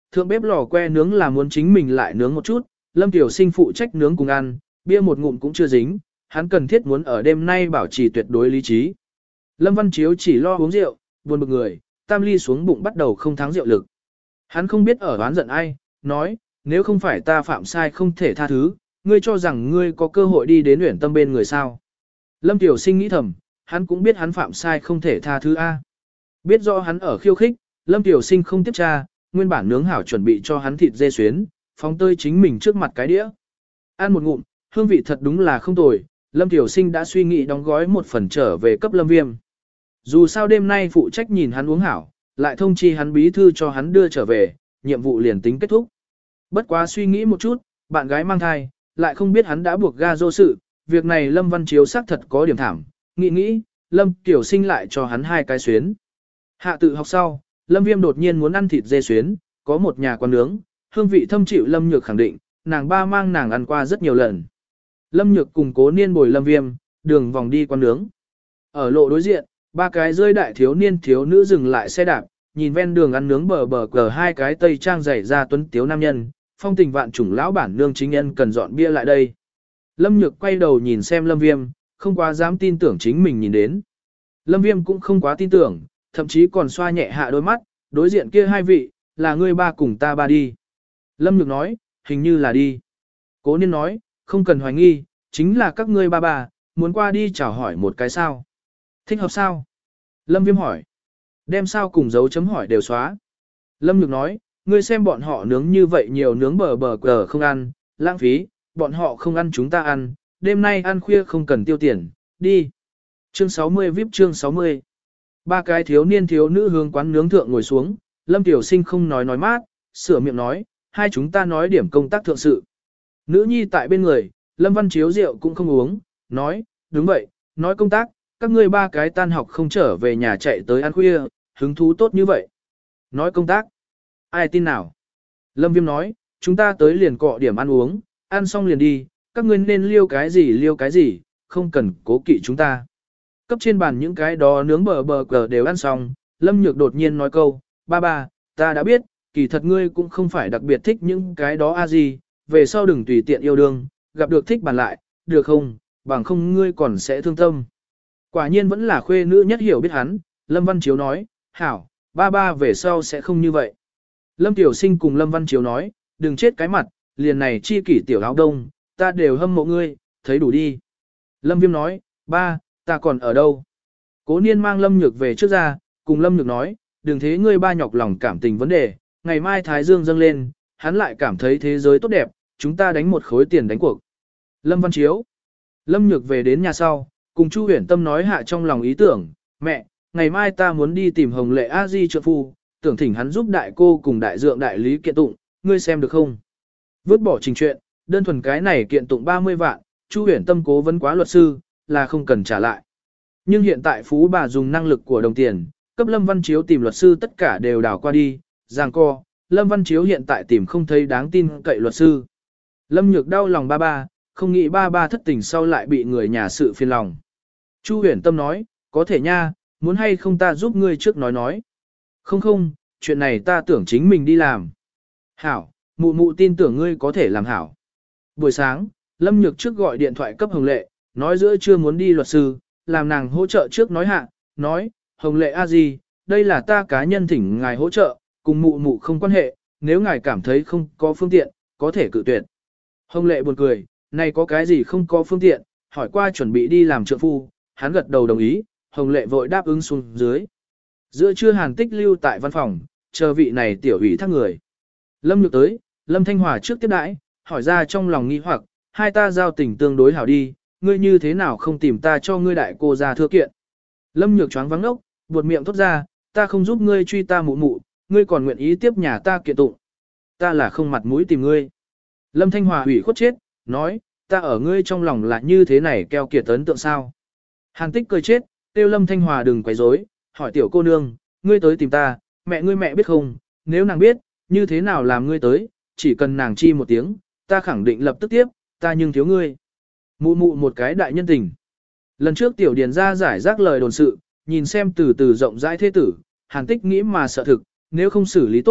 Thượng bếp lò que nướng là muốn chính mình lại nướng một chút, Lâm Tiểu Sinh phụ trách nướng cùng ăn, bia một ngụm cũng chưa dính, hắn cần thiết muốn ở đêm nay bảo trì tuyệt đối lý trí. Lâm Văn Chiếu chỉ lo uống rượu, buồn bực người, tam ly xuống bụng bắt đầu không thắng rượu lực. Hắn không biết ở oán giận ai, nói, nếu không phải ta phạm sai không thể tha thứ, ngươi cho rằng ngươi có cơ hội đi đến Uyển Tâm bên người sao. Lâm Tiểu Sinh nghĩ thầm, hắn cũng biết hắn phạm sai không thể tha thứ A. Biết rõ hắn ở khiêu khích, Lâm Tiểu Sinh không tiếp tra, nguyên bản nướng hảo chuẩn bị cho hắn thịt dê xuyến, phóng tơi chính mình trước mặt cái đĩa. Ăn một ngụm, hương vị thật đúng là không tồi, Lâm Tiểu Sinh đã suy nghĩ đóng gói một phần trở về cấp Lâm Viêm. Dù sao đêm nay phụ trách nhìn hắn uống hảo, lại thông chi hắn bí thư cho hắn đưa trở về, nhiệm vụ liền tính kết thúc. Bất quá suy nghĩ một chút, bạn gái mang thai, lại không biết hắn đã buộc ga dô sự, việc này Lâm Văn Chiếu xác thật có điểm thảm, nghĩ, Lâm Tiểu Sinh lại cho hắn 2 cái xuyến. Hạ tự học sau, Lâm Viêm đột nhiên muốn ăn thịt dê xuyến, có một nhà quán nướng, hương vị thâm chịu Lâm Nhược khẳng định, nàng ba mang nàng ăn qua rất nhiều lần. Lâm Nhược cùng Cố Niên bồi Lâm Viêm, đường vòng đi quán nướng. Ở lộ đối diện, 3 cái rơi đại thiếu niên thiếu nữ dừng lại xe đạp, nhìn ven đường ăn nướng bờ cờ 2 cái tây trang dày ra tuấn tiếu nam nhân, phong tình vạn chủng lão bản nương chính nhân cần dọn bia lại đây. Lâm Nhược quay đầu nhìn xem Lâm Viêm, không quá dám tin tưởng chính mình nhìn đến. Lâm Viêm cũng không quá tin tưởng, thậm chí còn xoa nhẹ hạ đôi mắt, đối diện kia 2 vị, là ngươi ba cùng ta ba đi. Lâm Nhược nói, hình như là đi. Cố Niên nói, không cần hoài nghi, chính là các ngươi ba bà, muốn qua đi chào hỏi một cái sao. Thích hợp sao? Lâm Viêm hỏi. Đem sao cùng dấu chấm hỏi đều xóa. Lâm Nhược nói, ngươi xem bọn họ nướng như vậy nhiều nướng bờ cờ không ăn, lãng phí, bọn họ không ăn chúng ta ăn, đêm nay ăn khuya không cần tiêu tiền, đi. Chương 60 VIP chương 60. 3 cái thiếu niên thiếu nữ hướng quán nướng thượng ngồi xuống, Lâm Tiểu Sinh không nói mát, sửa miệng nói, hai chúng ta nói điểm công tác thượng sự. Nữ nhi tại bên người, Lâm Văn Chiếu rượu cũng không uống, nói, đúng vậy, nói công tác, các ngươi 3 cái tan học không trở về nhà chạy tới ăn khuya, hứng thú tốt như vậy. Nói công tác, ai tin nào? Lâm Viêm nói, chúng ta tới liền cọ điểm ăn uống, ăn xong liền đi, các ngươi nên liêu cái gì, không cần cố kỵ chúng ta. Cấp trên bàn những cái đó nướng bờ cờ đều ăn xong, Lâm Nhược đột nhiên nói câu, ba, ta đã biết, kỳ thật ngươi cũng không phải đặc biệt thích những cái đó a gì, về sau đừng tùy tiện yêu đương, gặp được thích bàn lại, được không, bằng không ngươi còn sẽ thương tâm. Quả nhiên vẫn là khuê nữ nhất hiểu biết hắn, Lâm Văn Chiếu nói, hảo, ba về sau sẽ không như vậy. Lâm Tiểu Sinh cùng Lâm Văn Chiếu nói, đừng chết cái mặt, liền này chi kỷ tiểu áo đông, ta đều hâm mộ ngươi, thấy đủ đi. Lâm Viêm nói, ba, ta còn ở đâu? Cố Niên mang Lâm Nhược về trước ra, cùng Lâm Nhược nói, đừng thế ngươi ba nhọc lòng cảm tình vấn đề, ngày mai Thái Dương dâng lên, hắn lại cảm thấy thế giới tốt đẹp, chúng ta đánh một khối tiền đánh cuộc. Lâm Văn Chiếu. Lâm Nhược về đến nhà sau, cùng Chu Uyển Tâm nói hạ trong lòng ý tưởng, mẹ, ngày mai ta muốn đi tìm Hồng Lệ A Di trợ phu, tưởng thỉnh hắn giúp đại cô cùng đại dượng đại lý kiện tụng, ngươi xem được không? Vứt bỏ trình chuyện, đơn thuần cái này kiện tụng 30 vạn, Chu Uyển Tâm cố vấn quá luật sư, là không cần trả lại. Nhưng hiện tại phú bà dùng năng lực của đồng tiền, cấp Lâm Văn Chiếu tìm luật sư tất cả đều đảo qua đi, giằng co, Lâm Văn Chiếu hiện tại tìm không thấy đáng tin cậy luật sư. Lâm Nhược đau lòng ba, không nghĩ ba thất tình sau lại bị người nhà sự phiền lòng. Chu Uyển Tâm nói, có thể nha, muốn hay không ta giúp ngươi trước nói. Không, chuyện này ta tưởng chính mình đi làm. Hảo, mụ tin tưởng ngươi có thể làm hảo. Buổi sáng, Lâm Nhược trước gọi điện thoại cấp Hồng Lệ, nói giữa trưa muốn đi luật sư, làm nàng hỗ trợ trước nói hạ, nói, Hồng Lệ a gì, đây là ta cá nhân thỉnh ngài hỗ trợ, cùng mụ không quan hệ, nếu ngài cảm thấy không có phương tiện, có thể cự tuyệt. Hồng Lệ buồn cười, này có cái gì không có phương tiện, hỏi qua chuẩn bị đi làm trượng phu, hắn gật đầu đồng ý, Hồng Lệ vội đáp ứng xuống dưới. Giữa trưa Hàn Tích lưu tại văn phòng, chờ vị này tiểu ủy thác người. Lâm Nhược tới, Lâm Thanh Hòa trước tiếp đãi, hỏi ra trong lòng nghi hoặc, hai ta giao tình tương đối hảo đi, ngươi như thế nào không tìm ta cho ngươi đại cô ra thưa kiện. Lâm Nhược choáng vắng ốc, buột miệng thốt ra, ta không giúp ngươi truy ta mụ, ngươi còn nguyện ý tiếp nhà ta kiện tụng. Ta là không mặt mũi tìm ngươi. Lâm Thanh Hòa ủy khuất chết, nói, ta ở ngươi trong lòng là như thế này keo kiệt ấn tượng sao. Hàn Tích cười chết, kêu Lâm Thanh Hòa đừng quấy rối, hỏi tiểu cô nương, ngươi tới tìm ta, mẹ biết không, nếu nàng biết, như thế nào làm ngươi tới, chỉ cần nàng chi một tiếng, ta khẳng định lập tức tiếp, ta nhưng thiếu ngươi. Mụ một cái đại nhân tình. Lần trước tiểu điền ra giải rác lời đồn sự, nhìn xem từ rộng rãi thế tử, Hàn Tích nghĩ mà sợ thực, nếu không xử lý tốt,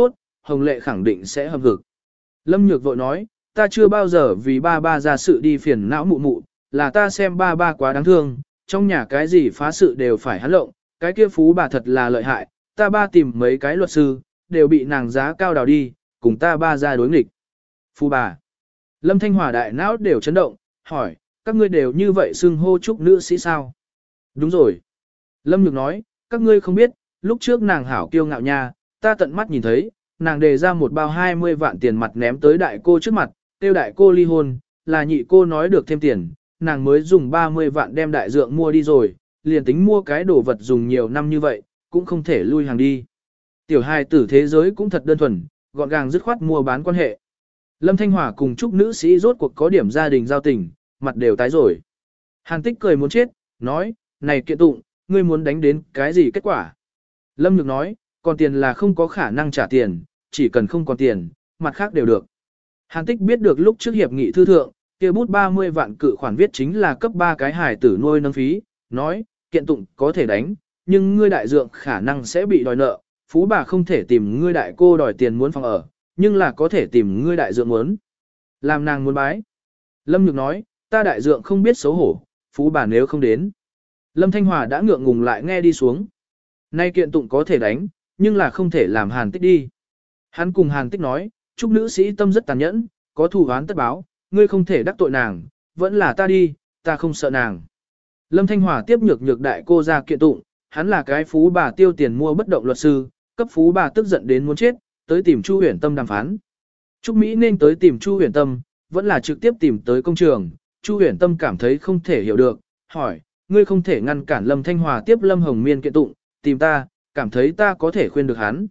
Hồng Lệ khẳng định sẽ hâm hực. Lâm Nhược vội nói, ta chưa bao giờ vì ba ba ra sự đi phiền não mụ mụ, là ta xem ba ba quá đáng thương, trong nhà cái gì phá sự đều phải hắn lộng, cái kia phú bà thật là lợi hại, ta ba tìm mấy cái luật sư, đều bị nàng giá cao đào đi, cùng ta ba ra đối nghịch. Phú bà. Lâm Thanh Hòa đại não đều chấn động, hỏi, các ngươi đều như vậy xưng hô chúc nữ sĩ sao? Đúng rồi. Lâm Nhược nói, các ngươi không biết, lúc trước nàng hảo kiêu ngạo nha, ta tận mắt nhìn thấy, nàng đề ra một bao 20 vạn tiền mặt ném tới đại cô trước mặt, tiêu đại cô ly hôn, là nhị cô nói được thêm tiền, nàng mới dùng 30 vạn đem đại dượng mua đi rồi, liền tính mua cái đồ vật dùng nhiều năm như vậy, cũng không thể lui hàng đi. Tiểu hài tử thế giới cũng thật đơn thuần, gọn gàng dứt khoát mua bán quan hệ. Lâm Thanh Hòa cùng chúc nữ sĩ rốt cuộc có điểm gia đình giao tình, mặt đều tái rồi. Hàn Tích cười muốn chết, nói, này kiện tụng, ngươi muốn đánh đến cái gì kết quả? Lâm Nhược nói, còn tiền là không có khả năng trả tiền, chỉ cần không còn tiền, mặt khác đều được. Hàn Tích biết được lúc trước hiệp nghị thư thượng, kia bút 30 vạn cự khoản viết chính là cấp 3 cái hài tử nuôi nâng phí, nói, kiện tụng có thể đánh, nhưng ngươi đại dượng khả năng sẽ bị đòi nợ, phú bà không thể tìm ngươi đại cô đòi tiền muốn phòng ở, nhưng là có thể tìm ngươi đại dượng muốn. Làm nàng muốn bái. Lâm Nhược nói, ta đại dượng không biết xấu hổ, phú bà nếu không đến. Lâm Thanh Hòa đã ngượng ngùng lại nghe đi xuống. Nay kiện tụng có thể đánh, nhưng là không thể làm Hàn Tích đi. Hắn cùng Hàn Tích nói, chúc nữ sĩ tâm rất tàn nhẫn, có thù oán tất báo, ngươi không thể đắc tội nàng, vẫn là ta đi, ta không sợ nàng. Lâm Thanh Hòa tiếp nhược đại cô ra kiện tụng, hắn là cái phú bà tiêu tiền mua bất động luật sư, cấp phú bà tức giận đến muốn chết, tới tìm Chu Huyền Tâm đàm phán. Trúc Mỹ nên tới tìm Chu Huyền Tâm, vẫn là trực tiếp tìm tới công trường. Chu Huyền Tâm cảm thấy không thể hiểu được, hỏi, ngươi không thể ngăn cản Lâm Thanh Hòa tiếp Lâm Hồng Miên kiện tụng, tìm ta, cảm thấy ta có thể khuyên được hắn.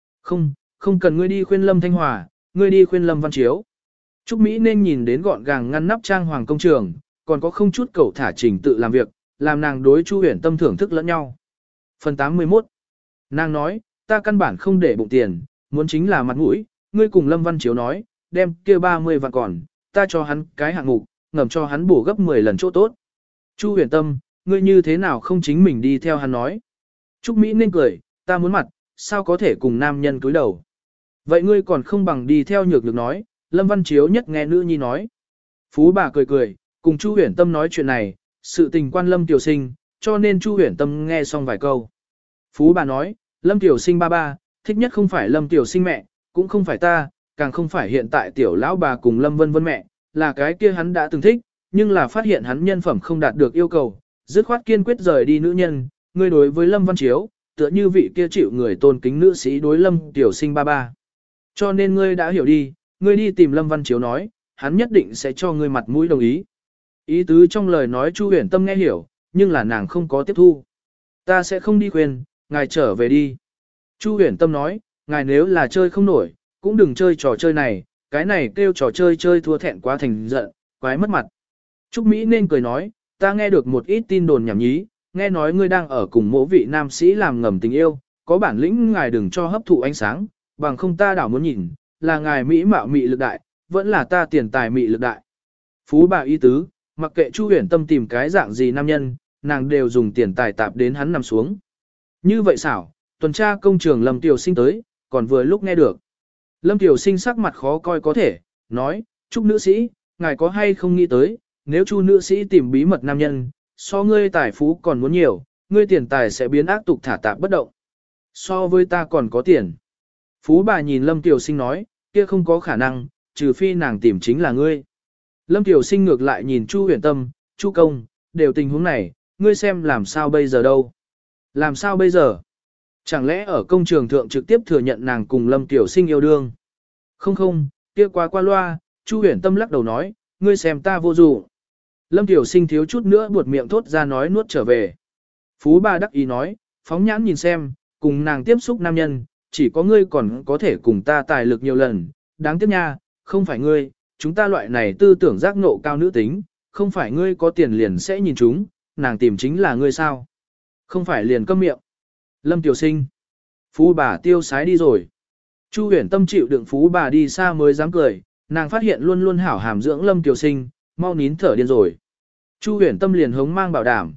Không cần ngươi đi khuyên Lâm Thanh Hòa, ngươi đi khuyên Lâm Văn Chiếu. Trúc Mỹ nên nhìn đến gọn gàng ngăn nắp trang hoàng công trường, còn có không chút cầu thả trình tự làm việc, làm nàng đối Chu Huyền Tâm thưởng thức lẫn nhau. Phần 81. Nàng nói, ta căn bản không để bụng tiền, muốn chính là mặt mũi, ngươi cùng Lâm Văn Chiếu nói, đem kia 30 vạn còn, ta cho hắn cái hạng mục, ngầm cho hắn bổ gấp 10 lần chỗ tốt. Chu Huyền Tâm, ngươi như thế nào không chính mình đi theo hắn nói. Trúc Mỹ nên cười, ta muốn mặt, sao có thể cùng nam nhân cúi đầu. Vậy ngươi còn không bằng đi theo nhược nói, Lâm Văn Chiếu nhất nghe nữ nhi nói. Phú bà cười, cùng Chu Huyền Tâm nói chuyện này, sự tình quan Lâm Tiểu Sinh, cho nên Chu Huyền Tâm nghe xong vài câu. Phú bà nói, Lâm Tiểu Sinh ba, thích nhất không phải Lâm Tiểu Sinh mẹ, cũng không phải ta, càng không phải hiện tại tiểu lão bà cùng Lâm Vân Vân mẹ, là cái kia hắn đã từng thích, nhưng là phát hiện hắn nhân phẩm không đạt được yêu cầu, dứt khoát kiên quyết rời đi nữ nhân, ngươi đối với Lâm Văn Chiếu, tựa như vị kia chịu người tôn kính nữ sĩ đối Lâm Tiểu Sinh ba. Cho nên ngươi đã hiểu đi, ngươi đi tìm Lâm Văn Chiếu nói, hắn nhất định sẽ cho ngươi mặt mũi đồng ý. Ý tứ trong lời nói Chu Huyền Tâm nghe hiểu, nhưng là nàng không có tiếp thu. Ta sẽ không đi khuyên, ngài trở về đi. Chu Huyền Tâm nói, ngài nếu là chơi không nổi, cũng đừng chơi trò chơi này, cái này kêu trò chơi thua thẹn quá thành giận, quái mất mặt. Trúc Mỹ nên cười nói, ta nghe được một ít tin đồn nhảm nhí, nghe nói ngươi đang ở cùng mỗi vị nam sĩ làm ngầm tình yêu, có bản lĩnh ngài đừng cho hấp thụ ánh sáng, bằng không ta đảo muốn nhìn, là ngài mỹ mạo mị lực đại, vẫn là ta tiền tài mị lực đại. Phú bà ý tứ, mặc kệ Chu Huyền Tâm tìm cái dạng gì nam nhân, nàng đều dùng tiền tài tạp đến hắn nằm xuống. Như vậy xảo, tuần tra công trường Lâm Tiểu Sinh tới, còn vừa lúc nghe được. Lâm Tiểu Sinh sắc mặt khó coi có thể, nói, Trúc nữ sĩ, ngài có hay không nghĩ tới, nếu Chu nữ sĩ tìm bí mật nam nhân, so ngươi tài phú còn muốn nhiều, ngươi tiền tài sẽ biến ác tục thả tạp bất động. So với ta còn có tiền. Phú bà nhìn Lâm Tiểu Sinh nói, kia không có khả năng, trừ phi nàng tìm chính là ngươi. Lâm Tiểu Sinh ngược lại nhìn Chu Huyền Tâm, Chu công, đều tình huống này, ngươi xem làm sao bây giờ đâu. Làm sao bây giờ? Chẳng lẽ ở công trường thượng trực tiếp thừa nhận nàng cùng Lâm Tiểu Sinh yêu đương? Không, kia quá qua loa, Chu Huyền Tâm lắc đầu nói, ngươi xem ta vô dụng. Lâm Tiểu Sinh thiếu chút nữa buột miệng thốt ra nói nuốt trở về. Phú bà đắc ý nói, phóng nhãn nhìn xem, cùng nàng tiếp xúc nam nhân, chỉ có ngươi còn có thể cùng ta tài lực nhiều lần, đáng tiếc nha, không phải ngươi, chúng ta loại này tư tưởng giác ngộ cao nữ tính, không phải ngươi có tiền liền sẽ nhìn chúng, nàng tìm chính là ngươi sao. Không phải liền câm miệng. Lâm Tiểu Sinh. Phú bà tiêu sái đi rồi. Chu Huyền Tâm chịu đựng phú bà đi xa mới dám cười, nàng phát hiện luôn luôn hảo hàm dưỡng Lâm Tiểu Sinh, mau nín thở điên rồi. Chu Huyền Tâm liền hống mang bảo đảm,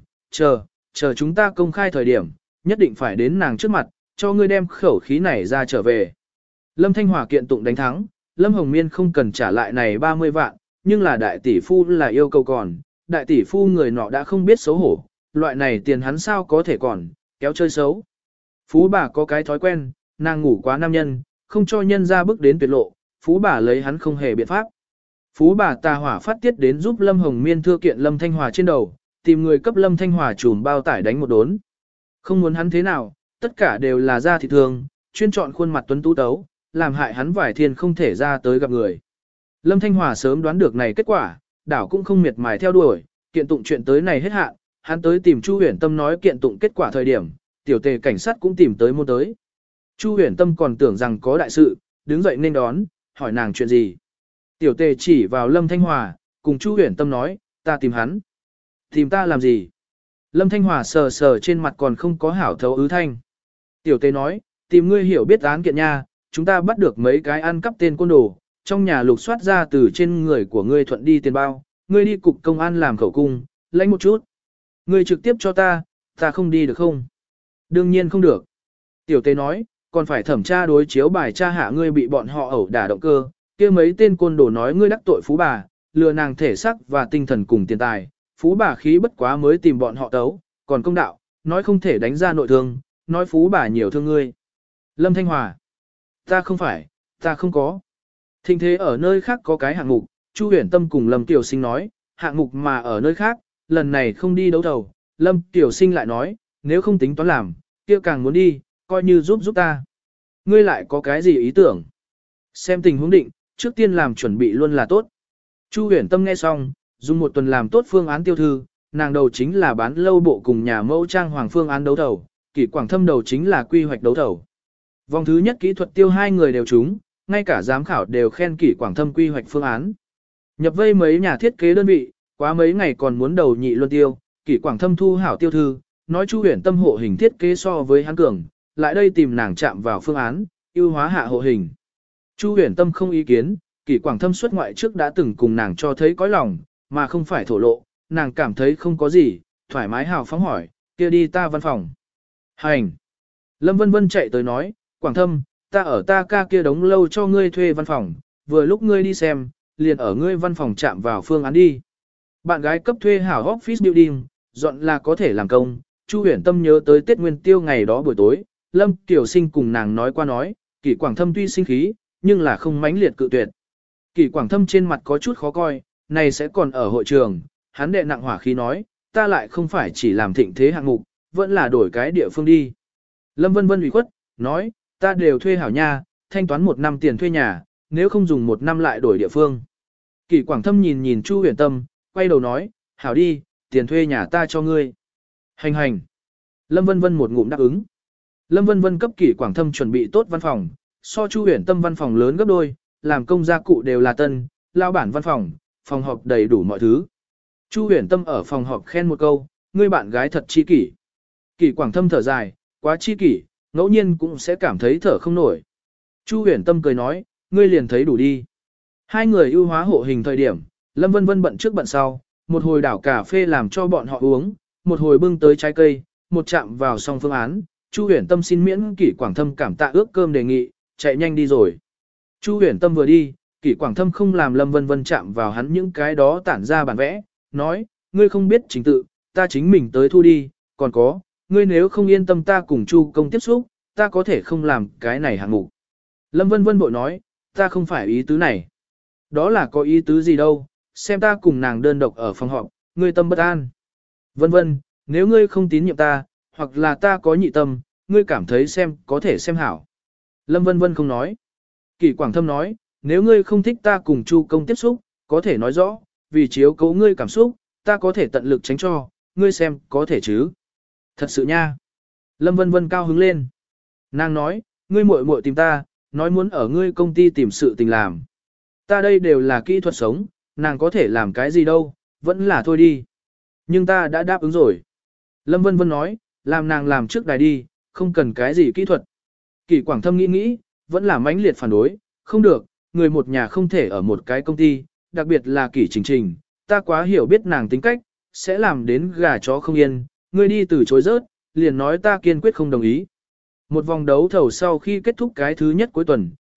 chờ chúng ta công khai thời điểm, nhất định phải đến nàng trước mặt, cho ngươi đem khẩu khí này ra trở về. Lâm Thanh Hòa kiện tụng đánh thắng, Lâm Hồng Miên không cần trả lại này 30 vạn, nhưng là đại tỷ phu là yêu cầu còn, đại tỷ phu người nọ đã không biết xấu hổ, loại này tiền hắn sao có thể còn, kéo chơi xấu. Phú bà có cái thói quen, nàng ngủ quá nam nhân, không cho nhân ra bước đến tuyệt lộ, phú bà lấy hắn không hề biện pháp. Phú bà tà hỏa phát tiết đến giúp Lâm Hồng Miên thưa kiện Lâm Thanh Hòa trên đầu, tìm người cấp Lâm Thanh Hòa trùm bao tải đánh một đốn. Không muốn hắn thế nào, tất cả đều là da thịt thường, chuyên chọn khuôn mặt tuấn tú tấu, làm hại hắn vải thiên không thể ra tới gặp người. Lâm Thanh Hòa sớm đoán được này kết quả, đảo cũng không miệt mài theo đuổi, kiện tụng chuyện tới này hết hạn, hắn tới tìm Chu Huyền Tâm nói kiện tụng kết quả thời điểm, tiểu tề cảnh sát cũng tìm tới môn tới. Chu Huyền Tâm còn tưởng rằng có đại sự, đứng dậy nên đón, hỏi nàng chuyện gì. Tiểu tề chỉ vào Lâm Thanh Hòa, cùng Chu Huyền Tâm nói, ta tìm hắn. Tìm ta làm gì? Lâm Thanh Hòa sờ sờ trên mặt còn không có hảo thấu ứ thanh. Tiểu tề nói, tìm ngươi hiểu biết án kiện nha, chúng ta bắt được mấy cái ăn cắp tên côn đồ, trong nhà lục soát ra từ trên người của ngươi thuận đi tiền bao, ngươi đi cục công an làm khẩu cung, lãnh một chút. Ngươi trực tiếp cho ta không đi được không? Đương nhiên không được. Tiểu tế nói, còn phải thẩm tra đối chiếu bài tra hạ ngươi bị bọn họ ẩu đả động cơ, kia mấy tên côn đồ nói ngươi đắc tội phú bà, lừa nàng thể xác và tinh thần cùng tiền tài, phú bà khí bất quá mới tìm bọn họ tấu, còn công đạo, nói không thể đánh ra nội thương, nói phú bà nhiều thương ngươi. Lâm Thanh Hòa, ta không có. Thinh thế ở nơi khác có cái hạng mục, Chu Huyền Tâm cùng Lâm Tiểu Sinh nói, hạng mục mà ở nơi khác, lần này không đi đấu thầu. Lâm Tiểu Sinh lại nói, nếu không tính toán làm, kia càng muốn đi, coi như giúp ta. Ngươi lại có cái gì ý tưởng? Xem tình huống định, trước tiên làm chuẩn bị luôn là tốt. Chu Huyền Tâm nghe xong, dùng một tuần làm tốt phương án tiêu thư, nàng đầu chính là bán lâu bộ cùng nhà mẫu trang hoàng phương án đấu thầu, Kỷ Quảng Thâm đầu chính là quy hoạch đấu thầu. Vòng thứ nhất kỹ thuật tiêu hai người đều trúng, ngay cả giám khảo đều khen Kỷ Quảng Thâm quy hoạch phương án. Nhập vây mấy nhà thiết kế đơn vị, quá mấy ngày còn muốn đầu nhị luân tiêu, Kỷ Quảng Thâm thu hảo tiêu thư, nói Chu Huyền Tâm hộ hình thiết kế so với hắn cường, lại đây tìm nàng chạm vào phương án, ưu hóa hạ hộ hình. Chu Huyền Tâm không ý kiến, Kỷ Quảng Thâm xuất ngoại trước đã từng cùng nàng cho thấy cõi lòng, mà không phải thổ lộ, nàng cảm thấy không có gì, thoải mái hào phóng hỏi, kia đi ta văn phòng. Hành! Lâm Vân Vân chạy tới nói, Quảng Thâm, ta ở ta ca kia đống lâu cho ngươi thuê văn phòng, vừa lúc ngươi đi xem, liền ở ngươi văn phòng chạm vào phương án đi. Bạn gái cấp thuê hảo office building, dọn là có thể làm công, Chu Huyền Tâm nhớ tới Tết Nguyên Tiêu ngày đó buổi tối, Lâm Tiểu Sinh cùng nàng nói qua nói, Kỷ Quảng Thâm tuy sinh khí, nhưng là không mãnh liệt cự tuyệt. Kỷ Quảng Thâm trên mặt có chút khó coi, này sẽ còn ở hội trường, hắn đệ nặng hỏa khí nói, ta lại không phải chỉ làm thịnh thế hạng mục, vẫn là đổi cái địa phương đi. Lâm Vân Vân ủy khuất, nói, ta đều thuê hảo nha, thanh toán 1 năm tiền thuê nhà, nếu không dùng 1 năm lại đổi địa phương. Kỷ Quảng Thâm nhìn Chu Huyền Tâm, quay đầu nói, hảo đi, tiền thuê nhà ta cho ngươi. Hành hành. Lâm Vân Vân một ngụm đáp ứng. Lâm Vân Vân cấp Kỷ Quảng Thâm chuẩn bị tốt văn phòng, so Chu Huyền Tâm văn phòng lớn gấp đôi, làm công gia cụ đều là tân, lao bản văn phòng, phòng họp đầy đủ mọi thứ. Chu Huyền Tâm ở phòng họp khen một câu, ngươi bạn gái thật chi kỷ. Kỷ Quảng Thâm thở dài, quá chi kỷ, ngẫu nhiên cũng sẽ cảm thấy thở không nổi. Chu Huyền Tâm cười nói, ngươi liền thấy đủ đi. Hai người ưu hóa hộ hình thời điểm, Lâm Vân Vân bận trước bận sau, một hồi đảo cà phê làm cho bọn họ uống, một hồi bưng tới trái cây, một chạm vào xong phương án. Chu Huyền Tâm xin miễn Kỷ Quảng Thâm cảm tạ ước cơm đề nghị, chạy nhanh đi rồi. Chu Huyền Tâm vừa đi, Kỷ Quảng Thâm không làm Lâm Vân Vân chạm vào hắn những cái đó tản ra bản vẽ, nói, ngươi không biết trình tự, ta chính mình tới thu đi, còn có, ngươi nếu không yên tâm ta cùng Chu công tiếp xúc, ta có thể không làm cái này hạng mục. Lâm Vân Vân bội nói, ta không phải ý tứ này. Đó là có ý tứ gì đâu, xem ta cùng nàng đơn độc ở phòng họp, ngươi tâm bất an. Vân Vân, nếu ngươi không tín nhiệm ta, hoặc là ta có nhị tâm, ngươi cảm thấy xem có thể xem hảo. Lâm Vân Vân không nói. Kỷ Quảng Thâm nói, nếu ngươi không thích ta cùng Chu công tiếp xúc, có thể nói rõ, vì chiếu cố ngươi cảm xúc, ta có thể tận lực tránh cho, ngươi xem có thể chứ. Thật sự nha. Lâm Vân Vân cao hứng lên. Nàng nói, ngươi muội muội tìm ta, nói muốn ở ngươi công ty tìm sự tình làm. Ta đây đều là kỹ thuật sống, nàng có thể làm cái gì đâu, vẫn là thôi đi. Nhưng ta đã đáp ứng rồi. Lâm Vân Vân nói, làm nàng làm trước đài đi, không cần cái gì kỹ thuật. Kỷ Quảng Thâm nghĩ, vẫn là mãnh liệt phản đối, không được, người một nhà không thể ở một cái công ty, đặc biệt là Kỷ Trình Trình, ta quá hiểu biết nàng tính cách, sẽ làm đến gà chó không yên, ngươi đi từ chối rớt, liền nói ta kiên quyết không đồng ý. Một vòng đấu thầu sau khi kết thúc cái thứ nhất cuối tuần,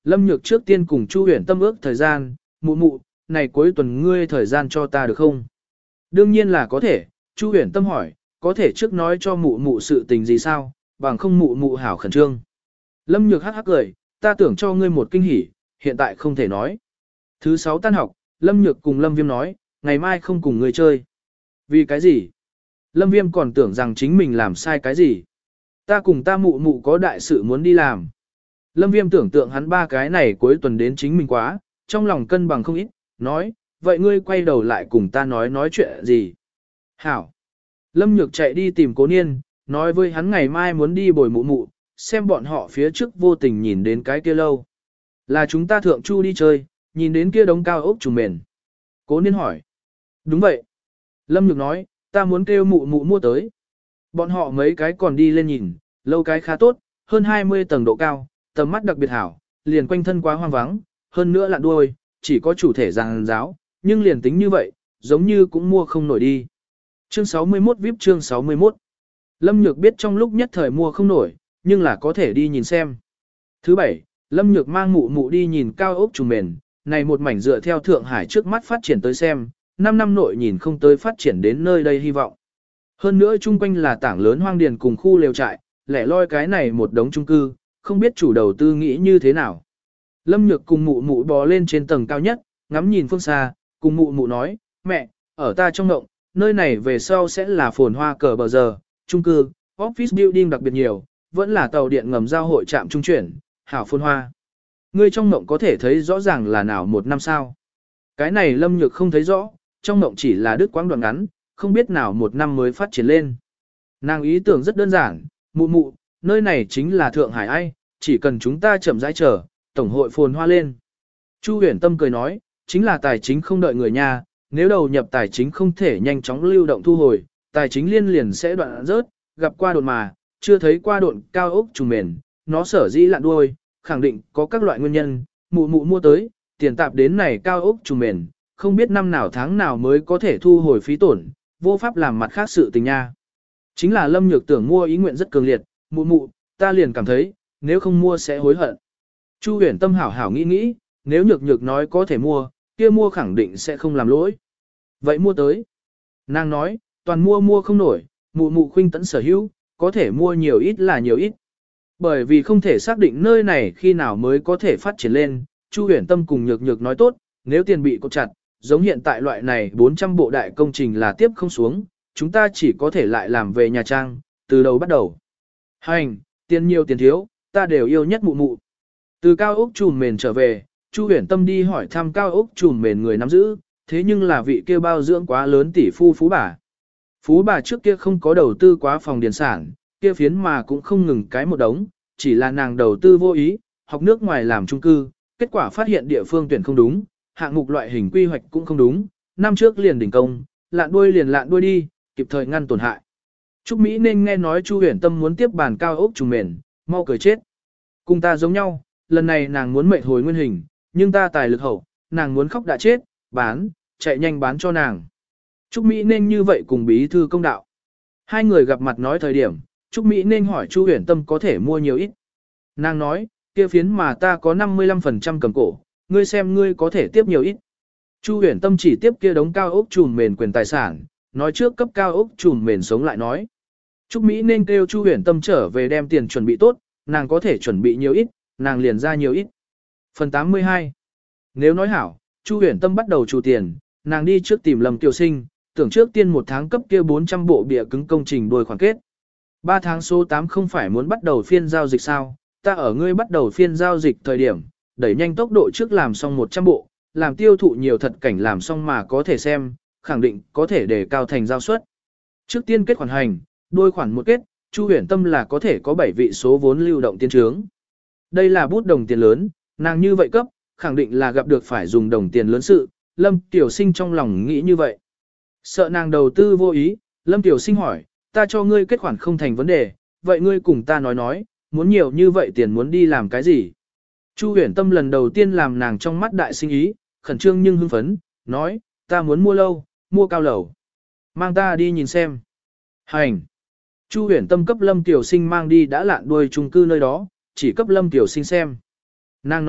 Lâm Nhược trước tiên cùng Chu Huyền Tâm ước thời gian, mụ mụ, này cuối tuần ngươi thời gian cho ta được không? Đương nhiên là có thể, Chu Huyền Tâm hỏi, có thể trước nói cho mụ mụ sự tình gì sao, bằng không mụ mụ hảo khẩn trương. Lâm Nhược hắc hắc cười, ta tưởng cho ngươi một kinh hỉ, hiện tại không thể nói. Thứ 6 tan học, Lâm Nhược cùng Lâm Viêm nói, ngày mai không cùng ngươi chơi. Vì cái gì? Lâm Viêm còn tưởng rằng chính mình làm sai cái gì. Ta cùng ta mụ mụ có đại sự muốn đi làm. Lâm Viêm tưởng tượng hắn ba cái này cuối tuần đến chính mình quá, trong lòng cân bằng không ít, nói, vậy ngươi quay đầu lại cùng ta nói chuyện gì? Hảo. Lâm Nhược chạy đi tìm Cố Niên, nói với hắn ngày mai muốn đi bồi mụ mụ, xem bọn họ phía trước vô tình nhìn đến cái kia lâu. Là chúng ta thượng chu đi chơi, nhìn đến kia đống cao ốc trùng mền. Cố Niên hỏi. Đúng vậy. Lâm Nhược nói, ta muốn kêu mụ mụ mua tới. Bọn họ mấy cái còn đi lên nhìn, lâu cái khá tốt, hơn 20 tầng độ cao, tầm mắt đặc biệt hảo, liền quanh thân quá hoang vắng, hơn nữa lặn đuôi, chỉ có chủ thể giàn giáo, nhưng liền tính như vậy, giống như cũng mua không nổi đi. Chương 61 VIP chương 61. Lâm Nhược biết trong lúc nhất thời mua không nổi, nhưng là có thể đi nhìn xem. Thứ 7, Lâm Nhược mang mụ mụ đi nhìn cao ốc trùng mền, này một mảnh dựa theo Thượng Hải trước mắt phát triển tới xem, 5 năm nội nhìn không tới phát triển đến nơi đây hy vọng. Hơn nữa chung quanh là tảng lớn hoang điền cùng khu lều trại, lẻ loi cái này một đống chung cư, không biết chủ đầu tư nghĩ như thế nào. Lâm Nhược cùng mụ mụ bò lên trên tầng cao nhất, ngắm nhìn phương xa, cùng mụ mụ nói, mẹ, ở ta trong ngộng, nơi này về sau sẽ là phồn hoa cờ bờ giờ, chung cư, office building đặc biệt nhiều, vẫn là tàu điện ngầm giao hội trạm trung chuyển, hảo phồn hoa. Ngươi trong ngộng có thể thấy rõ ràng là nào một năm sao. Cái này Lâm Nhược không thấy rõ, trong ngộng chỉ là đứt quãng đoạn ngắn, không biết nào một năm mới phát triển lên. Nàng ý tưởng rất đơn giản, mụ mụ, nơi này chính là Thượng Hải ai, chỉ cần chúng ta chậm rãi chờ, tổng hội phồn hoa lên. Chu Huyền Tâm cười nói, chính là tài chính không đợi người nhà, nếu đầu nhập tài chính không thể nhanh chóng lưu động thu hồi, tài chính liên liền sẽ đoạn rớt, gặp qua độn mà, chưa thấy qua độn cao ốc trùng mền, nó sở dĩ lặn đuôi, khẳng định có các loại nguyên nhân, mụ mụ mua tới, tiền tạp đến này cao ốc trùng mền, không biết năm nào tháng nào mới có thể thu hồi phí tổn, vô pháp làm mặt khác sự tình nha. Chính là Lâm Nhược tưởng mua ý nguyện rất cường liệt, mụ mụ, ta liền cảm thấy, nếu không mua sẽ hối hận. Chu Huyền Tâm hảo hảo nghĩ, nếu Nhược Nhược nói có thể mua, kia mua khẳng định sẽ không làm lỗi. Vậy mua tới. Nàng nói, toàn mua không nổi, mụ mụ khuynh tẫn sở hữu, có thể mua nhiều ít là nhiều ít. Bởi vì không thể xác định nơi này khi nào mới có thể phát triển lên, Chu Huyền Tâm cùng Nhược Nhược nói tốt, nếu tiền bị cột chặt, giống hiện tại loại này 400 bộ đại công trình là tiếp không xuống, chúng ta chỉ có thể lại làm về nhà trang, từ đầu bắt đầu. Hành, tiền nhiều tiền thiếu, ta đều yêu nhất mụ mụ. Từ cao ốc trùm mền trở về, Chu Huyền Tâm đi hỏi thăm cao ốc trùm mền người nắm giữ, thế nhưng là vị kia bao dưỡng quá lớn tỷ phu phú bà. Phú bà trước kia không có đầu tư quá phòng điền sản, kia phiến mà cũng không ngừng cái một đống, chỉ là nàng đầu tư vô ý, học nước ngoài làm chung cư, kết quả phát hiện địa phương tuyển không đúng, hạng mục loại hình quy hoạch cũng không đúng, năm trước liền đình công, lạn đuôi đi, kịp thời ngăn tổn hại. Trúc Mỹ nên nghe nói Chu Huyền Tâm muốn tiếp bàn cao ốc trùng mền, mau cười chết. Cùng ta giống nhau, lần này nàng muốn mệnh hồi nguyên hình, nhưng ta tài lực hậu, nàng muốn khóc đã chết, bán, chạy nhanh bán cho nàng. Trúc Mỹ nên như vậy cùng bí thư công đạo. Hai người gặp mặt nói thời điểm, Trúc Mỹ nên hỏi Chu Huyền Tâm có thể mua nhiều ít. Nàng nói, kia phiến mà ta có 55% cầm cổ, ngươi xem ngươi có thể tiếp nhiều ít. Chu Huyền Tâm chỉ tiếp kia đống cao ốc trùm mền quyền tài sản, nói trước cấp cao ốc trùm mền sống lại nói. Trúc Mỹ nên kêu Chu Huyền Tâm trở về đem tiền chuẩn bị tốt, nàng có thể chuẩn bị nhiều ít, nàng liền ra nhiều ít. Phần 82. Nếu nói hảo, Chu Huyền Tâm bắt đầu chủ tiền, nàng đi trước tìm Lâm Kiều Sinh, tưởng trước tiên một tháng cấp kia 400 bộ bìa cứng công trình đôi khoản kết. 3 tháng số 8 không phải muốn bắt đầu phiên giao dịch sao, ta ở ngươi bắt đầu phiên giao dịch thời điểm, đẩy nhanh tốc độ trước làm xong 100 bộ, làm tiêu thụ nhiều thật cảnh làm xong mà có thể xem, khẳng định có thể đề cao thành giao suất. Trước tiên kết khoản hành, đôi khoản một kết, Chu Huyền Tâm là có thể có 7 vị số vốn lưu động tiên trướng. Đây là bút đồng tiền lớn, nàng như vậy cấp, khẳng định là gặp được phải dùng đồng tiền lớn sự, Lâm Tiểu Sinh trong lòng nghĩ như vậy. Sợ nàng đầu tư vô ý, Lâm Tiểu Sinh hỏi, ta cho ngươi kết khoản không thành vấn đề, vậy ngươi cùng ta nói, muốn nhiều như vậy tiền muốn đi làm cái gì? Chu Huyền Tâm lần đầu tiên làm nàng trong mắt đại sinh ý, khẩn trương nhưng hưng phấn, nói, ta muốn mua lâu, mua cao lầu. Mang ta đi nhìn xem. Hành. Chu Huyền Tâm cấp Lâm Tiểu Sinh mang đi đã lạn đuôi chung cư nơi đó, chỉ cấp Lâm Tiểu Sinh xem. Nàng nói,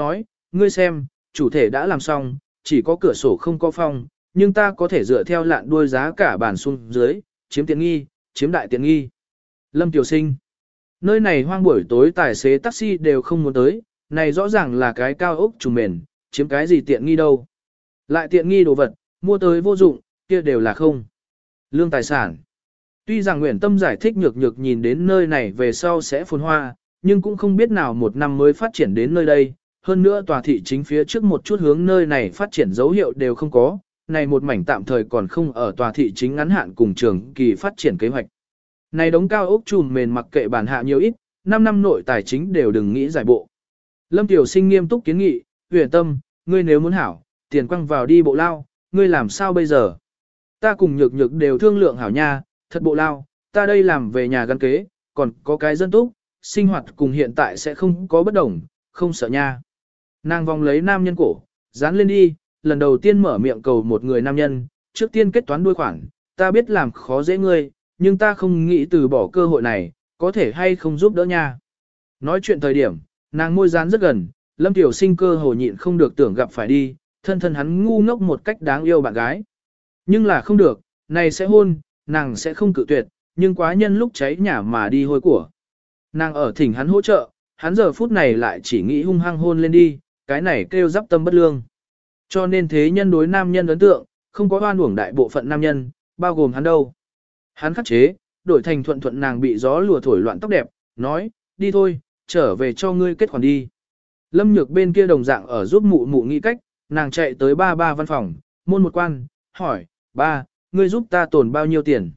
ngươi xem, chủ thể đã làm xong, chỉ có cửa sổ không có phong, nhưng ta có thể dựa theo lạn đuôi giá cả bàn xuống dưới, chiếm tiện nghi, chiếm đại tiện nghi. Lâm Tiểu Sinh, nơi này hoang buổi tối tài xế taxi đều không muốn tới, này rõ ràng là cái cao ốc trùng mền, chiếm cái gì tiện nghi đâu. Lại tiện nghi đồ vật, mua tới vô dụng, kia đều là không. Lương tài sản. Tuy rằng Nguyễn Tâm giải thích nhược nhược nhìn đến nơi này về sau sẽ phồn hoa, nhưng cũng không biết nào một năm mới phát triển đến nơi đây. Hơn nữa tòa thị chính phía trước một chút hướng nơi này phát triển dấu hiệu đều không có, này một mảnh tạm thời còn không ở tòa thị chính ngắn hạn cùng trường kỳ phát triển kế hoạch. Này đống cao ốc trùm mền mặc kệ bản hạ nhiều ít, 5 năm nội tài chính đều đừng nghĩ giải bộ. Lâm Tiểu Sinh nghiêm túc kiến nghị, Huyền Tâm, ngươi nếu muốn hảo, tiền quăng vào đi bộ lao, ngươi làm sao bây giờ? Ta cùng nhược nhược đều thương lượng hảo nha, thật bộ lao, ta đây làm về nhà gắn kế, còn có cái dân túc, sinh hoạt cùng hiện tại sẽ không có bất đồng, không sợ nha. Nàng vòng lấy nam nhân cổ, dán lên đi, lần đầu tiên mở miệng cầu một người nam nhân, trước tiên kết toán đuôi khoản, ta biết làm khó dễ ngươi, nhưng ta không nghĩ từ bỏ cơ hội này, có thể hay không giúp đỡ nha. Nói chuyện thời điểm, nàng môi dán rất gần, Lâm Tiểu Sinh cơ hồ nhịn không được tưởng gặp phải đi, thân thân hắn ngu ngốc một cách đáng yêu bạn gái. Nhưng là không được, này sẽ hôn, nàng sẽ không cự tuyệt, nhưng quá nhân lúc cháy nhà mà đi hôi của. Nàng ở thỉnh hắn hỗ trợ, hắn giờ phút này lại chỉ nghĩ hung hăng hôn lên đi, cái này kêu giáp tâm bất lương. Cho nên thế nhân đối nam nhân ấn tượng, không có oan uổng đại bộ phận nam nhân, bao gồm hắn đâu. Hắn khắc chế, đổi thành thuận thuận nàng bị gió lùa thổi loạn tóc đẹp, nói, đi thôi, trở về cho ngươi kết khoản đi. Lâm Nhược bên kia đồng dạng ở giúp mụ mụ nghĩ cách, nàng chạy tới ba văn phòng, môn một quan, hỏi, ba, ngươi giúp ta tồn bao nhiêu tiền?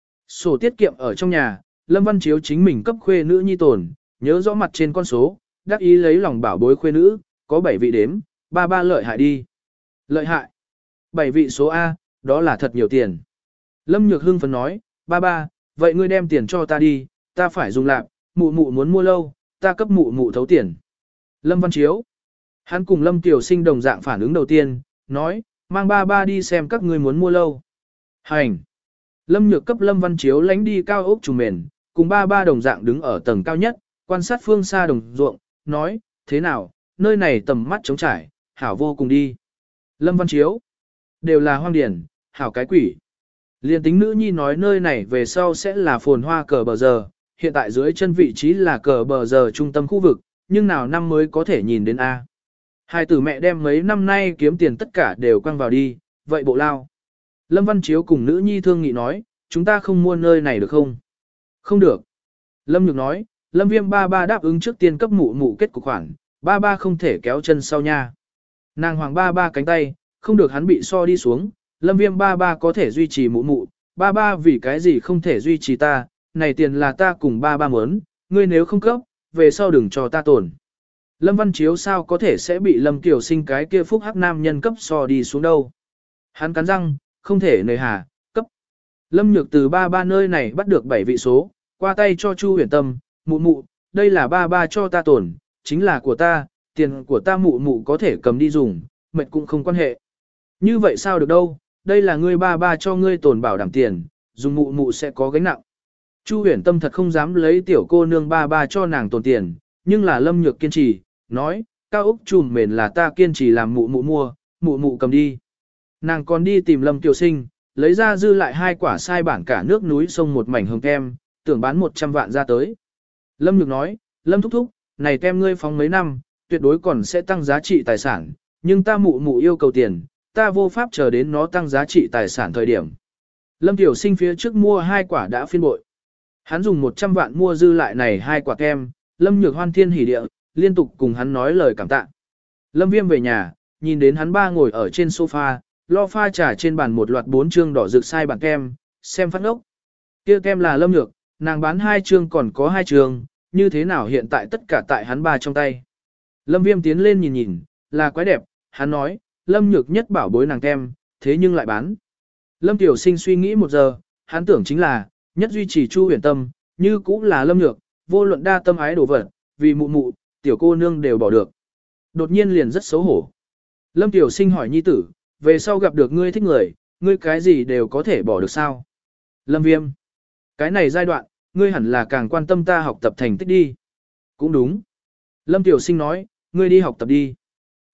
Sổ tiết kiệm ở trong nhà, Lâm Văn Chiếu chính mình cấp khuê nữ nhi tồn, nhớ rõ mặt trên con số, đắc ý lấy lòng bảo bối khuê nữ, có 7 vị đếm, ba lợi hại đi. Lợi hại. 7 vị số A, đó là thật nhiều tiền. Lâm Nhược hưng phấn nói, ba, vậy ngươi đem tiền cho ta đi, ta phải dùng lạc, mụ mụ muốn mua lâu, ta cấp mụ mụ thấu tiền. Lâm Văn Chiếu. Hắn cùng Lâm Tiểu Sinh đồng dạng phản ứng đầu tiên, nói, mang ba đi xem các ngươi muốn mua lâu. Hành. Lâm Nhược cấp Lâm Văn Chiếu lánh đi cao ốc trùng mền, cùng ba đồng dạng đứng ở tầng cao nhất, quan sát phương xa đồng ruộng, nói, thế nào, nơi này tầm mắt trống trải, hảo vô cùng đi. Lâm Văn Chiếu. Đều là hoang điển, hảo cái quỷ. Liên tính nữ nhi nói nơi này về sau sẽ là phồn hoa cờ bờ giờ, hiện tại dưới chân vị trí là cờ bờ giờ trung tâm khu vực, nhưng nào năm mới có thể nhìn đến A. Hai tử mẹ đem mấy năm nay kiếm tiền tất cả đều quăng vào đi, vậy bộ lao. Lâm Văn Chiếu cùng nữ nhi thương nghị nói, chúng ta không mua nơi này được không? Không được. Lâm Nhược nói, Lâm Viêm ba đáp ứng trước tiên cấp mụ mụ kết cục khoản, ba không thể kéo chân sau nha. Nàng hoàng ba cánh tay, không được hắn bị so đi xuống, Lâm Viêm ba có thể duy trì mụ mụ, ba vì cái gì không thể duy trì ta, này tiền là ta cùng ba muốn, ngươi nếu không cấp, về sau đừng cho ta tổn. Lâm Văn Chiếu sao có thể sẽ bị Lâm Tiểu Sinh cái kia phúc hắc nam nhân cấp so đi xuống đâu. Hắn cắn răng, không thể nề hà, cấp. Lâm Nhược từ ba nơi này bắt được 7 vị số, qua tay cho Chu Huyền Tâm, mụ, đây là ba cho ta tổn, chính là của ta, tiền của ta mụ có thể cầm đi dùng, mệt cũng không quan hệ. Như vậy sao được đâu, đây là ngươi ba cho ngươi tổn bảo đảm tiền, dùng mụ sẽ có gánh nặng. Chu Huyền Tâm thật không dám lấy tiểu cô nương ba cho nàng tổn tiền, nhưng là Lâm Nhược kiên trì, nói, cao ốc trùm mền là ta kiên trì làm mụ mua, mụ cầm đi. Nàng còn đi tìm Lâm Tiểu Sinh, lấy ra dư lại 2 quả sai bản cả nước núi sông một mảnh hồng kem, tưởng bán 100 vạn ra tới. Lâm Nhược nói, Lâm thúc, này kem ngươi phóng mấy năm, tuyệt đối còn sẽ tăng giá trị tài sản, nhưng ta mụ yêu cầu tiền, ta vô pháp chờ đến nó tăng giá trị tài sản thời điểm. Lâm Tiểu Sinh phía trước mua 2 quả đã phiên bội. Hắn dùng 100 vạn mua dư lại này 2 quả kem, Lâm Nhược hoan thiên hỉ địa, liên tục cùng hắn nói lời cảm tạ. Lâm Viêm về nhà, nhìn đến hắn ba ngồi ở trên sofa, lo pha trà trên bàn một loạt 4 chương đỏ rực sai bản kem, xem phát ốc. Kia kem là Lâm Nhược, nàng bán 2 chương còn có 2 chương, như thế nào hiện tại tất cả tại hắn ba trong tay. Lâm Viêm tiến lên nhìn, là quái đẹp, hắn nói, Lâm Nhược nhất bảo bối nàng kem, thế nhưng lại bán. Lâm Tiểu Sinh suy nghĩ 1 giờ, hắn tưởng chính là, nhất duy trì Chu Huyền Tâm, như cũng là Lâm Nhược, vô luận đa tâm ái đồ vật, vì mụ, tiểu cô nương đều bỏ được. Đột nhiên liền rất xấu hổ. Lâm Tiểu Sinh hỏi nhi tử, về sau gặp được ngươi thích người, ngươi cái gì đều có thể bỏ được sao? Lâm Viêm, cái này giai đoạn, ngươi hẳn là càng quan tâm ta học tập thành tích đi. Cũng đúng. Lâm Tiểu Sinh nói, ngươi đi học tập đi.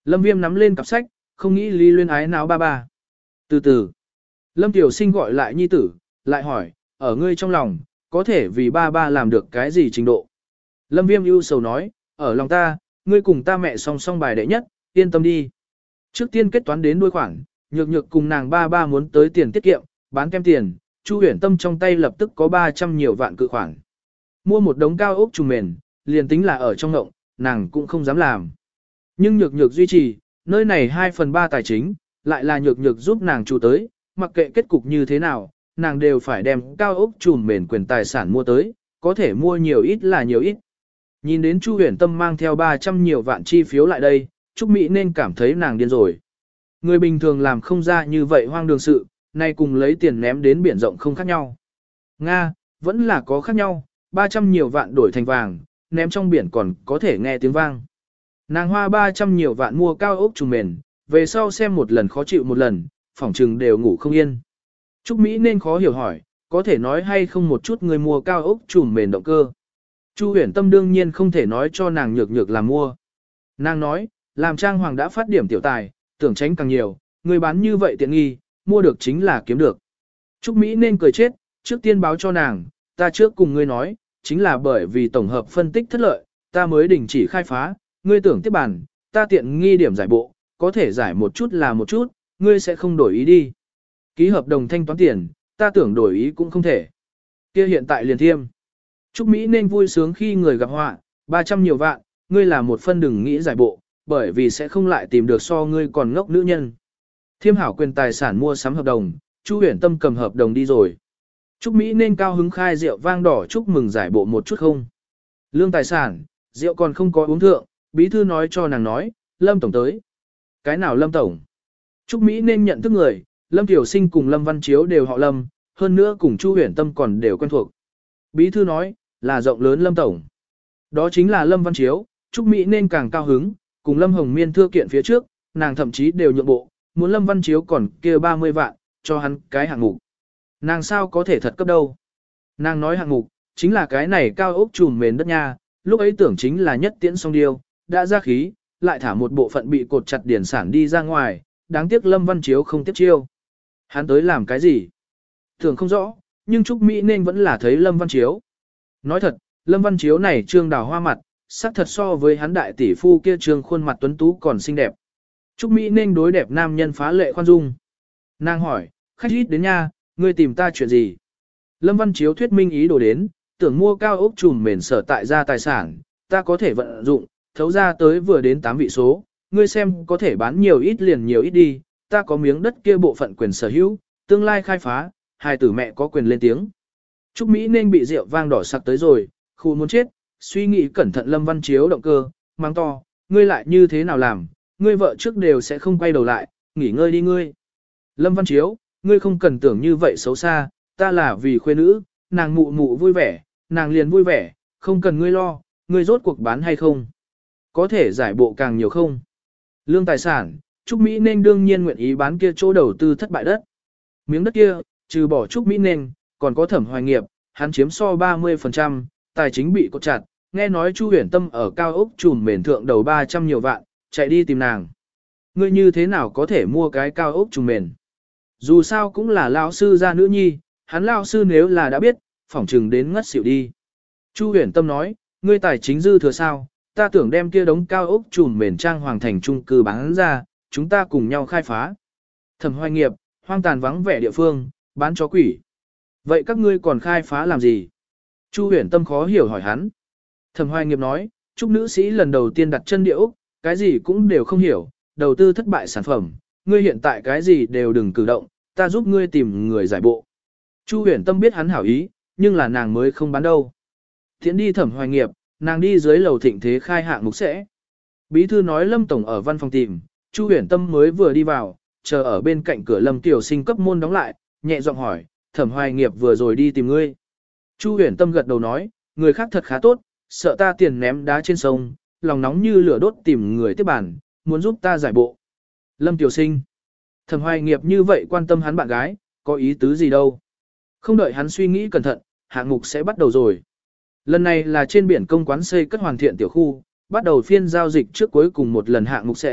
Lâm Viêm nắm lên cặp sách, không nghĩ Lý Luyến ái náo ba ba. Từ từ, Lâm Tiểu Sinh gọi lại nhi tử, lại hỏi, ở ngươi trong lòng, có thể vì ba ba làm được cái gì trình độ? Lâm Viêm ưu sầu nói, ở lòng ta, ngươi cùng ta mẹ song song bài đệ nhất, yên tâm đi. Trước tiên kết toán đến đuôi khoản, nhược nhược cùng nàng ba ba muốn tới tiền tiết kiệm, bán kem tiền, Chu Huyền Tâm trong tay lập tức có 300 nhiều vạn cự khoản. Mua một đống cao ốc trùng mền, liền tính là ở trong ngộng, nàng cũng không dám làm. Nhưng nhược nhược duy trì, nơi này 2/3 tài chính, lại là nhược nhược giúp nàng chủ tới, mặc kệ kết cục như thế nào, nàng đều phải đem cao ốc trùm mền quyền tài sản mua tới, có thể mua nhiều ít là nhiều ít. Nhìn đến Chu Huyền Tâm mang theo 300 nhiều vạn chi phiếu lại đây, Trúc Mỹ nên cảm thấy nàng điên rồi. Người bình thường làm không ra như vậy hoang đường sự, nay cùng lấy tiền ném đến biển rộng không khác nhau. Nga, vẫn là có khác nhau, 300 nhiều vạn đổi thành vàng, ném trong biển còn có thể nghe tiếng vang. Nàng hoa 300 nhiều vạn mua cao ốc trùng mền, về sau xem một lần khó chịu một lần, phỏng trừng đều ngủ không yên. Trúc Mỹ nên khó hiểu hỏi, có thể nói hay không một chút người mua cao ốc trùm mền động cơ. Chu Huyền Tâm đương nhiên không thể nói cho nàng nhược nhược làm mua. Nàng nói, làm trang hoàng đã phát điểm tiểu tài, tưởng tránh càng nhiều, người bán như vậy tiện nghi, mua được chính là kiếm được. Trúc Mỹ nên cười chết, trước tiên báo cho nàng, ta trước cùng ngươi nói, chính là bởi vì tổng hợp phân tích thất lợi, ta mới đình chỉ khai phá, ngươi tưởng tiếp bàn, ta tiện nghi điểm giải bộ, có thể giải một chút là một chút, ngươi sẽ không đổi ý đi. Ký hợp đồng thanh toán tiền, ta tưởng đổi ý cũng không thể. Kia hiện tại liền thiêm. Trúc Mỹ nên vui sướng khi người gặp họa, 300 nhiều vạn, ngươi là một phân đừng nghĩ giải bộ, bởi vì sẽ không lại tìm được so ngươi còn ngốc nữ nhân. Thiêm hảo quyền tài sản mua sắm hợp đồng, Chu Huyền Tâm cầm hợp đồng đi rồi. Trúc Mỹ nên cao hứng khai rượu vang đỏ chúc mừng giải bộ một chút không. Lương tài sản, rượu còn không có uống thượng, bí thư nói cho nàng nói, Lâm Tổng tới. Cái nào Lâm Tổng? Trúc Mỹ nên nhận thức người, Lâm Tiểu Sinh cùng Lâm Văn Chiếu đều họ Lâm, hơn nữa cùng Chu Huyền Tâm còn đều quen thuộc. Bí thư nói, là rộng lớn Lâm Tổng. Đó chính là Lâm Văn Chiếu, Trúc Mỹ nên càng cao hứng, cùng Lâm Hồng Miên thưa kiện phía trước, nàng thậm chí đều nhượng bộ, muốn Lâm Văn Chiếu còn kia 30 vạn, cho hắn cái hạng mục. Nàng sao có thể thật cấp đâu. Nàng nói hạng mục, chính là cái này cao ốc trùm mền đất nha, lúc ấy tưởng chính là nhất tiễn song điêu, đã ra khí, lại thả một bộ phận bị cột chặt điển sản đi ra ngoài, đáng tiếc Lâm Văn Chiếu không tiếp chiêu. Hắn tới làm cái gì? Tưởng không rõ, nhưng Trúc Mỹ nên vẫn là thấy Lâm Văn Chiếu. Nói thật, Lâm Văn Chiếu này trương đào hoa mặt, sắc thật so với hắn đại tỷ phu kia trương khuôn mặt tuấn tú còn xinh đẹp. Trúc Mỹ nên đối đẹp nam nhân phá lệ khoan dung. Nàng hỏi, khách ít đến nha, ngươi tìm ta chuyện gì? Lâm Văn Chiếu thuyết minh ý đồ đến, tưởng mua cao ốc trùm mền sở tại ra tài sản, ta có thể vận dụng, thấu ra tới vừa đến 8 vị số, ngươi xem có thể bán nhiều ít liền nhiều ít đi, ta có miếng đất kia bộ phận quyền sở hữu, tương lai khai phá, hai tử mẹ có quyền lên tiếng. Trúc Mỹ nên bị rượu vang đỏ sặc tới rồi, khu muốn chết, suy nghĩ cẩn thận Lâm Văn Chiếu động cơ, mang to, ngươi lại như thế nào làm, ngươi vợ trước đều sẽ không quay đầu lại, nghỉ ngơi đi ngươi. Lâm Văn Chiếu, ngươi không cần tưởng như vậy xấu xa, ta là vì khuê nữ, nàng mụ mụ vui vẻ, nàng liền vui vẻ, không cần ngươi lo, ngươi rốt cuộc bán hay không. Có thể giải bộ càng nhiều không. Lương tài sản, Trúc Mỹ nên đương nhiên nguyện ý bán kia chỗ đầu tư thất bại đất. Miếng đất kia, trừ bỏ Trúc Mỹ nên, còn có Thẩm Hoài Nghiệp, hắn chiếm so 30%, tài chính bị cột chặt, nghe nói Chu Huyền Tâm ở cao ốc trùm mền thượng đầu 300 nhiều vạn, chạy đi tìm nàng. Ngươi như thế nào có thể mua cái cao ốc trùm mền? Dù sao cũng là lão sư gia nữ nhi, hắn lão sư nếu là đã biết, phỏng trừng đến ngất xỉu đi. Chu Huyền Tâm nói, ngươi tài chính dư thừa sao, ta tưởng đem kia đống cao ốc trùm mền trang hoàng thành trung cư bán ra, chúng ta cùng nhau khai phá. Thẩm Hoài Nghiệp, hoang tàn vắng vẻ địa phương, bán chó quỷ. Vậy các ngươi còn khai phá làm gì? Chu Huyền Tâm khó hiểu hỏi hắn. Thẩm Hoài Nghiệp nói, chúc nữ sĩ lần đầu tiên đặt chân địa Úc, cái gì cũng đều không hiểu, đầu tư thất bại sản phẩm, ngươi hiện tại cái gì đều đừng cử động, ta giúp ngươi tìm người giải bộ. Chu Huyền Tâm biết hắn hảo ý, nhưng là nàng mới không bán đâu. Thiện đi Thẩm Hoài Nghiệp, nàng đi dưới lầu Thịnh Thế khai hạng mục sẽ. Bí thư nói Lâm Tổng ở văn phòng tìm, Chu Huyền Tâm mới vừa đi vào, chờ ở bên cạnh cửa Lâm Tiểu Sinh cấp môn đóng lại, nhẹ giọng hỏi, Thẩm Hoài Nghiệp vừa rồi đi tìm ngươi. Chu Huyền Tâm gật đầu nói, người khác thật khá tốt, sợ ta tiền ném đá trên sông, lòng nóng như lửa đốt tìm người tiếp bản, muốn giúp ta giải bộ. Lâm Tiểu Sinh. Thẩm Hoài Nghiệp như vậy quan tâm hắn bạn gái, có ý tứ gì đâu. Không đợi hắn suy nghĩ cẩn thận, hạng mục sẽ bắt đầu rồi. Lần này là trên biển công quán xây cất hoàn thiện tiểu khu, bắt đầu phiên giao dịch trước cuối cùng một lần hạng mục sẽ,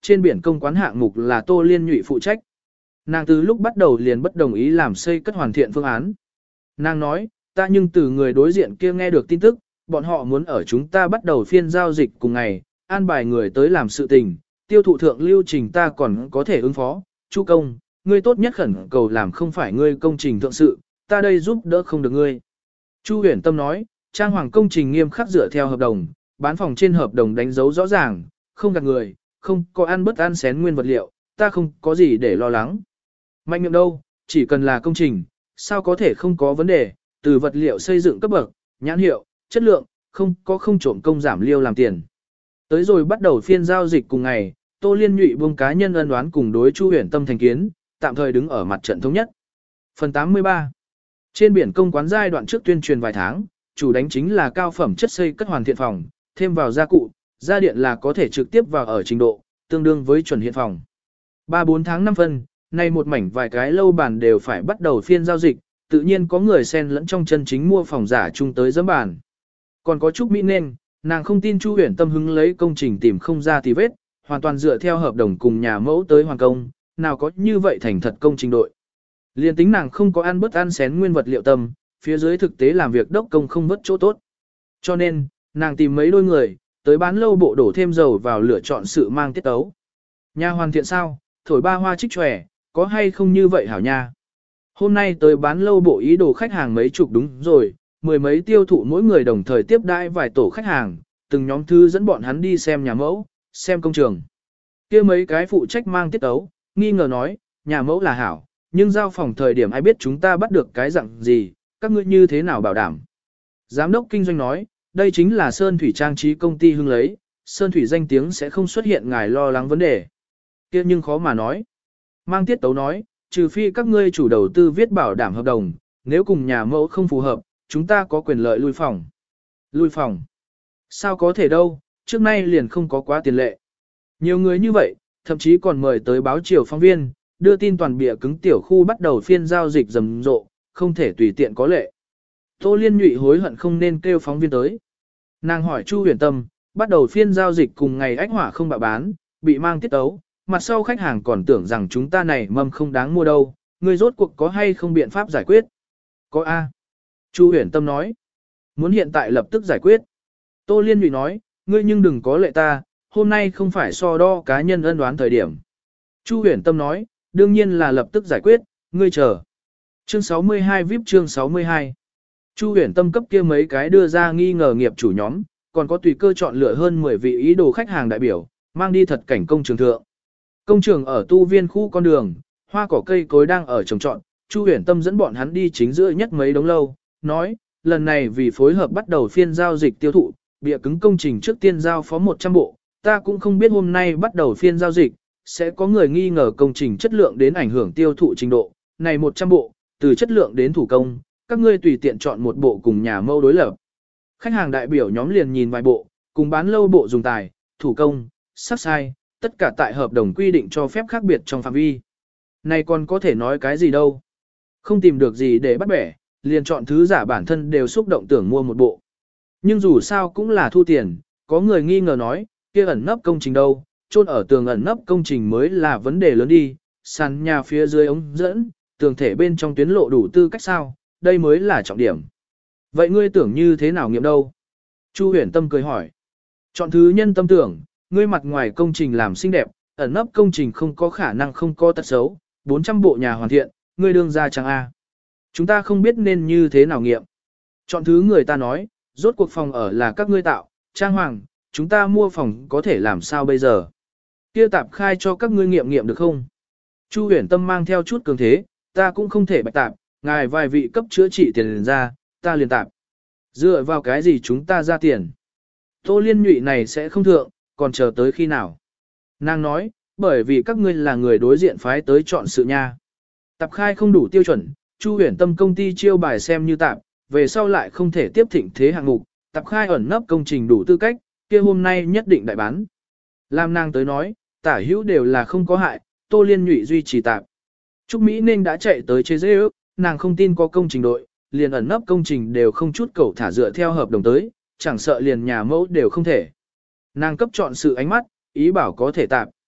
trên biển công quán hạng mục là Tô Liên Nhụy phụ trách. Nàng từ lúc bắt đầu liền bất đồng ý làm xây cất hoàn thiện phương án. Nàng nói, ta nhưng từ người đối diện kia nghe được tin tức, bọn họ muốn ở chúng ta bắt đầu phiên giao dịch cùng ngày, an bài người tới làm sự tình, tiêu thụ thượng lưu trình ta còn có thể ứng phó. Chu công, ngươi tốt nhất khẩn cầu làm không phải ngươi công trình thượng sự, ta đây giúp đỡ không được ngươi. Chu Huyền Tâm nói, trang hoàng công trình nghiêm khắc dựa theo hợp đồng, bán phòng trên hợp đồng đánh dấu rõ ràng, không gạt người, không có ăn bất ăn xén nguyên vật liệu, ta không có gì để lo lắng. Mạnh miệng đâu, chỉ cần là công trình, sao có thể không có vấn đề, từ vật liệu xây dựng cấp bậc, nhãn hiệu, chất lượng, không trộm công giảm liêu làm tiền. Tới rồi bắt đầu phiên giao dịch cùng ngày, Tô Liên Nhụy buông cá nhân ân đoán cùng đối Chu Huyền Tâm thành kiến, tạm thời đứng ở mặt trận thống nhất. Phần 83. Trên biển công quán giai đoạn trước tuyên truyền vài tháng, chủ đánh chính là cao phẩm chất xây cất hoàn thiện phòng, thêm vào gia cụ, gia điện là có thể trực tiếp vào ở trình độ, tương đương với chuẩn hiện phòng. 3-4 tháng 5 phân, nay một mảnh vài cái lâu bàn đều phải bắt đầu phiên giao dịch, tự nhiên có người xen lẫn trong chân chính mua phòng giả chung tới giẫm bàn. Còn có chút mỹ nên, nàng không tin Chu Huyền Tâm hứng lấy công trình tìm không ra tì vết, hoàn toàn dựa theo hợp đồng cùng nhà mẫu tới hoàn công, nào có như vậy thành thật công trình đội. Liên tính nàng không có ăn bớt ăn xén nguyên vật liệu tâm, phía dưới thực tế làm việc đốc công không vất chỗ tốt. Cho nên, nàng tìm mấy đôi người, tới bán lâu bộ đổ thêm dầu vào lựa chọn sự mang tiết tấu. Nhà hoàn thiện sao, thổi ba hoa trích tròe, có hay không như vậy hảo nha. Hôm nay tới bán lâu bộ ý đồ khách hàng mấy chục đúng rồi, mười mấy tiêu thụ mỗi người đồng thời tiếp đãi vài tổ khách hàng, từng nhóm thư dẫn bọn hắn đi xem nhà mẫu, xem công trường. Kia mấy cái phụ trách mang tiết tấu, nghi ngờ nói, nhà mẫu là hảo, nhưng giao phòng thời điểm ai biết chúng ta bắt được cái dạng gì, các ngươi như thế nào bảo đảm. Giám đốc kinh doanh nói, đây chính là Sơn Thủy trang trí công ty hưng lấy, Sơn Thủy danh tiếng sẽ không xuất hiện ngài lo lắng vấn đề. Kia nhưng khó mà nói. Mang tiết tấu nói, trừ phi các ngươi chủ đầu tư viết bảo đảm hợp đồng, nếu cùng nhà mẫu không phù hợp, chúng ta có quyền lợi lui phòng. Lui phòng? Sao có thể đâu, trước nay liền không có quá tiền lệ. Nhiều người như vậy, thậm chí còn mời tới báo chiều phóng viên, đưa tin toàn bìa cứng tiểu khu bắt đầu phiên giao dịch rầm rộ, không thể tùy tiện có lệ. Tô Liên Nhụy hối hận không nên kêu phóng viên tới. Nàng hỏi Chu Huyền Tâm, bắt đầu phiên giao dịch cùng ngày ách hỏa không bạo bán, bị mang tiết tấu, mặt sau khách hàng còn tưởng rằng chúng ta này mâm không đáng mua đâu, người rốt cuộc có hay không biện pháp giải quyết? Có A. Chu Huyền Tâm nói, muốn hiện tại lập tức giải quyết. Tô Liên Nhụy nói, ngươi nhưng đừng có lệ ta, hôm nay không phải so đo cá nhân ân đoán thời điểm. Chu Huyền Tâm nói, đương nhiên là lập tức giải quyết, ngươi chờ. Chương 62 VIP chương 62. Chu Huyền Tâm cấp kia mấy cái đưa ra nghi ngờ nghiệp chủ nhóm, còn có tùy cơ chọn lựa hơn 10 vị ý đồ khách hàng đại biểu, mang đi thật cảnh công trường thượng. Công trường ở tu viên khu con đường, hoa cỏ cây cối đang ở trồng trọt, Chu Huyền Tâm dẫn bọn hắn đi chính giữa nhất mấy đống lâu, nói, lần này vì phối hợp bắt đầu phiên giao dịch tiêu thụ, bìa cứng công trình trước tiên giao phó 100 bộ, ta cũng không biết hôm nay bắt đầu phiên giao dịch, sẽ có người nghi ngờ công trình chất lượng đến ảnh hưởng tiêu thụ trình độ, này 100 bộ, từ chất lượng đến thủ công, các ngươi tùy tiện chọn một bộ cùng nhà mẫu đối lập. Khách hàng đại biểu nhóm liền nhìn vài bộ, cùng bán lâu bộ dùng tài, thủ công, sắc sai, tất cả tại hợp đồng quy định cho phép khác biệt trong phạm vi. Này còn có thể nói cái gì đâu. Không tìm được gì để bắt bẻ, liền chọn thứ giả bản thân đều xúc động tưởng mua một bộ. Nhưng dù sao cũng là thu tiền, có người nghi ngờ nói, kia ẩn nấp công trình đâu, chôn ở tường ẩn nấp công trình mới là vấn đề lớn đi, sàn nhà phía dưới ống dẫn, tường thể bên trong tuyến lộ đủ tư cách sao, đây mới là trọng điểm. Vậy ngươi tưởng như thế nào nghiệm đâu? Chu Huyền Tâm cười hỏi. Chọn thứ nhân tâm tưởng, ngươi mặt ngoài công trình làm xinh đẹp, ẩn nấp công trình không có khả năng không có tật xấu, 400 bộ nhà hoàn thiện, ngươi đương ra chẳng a. Chúng ta không biết nên như thế nào nghiệm. Chọn thứ người ta nói, rốt cuộc phòng ở là các ngươi tạo, trang hoàng, chúng ta mua phòng có thể làm sao bây giờ? Kia tạp khai cho các ngươi nghiệm được không? Chu Huyền Tâm mang theo chút cường thế, ta cũng không thể bạch tạp, ngài vài vị cấp chữa trị tiền ra, ta liền tạp. Dựa vào cái gì chúng ta ra tiền? Tô Liên Nhụy này sẽ không thượng, còn chờ tới khi nào? Nàng nói, bởi vì các ngươi là người đối diện phái tới chọn sự nha. Tạp khai không đủ tiêu chuẩn, Chu Huyền Tâm công ty chiêu bài xem như tạp, về sau lại không thể tiếp thịnh thế hạng mục, tạp khai ẩn nấp công trình đủ tư cách, kia hôm nay nhất định đại bán. Lam nàng tới nói, tả hữu đều là không có hại, Tô Liên Nhụy duy trì tạp. Trúc Mỹ Ninh đã chạy tới chế dễ ước, nàng không tin có công trình đội, liền ẩn nấp công trình đều không chút cầu thả dựa theo hợp đồng tới, chẳng sợ liền nhà mẫu đều không thể. Nàng cấp chọn sự ánh mắt, ý bảo có thể tạp.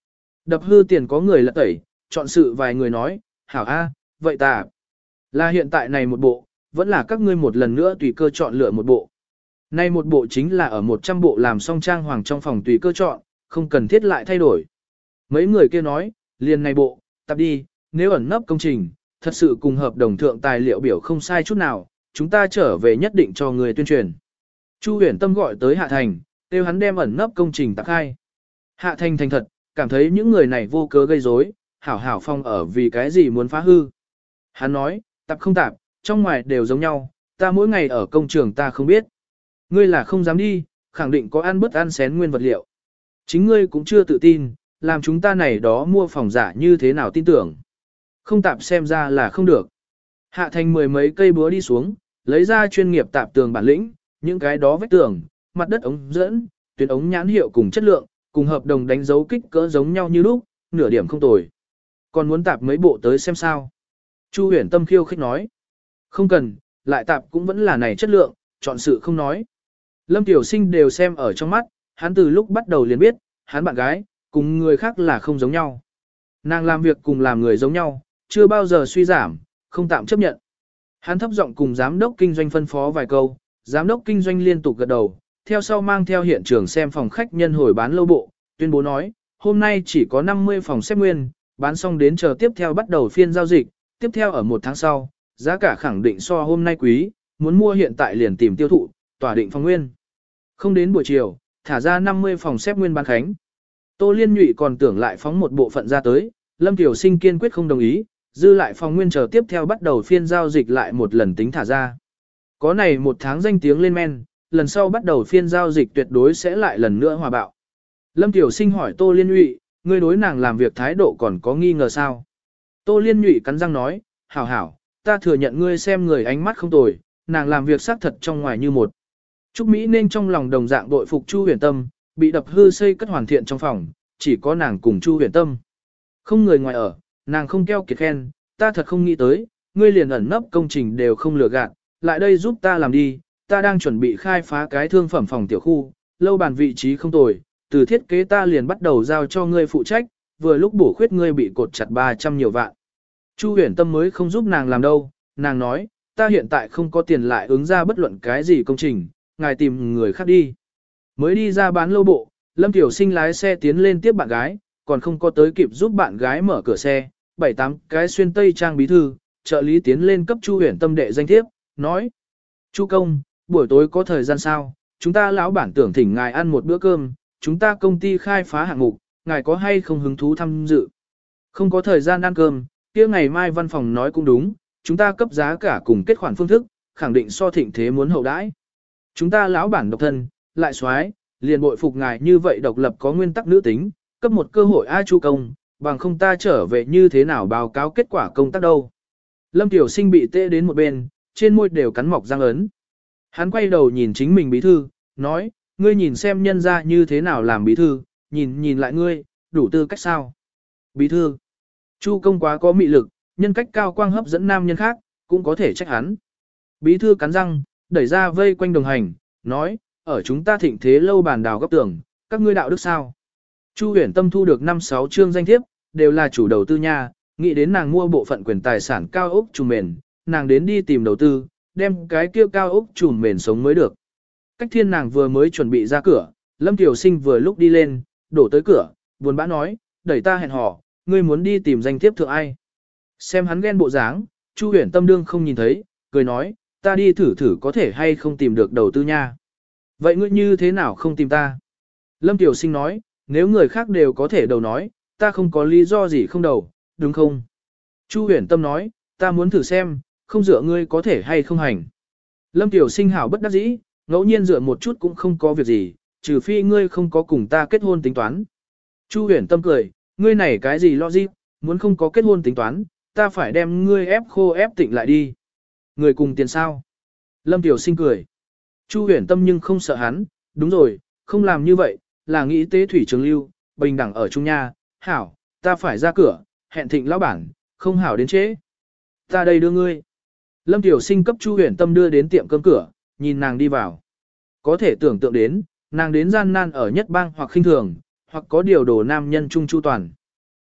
Đập hư tiền có người lật tẩy, chọn sự vài người nói, hảo a, vậy ta là hiện tại này một bộ, vẫn là các ngươi một lần nữa tùy cơ chọn lựa một bộ. Nay một bộ chính là ở 100 bộ làm xong trang hoàng trong phòng tùy cơ chọn, không cần thiết lại thay đổi. Mấy người kia nói, liền này bộ, tập đi, nếu ẩn nấp công trình, thật sự cùng hợp đồng thượng tài liệu biểu không sai chút nào, chúng ta trở về nhất định cho người tuyên truyền. Chu Huyền Tâm gọi tới Hạ Thành, kêu hắn đem ẩn nấp công trình tạc khai. Hạ Thành thành thật, cảm thấy những người này vô cớ gây rối, hảo hảo phong ở vì cái gì muốn phá hư. Hắn nói, tạp không tạp, trong ngoài đều giống nhau, ta mỗi ngày ở công trường ta không biết. Ngươi là không dám đi, khẳng định có ăn bớt ăn xén nguyên vật liệu. Chính ngươi cũng chưa tự tin, làm chúng ta này đó mua phòng giả như thế nào tin tưởng. Không tạp xem ra là không được. Hạ Thành mười mấy cây búa đi xuống, lấy ra chuyên nghiệp tạp tường bản lĩnh, những cái đó vách tường, mặt đất ống dẫn, tuyến ống nhãn hiệu cùng chất lượng, cùng hợp đồng đánh dấu kích cỡ giống nhau như lúc, nửa điểm không tồi. Còn muốn tạp mấy bộ tới xem sao. Chu Huyền Tâm khiêu khích nói. Không cần, lại tạp cũng vẫn là này chất lượng, chọn sự không nói. Lâm Tiểu Sinh đều xem ở trong mắt, hắn từ lúc bắt đầu liền biết, hắn bạn gái, cùng người khác là không giống nhau. Nàng làm việc cùng làm người giống nhau, chưa bao giờ suy giảm, không tạm chấp nhận. Hắn thấp giọng cùng giám đốc kinh doanh phân phó vài câu, giám đốc kinh doanh liên tục gật đầu, theo sau mang theo hiện trường xem phòng khách nhân hồi bán lâu bộ, tuyên bố nói, hôm nay chỉ có 50 phòng xếp nguyên, bán xong đến chờ tiếp theo bắt đầu phiên giao dịch, tiếp theo ở một tháng sau, giá cả khẳng định so hôm nay quý, muốn mua hiện tại liền tìm tiêu thụ, tỏa định phòng nguyên. Không đến buổi chiều, thả ra 50 phòng xếp nguyên bán khánh. Tô Liên Nhụy còn tưởng lại phóng một bộ phận ra tới, Lâm Tiểu Sinh kiên quyết không đồng ý, dư lại phòng nguyên chờ tiếp theo bắt đầu phiên giao dịch lại một lần tính thả ra. Có này một tháng danh tiếng lên men, lần sau bắt đầu phiên giao dịch tuyệt đối sẽ lại lần nữa hòa bạo. Lâm Tiểu Sinh hỏi Tô Liên Nhụy, ngươi đối nàng làm việc thái độ còn có nghi ngờ sao? Tô Liên Nhụy cắn răng nói, hảo hảo, ta thừa nhận ngươi xem người ánh mắt không tồi, nàng làm việc xác thật trong ngoài như một. Trúc Mỹ nên trong lòng đồng dạng đội phục Chu Huyền Tâm, bị đập hư xây cất hoàn thiện trong phòng, chỉ có nàng cùng Chu Huyền Tâm. Không người ngoài ở, nàng không keo kiệt khen, ta thật không nghĩ tới, ngươi liền ẩn nấp công trình đều không lừa gạt, lại đây giúp ta làm đi, ta đang chuẩn bị khai phá cái thương phẩm phòng tiểu khu, lâu bàn vị trí không tồi, từ thiết kế ta liền bắt đầu giao cho ngươi phụ trách, vừa lúc bổ khuyết ngươi bị cột chặt 300 nhiều vạn. Chu Huyền Tâm mới không giúp nàng làm đâu, nàng nói, ta hiện tại không có tiền lại ứng ra bất luận cái gì công trình, ngài tìm người khác đi. Mới đi ra bán lâu bộ, Lâm Tiểu Sinh lái xe tiến lên tiếp bạn gái, còn không có tới kịp giúp bạn gái mở cửa xe, 7-8 cái xuyên tây trang bí thư, trợ lý tiến lên cấp Chu Huyền Tâm đệ danh thiếp, nói: "Chu công, buổi tối có thời gian sao? Chúng ta lão bản tưởng thỉnh ngài ăn một bữa cơm, chúng ta công ty khai phá hạng mục, ngài có hay không hứng thú tham dự?" Không có thời gian ăn cơm, kia ngày mai văn phòng nói cũng đúng, chúng ta cấp giá cả cùng kết khoản phương thức, khẳng định so Thịnh Thế muốn hậu đãi. Chúng ta lão bản độc thân, lại xoái, liền bội phục ngài như vậy độc lập có nguyên tắc nữ tính, cấp một cơ hội ai Chu công, bằng không ta trở về như thế nào báo cáo kết quả công tác đâu. Lâm Tiểu Sinh bị tê đến một bên, trên môi đều cắn mọc răng ấn. Hắn quay đầu nhìn chính mình bí thư, nói, ngươi nhìn xem nhân ra như thế nào làm bí thư, nhìn lại ngươi, đủ tư cách sao. Bí thư, Chu công quá có mị lực, nhân cách cao quang hấp dẫn nam nhân khác, cũng có thể trách hắn. Bí thư cắn răng, đẩy ra vây quanh đồng hành, nói, ở chúng ta Thịnh Thế lâu bàn đào gấp tường, các ngươi đạo đức sao. Chu Huyền Tâm thu được 5-6 chương danh thiếp, đều là chủ đầu tư nha, nghĩ đến nàng mua bộ phận quyền tài sản cao ốc trùm mền, nàng đến đi tìm đầu tư, đem cái kia cao ốc trùm mền sống mới được. Cách Thiên nàng vừa mới chuẩn bị ra cửa, Lâm Tiểu Sinh vừa lúc đi lên, đổ tới cửa, buồn bã nói, đẩy ta hẹn hò, ngươi muốn đi tìm danh thiếp thượng ai. Xem hắn ghen bộ dáng, Chu Huyền Tâm đương không nhìn thấy, cười nói, ta đi thử thử có thể hay không tìm được đầu tư nha. Vậy ngươi như thế nào không tìm ta? Lâm Tiểu Sinh nói, nếu người khác đều có thể đầu nói, ta không có lý do gì không đầu, đúng không? Chu Huyền Tâm nói, ta muốn thử xem, không dựa ngươi có thể hay không hành. Lâm Tiểu Sinh hảo bất đắc dĩ, ngẫu nhiên dựa một chút cũng không có việc gì, trừ phi ngươi không có cùng ta kết hôn tính toán. Chu Huyền Tâm cười, ngươi này cái gì logic, muốn không có kết hôn tính toán, ta phải đem ngươi ép khô ép tịnh lại đi. Người cùng tiền sao? Lâm Tiểu Sinh cười. Chu Huyền Tâm nhưng không sợ hắn, đúng rồi, không làm như vậy, là nghĩ tế thủy trường lưu, bình đẳng ở Trung Nha, hảo, ta phải ra cửa, hẹn Thịnh lão bản, không hảo đến trễ. Ta đây đưa ngươi. Lâm Tiểu Sinh cấp Chu Huyền Tâm đưa đến tiệm cơm cửa, nhìn nàng đi vào. Có thể tưởng tượng đến, nàng đến gian nan ở nhất bang hoặc khinh thường, hoặc có điều đồ nam nhân trung chu toàn.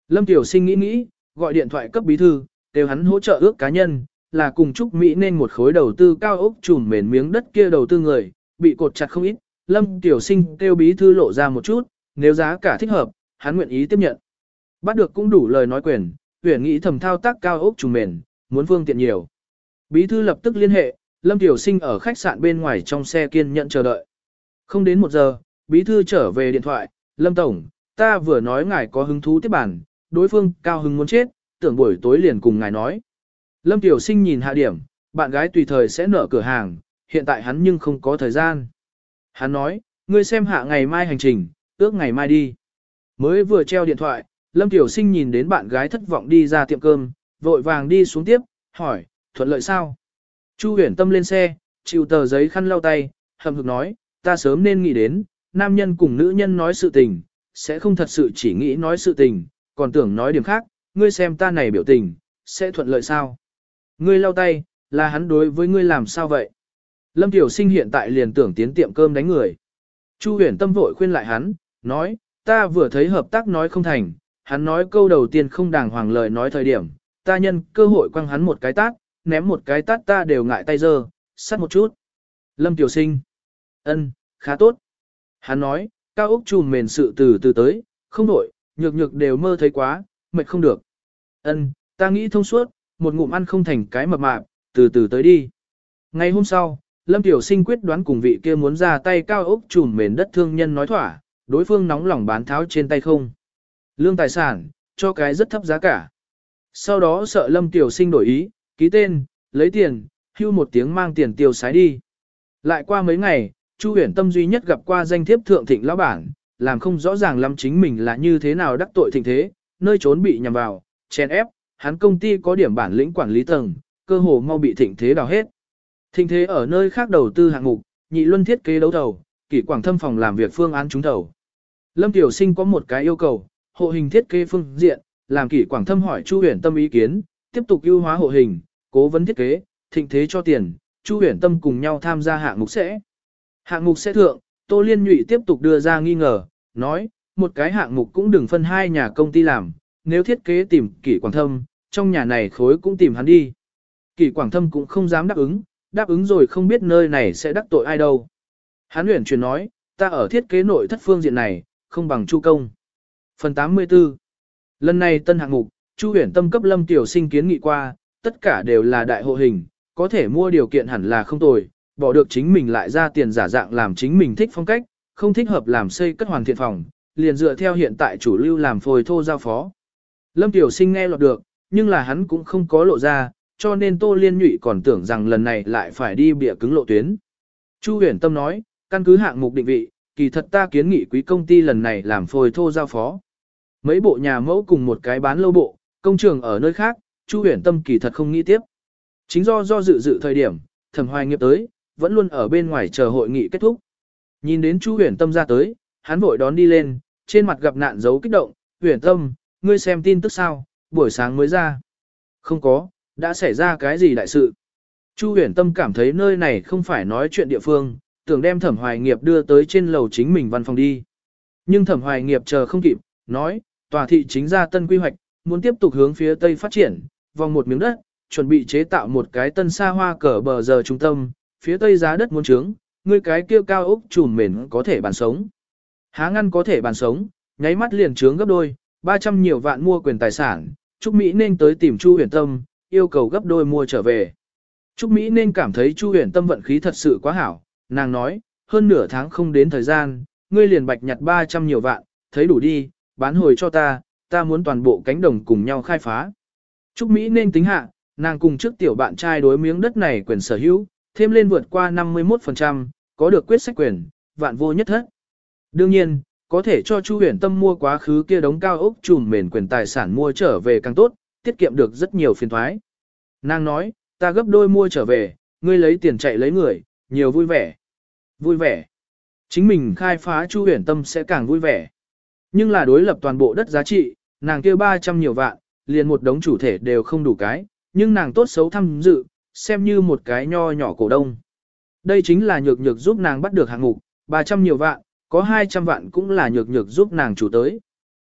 Lâm Tiểu Sinh nghĩ nghĩ, gọi điện thoại cấp bí thư, kêu hắn hỗ trợ ước cá nhân, là cùng Trúc Mỹ nên một khối đầu tư cao ốc trùm mền miếng đất kia đầu tư người, bị cột chặt không ít. Lâm Tiểu Sinh kêu bí thư lộ ra một chút, nếu giá cả thích hợp, hắn nguyện ý tiếp nhận. Bắt được cũng đủ lời nói quyền, huyền nghĩ thầm thao tác cao ốc trùm mền, muốn phương tiện nhiều. Bí thư lập tức liên hệ, Lâm Tiểu Sinh ở khách sạn bên ngoài trong xe kiên nhận chờ đợi. Không đến 1 giờ, bí thư trở về điện thoại, Lâm Tổng, ta vừa nói ngài có hứng thú tiếp bản, đối phương cao hứng muốn chết, tưởng buổi tối liền cùng ngài nói. Lâm Tiểu Sinh nhìn hạ điểm, bạn gái tùy thời sẽ nợ cửa hàng, hiện tại hắn nhưng không có thời gian. Hắn nói, ngươi xem hạ ngày mai hành trình, ước ngày mai đi. Mới vừa treo điện thoại, Lâm Tiểu Sinh nhìn đến bạn gái thất vọng đi ra tiệm cơm, vội vàng đi xuống tiếp, hỏi, thuận lợi sao? Chu Huyền Tâm lên xe, chịu tờ giấy khăn lau tay, hậm hực nói, ta sớm nên nghĩ đến, nam nhân cùng nữ nhân nói sự tình, sẽ không thật sự chỉ nghĩ nói sự tình, còn tưởng nói điểm khác, ngươi xem ta này biểu tình, sẽ thuận lợi sao? Ngươi lau tay, là hắn đối với ngươi làm sao vậy? Lâm Tiểu Sinh hiện tại liền tưởng tiến tiệm cơm đánh người. Chu Huyền Tâm vội khuyên lại hắn, nói, ta vừa thấy hợp tác nói không thành, hắn nói câu đầu tiên không đàng hoàng lời nói thời điểm, ta nhân cơ hội quăng hắn một cái tát, ném một cái tát ta đều ngại tay dơ, sắt một chút. Lâm Tiểu Sinh, ân, khá tốt. Hắn nói, cao ốc trùm mền sự từ từ tới, không đổi, nhược nhược đều mơ thấy quá, mệt không được. Ân, ta nghĩ thông suốt, một ngụm ăn không thành cái mập mạp, từ từ tới đi. Ngày hôm sau, Lâm Tiểu Sinh quyết đoán cùng vị kia muốn ra tay cao ốc trùm mền đất thương nhân nói thỏa, đối phương nóng lòng bán tháo trên tay không. Lương tài sản, cho cái rất thấp giá cả. Sau đó sợ Lâm Tiểu Sinh đổi ý, ký tên, lấy tiền, hưu một tiếng mang tiền tiêu xái đi. Lại qua mấy ngày, Chu Huyền Tâm duy nhất gặp qua danh thiếp thượng thịnh lão bản, làm không rõ ràng lắm chính mình là như thế nào đắc tội thịnh thế, nơi trốn bị nhằm vào, chèn ép, hắn công ty có điểm bản lĩnh quản lý tầng, cơ hồ mau bị thịnh thế đào hết. Thịnh thế ở nơi khác đầu tư hạng mục, nhị luân thiết kế đấu thầu, Kỷ Quảng Thâm phòng làm việc phương án trúng thầu. Lâm Tiểu Sinh có một cái yêu cầu, hộ hình thiết kế phương diện, làm Kỷ Quảng Thâm hỏi Chu Huyền Tâm ý kiến, tiếp tục ưu hóa hộ hình, cố vấn thiết kế, thịnh thế cho tiền, Chu Huyền Tâm cùng nhau tham gia hạng mục sẽ. Hạng mục sẽ thượng, Tô Liên Nhụy tiếp tục đưa ra nghi ngờ, nói, một cái hạng mục cũng đừng phân hai nhà công ty làm, nếu thiết kế tìm Kỷ Quảng Thâm, trong nhà này khối cũng tìm hắn đi. Kỷ Quảng Thâm cũng không dám đáp ứng rồi không biết nơi này sẽ đắc tội ai đâu. Hắn huyền truyền nói, ta ở thiết kế nội thất phương diện này, không bằng Chu công. Phần 84. Lần này tân hạng mục, Chu Huyền Tâm cấp Lâm Tiểu Sinh kiến nghị qua, tất cả đều là đại hộ hình, có thể mua điều kiện hẳn là không tồi, bỏ được chính mình lại ra tiền giả dạng làm chính mình thích phong cách, không thích hợp làm xây cất hoàn thiện phòng, liền dựa theo hiện tại chủ lưu làm phôi thô giao phó. Lâm Tiểu Sinh nghe lọt được, nhưng là hắn cũng không có lộ ra, cho nên Tô Liên Nhụy còn tưởng rằng lần này lại phải đi bịa cứng lộ tuyến. Chu Huyền Tâm nói, căn cứ hạng mục định vị, kỳ thật ta kiến nghị quý công ty lần này làm phôi thô giao phó. Mấy bộ nhà mẫu cùng một cái bán lâu bộ, công trường ở nơi khác, Chu Huyền Tâm kỳ thật không nghĩ tiếp. Chính do dự thời điểm, Thẩm Hoài Nghiệp tới, vẫn luôn ở bên ngoài chờ hội nghị kết thúc. Nhìn đến Chu Huyền Tâm ra tới, hắn vội đón đi lên, trên mặt gặp nạn dấu kích động, "Huyền Tâm, ngươi xem tin tức sao, buổi sáng mới ra?" "Không có, đã xảy ra cái gì đại sự?" Chu Huyền Tâm cảm thấy nơi này không phải nói chuyện địa phương, tưởng đem Thẩm Hoài Nghiệp đưa tới trên lầu chính mình văn phòng đi. Nhưng Thẩm Hoài Nghiệp chờ không kịp, nói, tòa thị chính ra tân quy hoạch, muốn tiếp tục hướng phía tây phát triển, vòng một miếng đất, chuẩn bị chế tạo một cái tân xa hoa cỡ bờ giờ trung tâm, phía tây giá đất muốn trướng, ngươi cái kia cao ốc trùm mền có thể bàn sống. Há ngăn có thể bàn sống, nháy mắt liền trướng gấp đôi, 300 nhiều vạn mua quyền tài sản, Trúc Mỹ nên tới tìm Chu Huyền Tâm, yêu cầu gấp đôi mua trở về. Trúc Mỹ nên cảm thấy Chu Huyền Tâm vận khí thật sự quá hảo, nàng nói, hơn nửa tháng không đến thời gian, ngươi liền bạch nhặt 300 nhiều vạn, thấy đủ đi, bán hồi cho ta muốn toàn bộ cánh đồng cùng nhau khai phá. Trúc Mỹ nên tính hạ, nàng cùng trước tiểu bạn trai đối miếng đất này quyền sở hữu, thêm lên vượt qua 51%, có được quyết sách quyền, vạn vô nhất thất. Đương nhiên, có thể cho Chu Huyền Tâm mua quá khứ kia đống cao ốc trùm mền quyền tài sản mua trở về càng tốt, tiết kiệm được rất nhiều phiền thoái. Nàng nói, ta gấp đôi mua trở về, ngươi lấy tiền chạy lấy người, nhiều vui vẻ. Vui vẻ. Chính mình khai phá Chu Huyền Tâm sẽ càng vui vẻ. Nhưng là đối lập toàn bộ đất giá trị, nàng kêu 300 nhiều vạn, liền một đống chủ thể đều không đủ cái, nhưng nàng tốt xấu tham dự, xem như một cái nho nhỏ cổ đông. Đây chính là nhược nhược giúp nàng bắt được hạng mục, 300 nhiều vạn, có 200 vạn cũng là nhược nhược giúp nàng chủ tới.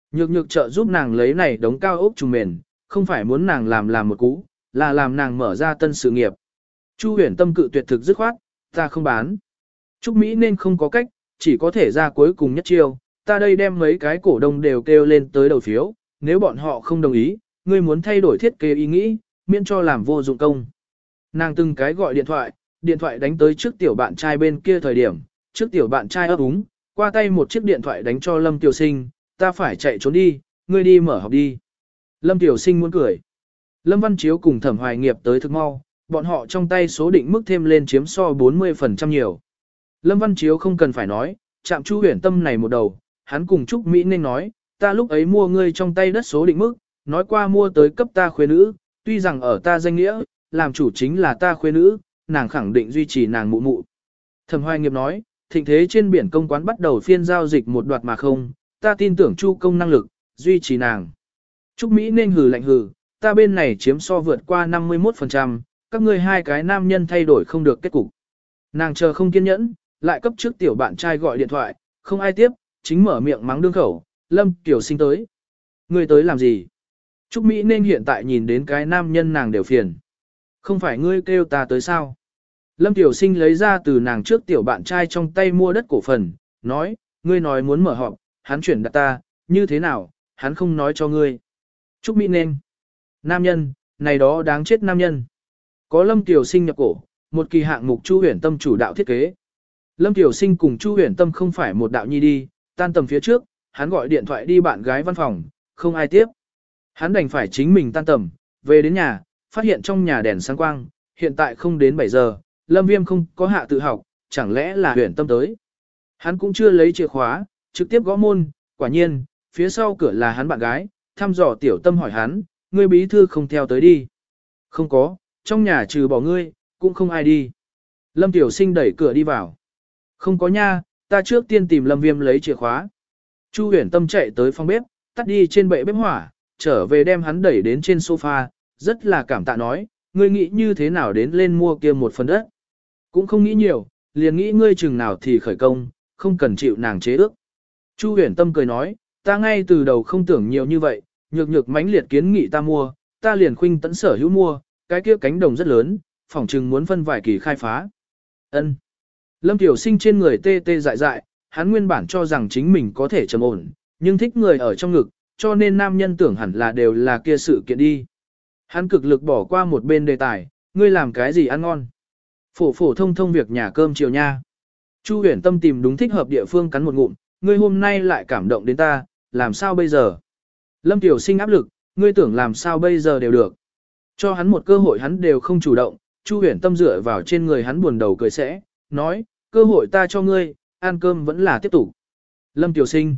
Nhược nhược trợ giúp nàng lấy này đống cao ốc trùng mền, không phải muốn nàng làm một cú, là làm nàng mở ra tân sự nghiệp. Chu Huyền Tâm cự tuyệt thực dứt khoát, ta không bán. Trúc Mỹ nên không có cách, chỉ có thể ra cuối cùng nhất chiêu, ta đây đem mấy cái cổ đông đều kêu lên tới đầu phiếu, nếu bọn họ không đồng ý, ngươi muốn thay đổi thiết kế ý nghĩ, miễn cho làm vô dụng công. Nàng từng cái gọi điện thoại đánh tới trước tiểu bạn trai bên kia thời điểm, trước tiểu bạn trai ấp úng, qua tay một chiếc điện thoại đánh cho Lâm Tiểu Sinh, ta phải chạy trốn đi, ngươi đi mở học đi. Lâm Tiểu Sinh muốn cười. Lâm Văn Chiếu cùng Thẩm Hoài Nghiệp tới thực mau, bọn họ trong tay số định mức thêm lên chiếm so 40% nhiều. Lâm Văn Chiếu không cần phải nói, chạm Chu Huyền Tâm này một đầu, hắn cùng Trúc Mỹ nên nói, ta lúc ấy mua ngươi trong tay đất số định mức, nói qua mua tới cấp ta khuê nữ, tuy rằng ở ta danh nghĩa, làm chủ chính là ta khuê nữ, nàng khẳng định duy trì nàng mụ mụ. Thẩm Hoài Nghiệp nói, thịnh thế trên biển công quán bắt đầu phiên giao dịch một đoạt mà không, ta tin tưởng Chu công năng lực, duy trì nàng. Trúc Mỹ nên hừ lạnh hừ, ta bên này chiếm so vượt qua 51%, các ngươi hai cái nam nhân thay đổi không được kết cục. Nàng chờ không kiên nhẫn, lại cấp trước tiểu bạn trai gọi điện thoại, không ai tiếp, chính mở miệng mắng đương khẩu, Lâm Tiểu Sinh tới. Ngươi tới làm gì? Trúc Mỹ nên hiện tại nhìn đến cái nam nhân nàng đều phiền. Không phải ngươi kêu ta tới sao? Lâm Tiểu Sinh lấy ra từ nàng trước tiểu bạn trai trong tay mua đất cổ phần, nói, ngươi nói muốn mở họp, hắn chuyển đặt ta, như thế nào, hắn không nói cho ngươi. Trúc Mỹ nên. Nam nhân, này đó đáng chết nam nhân. Có Lâm Tiểu Sinh nhập cổ, một kỳ hạng mục Chu Huyền Tâm chủ đạo thiết kế. Lâm Tiểu Sinh cùng Chu Huyền Tâm không phải một đạo nhi đi, tan tầm phía trước, hắn gọi điện thoại đi bạn gái văn phòng, không ai tiếp. Hắn đành phải chính mình tan tầm, về đến nhà, phát hiện trong nhà đèn sáng quang, hiện tại không đến 7 giờ, Lâm Viêm không có hạ tự học, chẳng lẽ là Huyền Tâm tới. Hắn cũng chưa lấy chìa khóa, trực tiếp gõ môn, quả nhiên, phía sau cửa là hắn bạn gái, thăm dò Tiểu Tâm hỏi hắn, ngươi bí thư không theo tới đi. Không có, trong nhà trừ bỏ ngươi, cũng không ai đi. Lâm Tiểu Sinh đẩy cửa đi vào. Không có nha, ta trước tiên tìm Lâm Viêm lấy chìa khóa. Chu Huyền Tâm chạy tới phòng bếp, tắt đi trên bệ bếp hỏa, trở về đem hắn đẩy đến trên sofa, rất là cảm tạ nói, ngươi nghĩ như thế nào đến lên mua kia một phần đất. Cũng không nghĩ nhiều, liền nghĩ ngươi chừng nào thì khởi công, không cần chịu nàng chế ước. Chu Huyền Tâm cười nói, ta ngay từ đầu không tưởng nhiều như vậy, nhược nhược mãnh liệt kiến nghị ta mua, ta liền khuynh tẫn sở hữu mua, cái kia cánh đồng rất lớn, phỏng chừng muốn phân vài kỳ khai phá. Ân. Lâm Tiểu Sinh trên người tê tê dại dại, hắn nguyên bản cho rằng chính mình có thể trầm ổn, nhưng thích người ở trong ngực, cho nên nam nhân tưởng hẳn là đều là kia sự kiện đi. Hắn cực lực bỏ qua một bên đề tài, ngươi làm cái gì ăn ngon. Phổ phổ thông thông việc nhà cơm chiều nha. Chu Huyền Tâm tìm đúng thích hợp địa phương cắn một ngụm, ngươi hôm nay lại cảm động đến ta, làm sao bây giờ? Lâm Tiểu Sinh áp lực, ngươi tưởng làm sao bây giờ đều được. Cho hắn một cơ hội hắn đều không chủ động, Chu Huyền Tâm dựa vào trên người hắn buồn đầu cười sẽ, nói, cơ hội ta cho ngươi, ăn cơm vẫn là tiếp tục. Lâm Tiểu Sinh,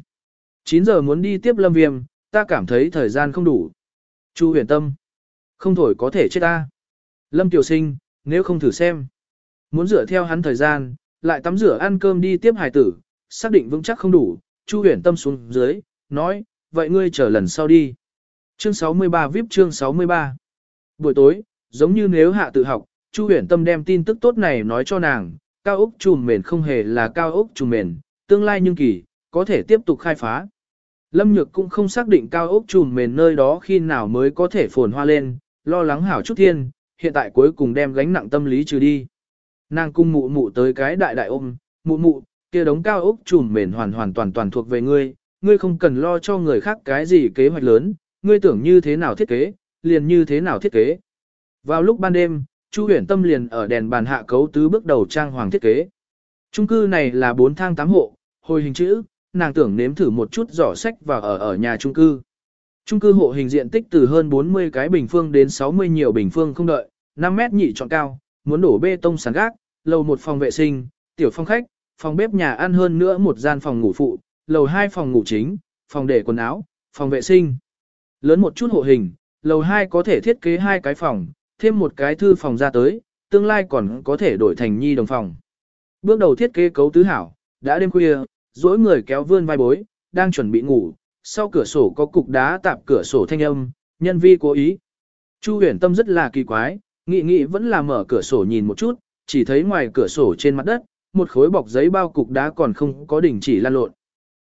9 giờ muốn đi tiếp Lâm Viêm, ta cảm thấy thời gian không đủ. Chu Huyền Tâm, không thổi có thể chết ta. Lâm Tiểu Sinh, nếu không thử xem. Muốn dựa theo hắn thời gian, lại tắm rửa ăn cơm đi tiếp hài tử, xác định vững chắc không đủ, Chu Huyền Tâm xuống dưới, nói, vậy ngươi chờ lần sau đi. Chương 63 VIP chương 63. Buổi tối, giống như nếu hạ tự học, Chu Huyền Tâm đem tin tức tốt này nói cho nàng, cao ốc trùm mền không hề là cao ốc trùm mền, tương lai nhưng kỳ, có thể tiếp tục khai phá. Lâm Nhược cũng không xác định cao ốc trùm mền nơi đó khi nào mới có thể phồn hoa lên, lo lắng hảo chút thiên, hiện tại cuối cùng đem gánh nặng tâm lý trừ đi. Nàng cung mụ mụ tới cái đại đại ôm, mụ mụ, kia đống cao ốc trùm mền hoàn hoàn toàn toàn thuộc về ngươi, ngươi không cần lo cho người khác cái gì kế hoạch lớn, ngươi tưởng như thế nào thiết kế, liền như thế nào thiết kế. Vào lúc ban đêm, Chu Huyền Tâm liền ở đèn bàn hạ cấu tứ bước đầu trang hoàng thiết kế. Chung cư này là 4 thang 8 hộ, hồi hình chữ, nàng tưởng nếm thử một chút giỏ sách vào ở nhà chung cư. Chung cư hộ hình diện tích từ hơn 40 cái bình phương đến 60 nhiều bình phương không đợi, 5 mét nhị chọn cao, muốn đổ bê tông sàn gác, lầu 1 phòng vệ sinh, tiểu phòng khách, phòng bếp nhà ăn hơn nữa một gian phòng ngủ phụ, lầu 2 phòng ngủ chính, phòng để quần áo, phòng vệ sinh. Lớn một chút hộ hình, lầu 2 có thể thiết kế 2 cái phòng, thêm một cái thư phòng ra tới, tương lai còn có thể đổi thành nhi đồng phòng. Bước đầu thiết kế cấu tứ hảo, đã đêm khuya, duỗi người kéo vươn vai bối, đang chuẩn bị ngủ, sau cửa sổ có cục đá tạp cửa sổ thanh âm, nhân vi cố ý. Chu Huyền Tâm rất là kỳ quái, nghĩ vẫn là mở cửa sổ nhìn một chút, chỉ thấy ngoài cửa sổ trên mặt đất, một khối bọc giấy bao cục đá còn không có đình chỉ lan lộn.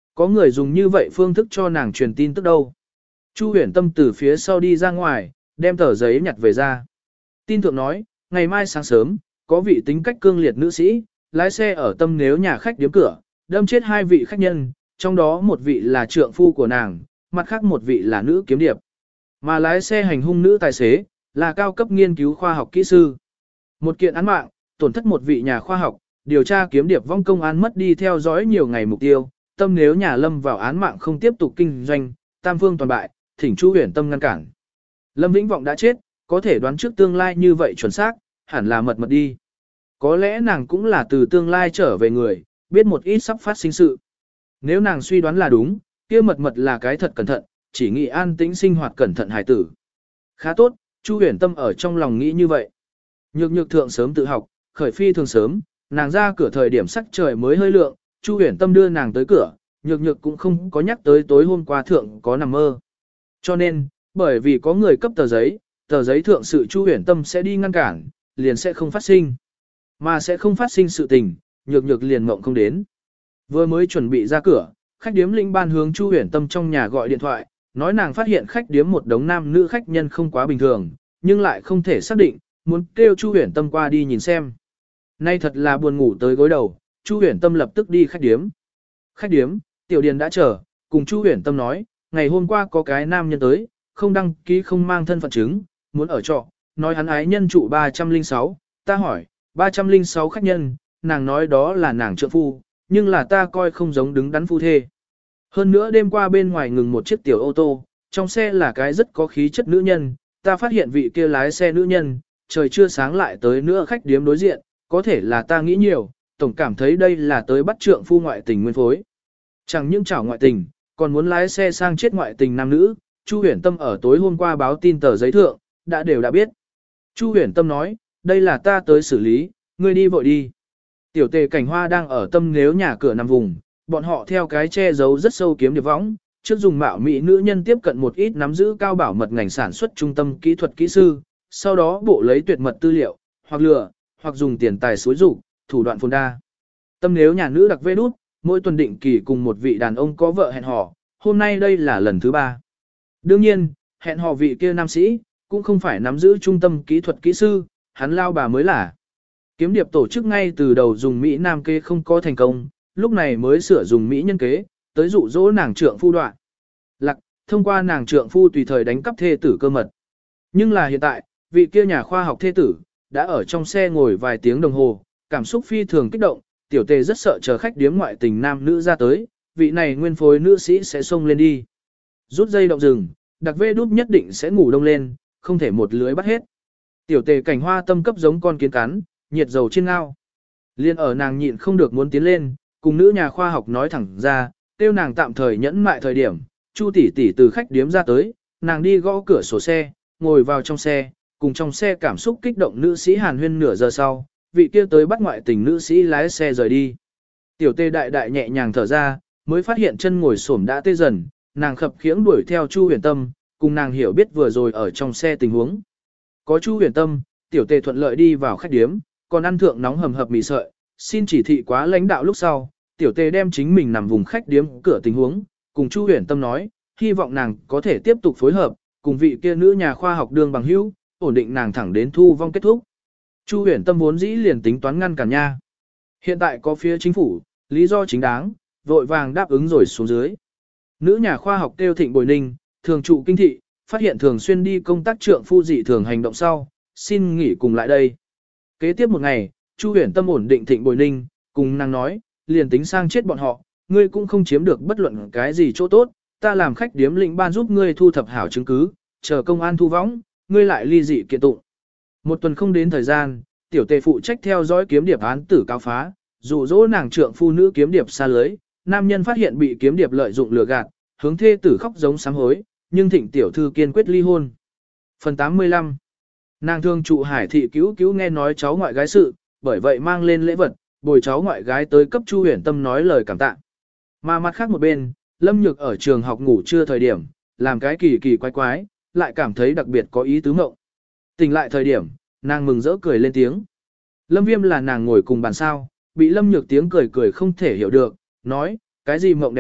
Có người dùng như vậy phương thức cho nàng truyền tin tức đâu. Chu Huyền Tâm từ phía sau đi ra ngoài, đem tờ giấy nhặt về ra. Tin thượng nói, ngày mai sáng sớm, có vị tính cách cương liệt nữ sĩ, lái xe ở tâm nếu nhà khách điếm cửa, đâm chết 2 vị khách nhân, trong đó một vị là trượng phu của nàng, mặt khác một vị là nữ kiếm điệp. Mà lái xe hành hung nữ tài xế, là cao cấp nghiên cứu khoa học kỹ sư. Một kiện án mạng, tổn thất một vị nhà khoa học, điều tra kiếm điệp vong công án mất đi theo dõi nhiều ngày mục tiêu, tâm nếu nhà Lâm vào án mạng không tiếp tục kinh doanh, tam phương toàn bại, thỉnh Chu Huyền Tâm ngăn cản. Lâm Vĩnh Vọng đã chết, có thể đoán trước tương lai như vậy chuẩn xác, hẳn là mật đi. Có lẽ nàng cũng là từ tương lai trở về người, biết một ít sắp phát sinh sự. Nếu nàng suy đoán là đúng, kia mật là cái thật cẩn thận, chỉ nghĩ an tĩnh sinh hoạt cẩn thận hài tử. Khá tốt, Chu Huyền Tâm ở trong lòng nghĩ như vậy. Nhược nhược thượng sớm tự học, khởi phi thường sớm, nàng ra cửa thời điểm sắc trời mới hơi lượng, Chu Huyền Tâm đưa nàng tới cửa, nhược nhược cũng không có nhắc tới tối hôm qua thượng có nằm mơ. Cho nên, bởi vì có người cấp tờ giấy thượng sự Chu Huyền Tâm sẽ đi ngăn cản, liền sẽ không phát sinh. Mà sẽ không phát sinh sự tình, nhược nhược liền mộng không đến. Vừa mới chuẩn bị ra cửa, khách điếm lĩnh ban hướng Chu Huyền Tâm trong nhà gọi điện thoại, nói nàng phát hiện khách điếm một đống nam nữ khách nhân không quá bình thường, nhưng lại không thể xác định, muốn kêu Chu Huyền Tâm qua đi nhìn xem. Nay thật là buồn ngủ tới gối đầu, Chu Huyền Tâm lập tức đi khách điếm. Khách điếm, Tiểu Điền đã chờ, cùng Chu Huyền Tâm nói, ngày hôm qua có cái nam nhân tới, không đăng ký không mang thân phận chứng, muốn ở trọ, nói hắn ái nhân trụ 306, ta hỏi, 306 khách nhân, nàng nói đó là nàng trượng phu, nhưng là ta coi không giống đứng đắn phu thê. Hơn nữa đêm qua bên ngoài ngừng một chiếc tiểu ô tô, trong xe là cái rất có khí chất nữ nhân, ta phát hiện vị kia lái xe nữ nhân, trời chưa sáng lại tới nữa khách điếm đối diện, có thể là ta nghĩ nhiều, tổng cảm thấy đây là tới bắt trượng phu ngoại tình nguyên phối. Chẳng những chảo ngoại tình, còn muốn lái xe sang chết ngoại tình nam nữ, Chu Huyền Tâm ở tối hôm qua báo tin tờ giấy thượng, đã biết. Chu Huyền Tâm nói, đây là ta tới xử lý, ngươi đi vội đi. Tiểu Tề Cảnh Hoa đang ở tâm nếu nhà cửa nằm vùng, bọn họ theo cái che giấu rất sâu kiếm điệp võng, trước dùng mạo mỹ nữ nhân tiếp cận một ít nắm giữ cao bảo mật ngành sản xuất trung tâm kỹ thuật kỹ sư, sau đó bộ lấy tuyệt mật tư liệu, hoặc lừa, hoặc dùng tiền tài xối rủ, thủ đoạn phồn đa. Tâm nếu nhà nữ đặc vê đút, mỗi tuần định kỳ cùng một vị đàn ông có vợ hẹn hò, hôm nay đây là lần thứ 3. Đương nhiên, hẹn hò vị kia nam sĩ, cũng không phải nắm giữ trung tâm kỹ thuật kỹ sư, hắn lao bà mới là. Kiếm điệp tổ chức ngay từ đầu dùng Mỹ Nam kế không có thành công, lúc này mới sửa dùng Mỹ nhân kế, tới dụ dỗ nàng trượng phu đoạn. Lạc, thông qua nàng trượng phu tùy thời đánh cắp thê tử cơ mật. Nhưng là hiện tại, vị kia nhà khoa học thê tử, đã ở trong xe ngồi vài tiếng đồng hồ, cảm xúc phi thường kích động, Tiểu Tề rất sợ chờ khách điếm ngoại tình nam nữ ra tới, vị này nguyên phối nữ sĩ sẽ xông lên đi. Rút dây động rừng, đặc vê đút nhất định sẽ ngủ đông lên, không thể một lưới bắt hết. Tiểu Tề Cảnh Hoa tâm cấp giống con kiến cắn, nhiệt dầu trên ngao. Liên ở nàng nhịn không được muốn tiến lên, cùng nữ nhà khoa học nói thẳng ra, tiêu nàng tạm thời nhẫn mại thời điểm, Chu tỷ tỷ từ khách điếm ra tới, nàng đi gõ cửa sổ xe, ngồi vào trong xe, cùng trong xe cảm xúc kích động nữ sĩ hàn huyên nửa giờ sau, vị kia tới bắt ngoại tình nữ sĩ lái xe rời đi. Tiểu Tề đại đại nhẹ nhàng thở ra, mới phát hiện chân ngồi xổm đã tê dần, nàng khập khiễng đuổi theo Chu Huyền Tâm, cùng nàng hiểu biết vừa rồi ở trong xe tình huống. Có Chu Huyền Tâm, Tiểu Tề thuận lợi đi vào khách điếm, còn ăn thượng nóng hầm hập mì sợi, xin chỉ thị quá lãnh đạo lúc sau, Tiểu Tề đem chính mình nằm vùng khách điếm cửa tình huống, cùng Chu Huyền Tâm nói, hy vọng nàng có thể tiếp tục phối hợp, cùng vị kia nữ nhà khoa học đương bằng hữu, ổn định nàng thẳng đến thu vong kết thúc. Chu Huyền Tâm vốn dĩ liền tính toán ngăn cản nha. Hiện tại có phía chính phủ, lý do chính đáng, vội vàng đáp ứng rồi xuống dưới. Nữ nhà khoa học Tiêu Thịnh Bồi Ninh, thường trụ kinh thị, phát hiện thường xuyên đi công tác trượng phu dị thường hành động sau, xin nghỉ cùng lại đây. Kế tiếp một ngày, Chu Huyền Tâm ổn định Thịnh Bồi Ninh, cùng nàng nói, liền tính sang chết bọn họ, ngươi cũng không chiếm được bất luận cái gì chỗ tốt, ta làm khách điếm lĩnh ban giúp ngươi thu thập hảo chứng cứ, chờ công an thu võng, ngươi lại ly dị kiện tụng. Một tuần không đến thời gian, Tiểu Tề phụ trách theo dõi kiếm điệp án tử cáo phá, dụ dỗ nàng trượng phu nữ kiếm điệp xa lưới, nam nhân phát hiện bị kiếm điệp lợi dụng lừa gạt, hướng thê tử khóc giống sám hối, nhưng Thịnh tiểu thư kiên quyết ly hôn. Phần 85. Nàng thương trụ Hải thị cứu cứu nghe nói cháu ngoại gái sự, bởi vậy mang lên lễ vật, bồi cháu ngoại gái tới cấp Chu Huyền Tâm nói lời cảm tạ. Mà mặt khác một bên, Lâm Nhược ở trường học ngủ trưa thời điểm, làm cái kỳ kỳ quái quái, lại cảm thấy đặc biệt có ý tứ ngộng. Tỉnh lại thời điểm, nàng mừng rỡ cười lên tiếng. Lâm Viêm là nàng ngồi cùng bàn sao, bị Lâm Nhược tiếng cười cười không thể hiểu được, nói, cái gì mộng đẹp à,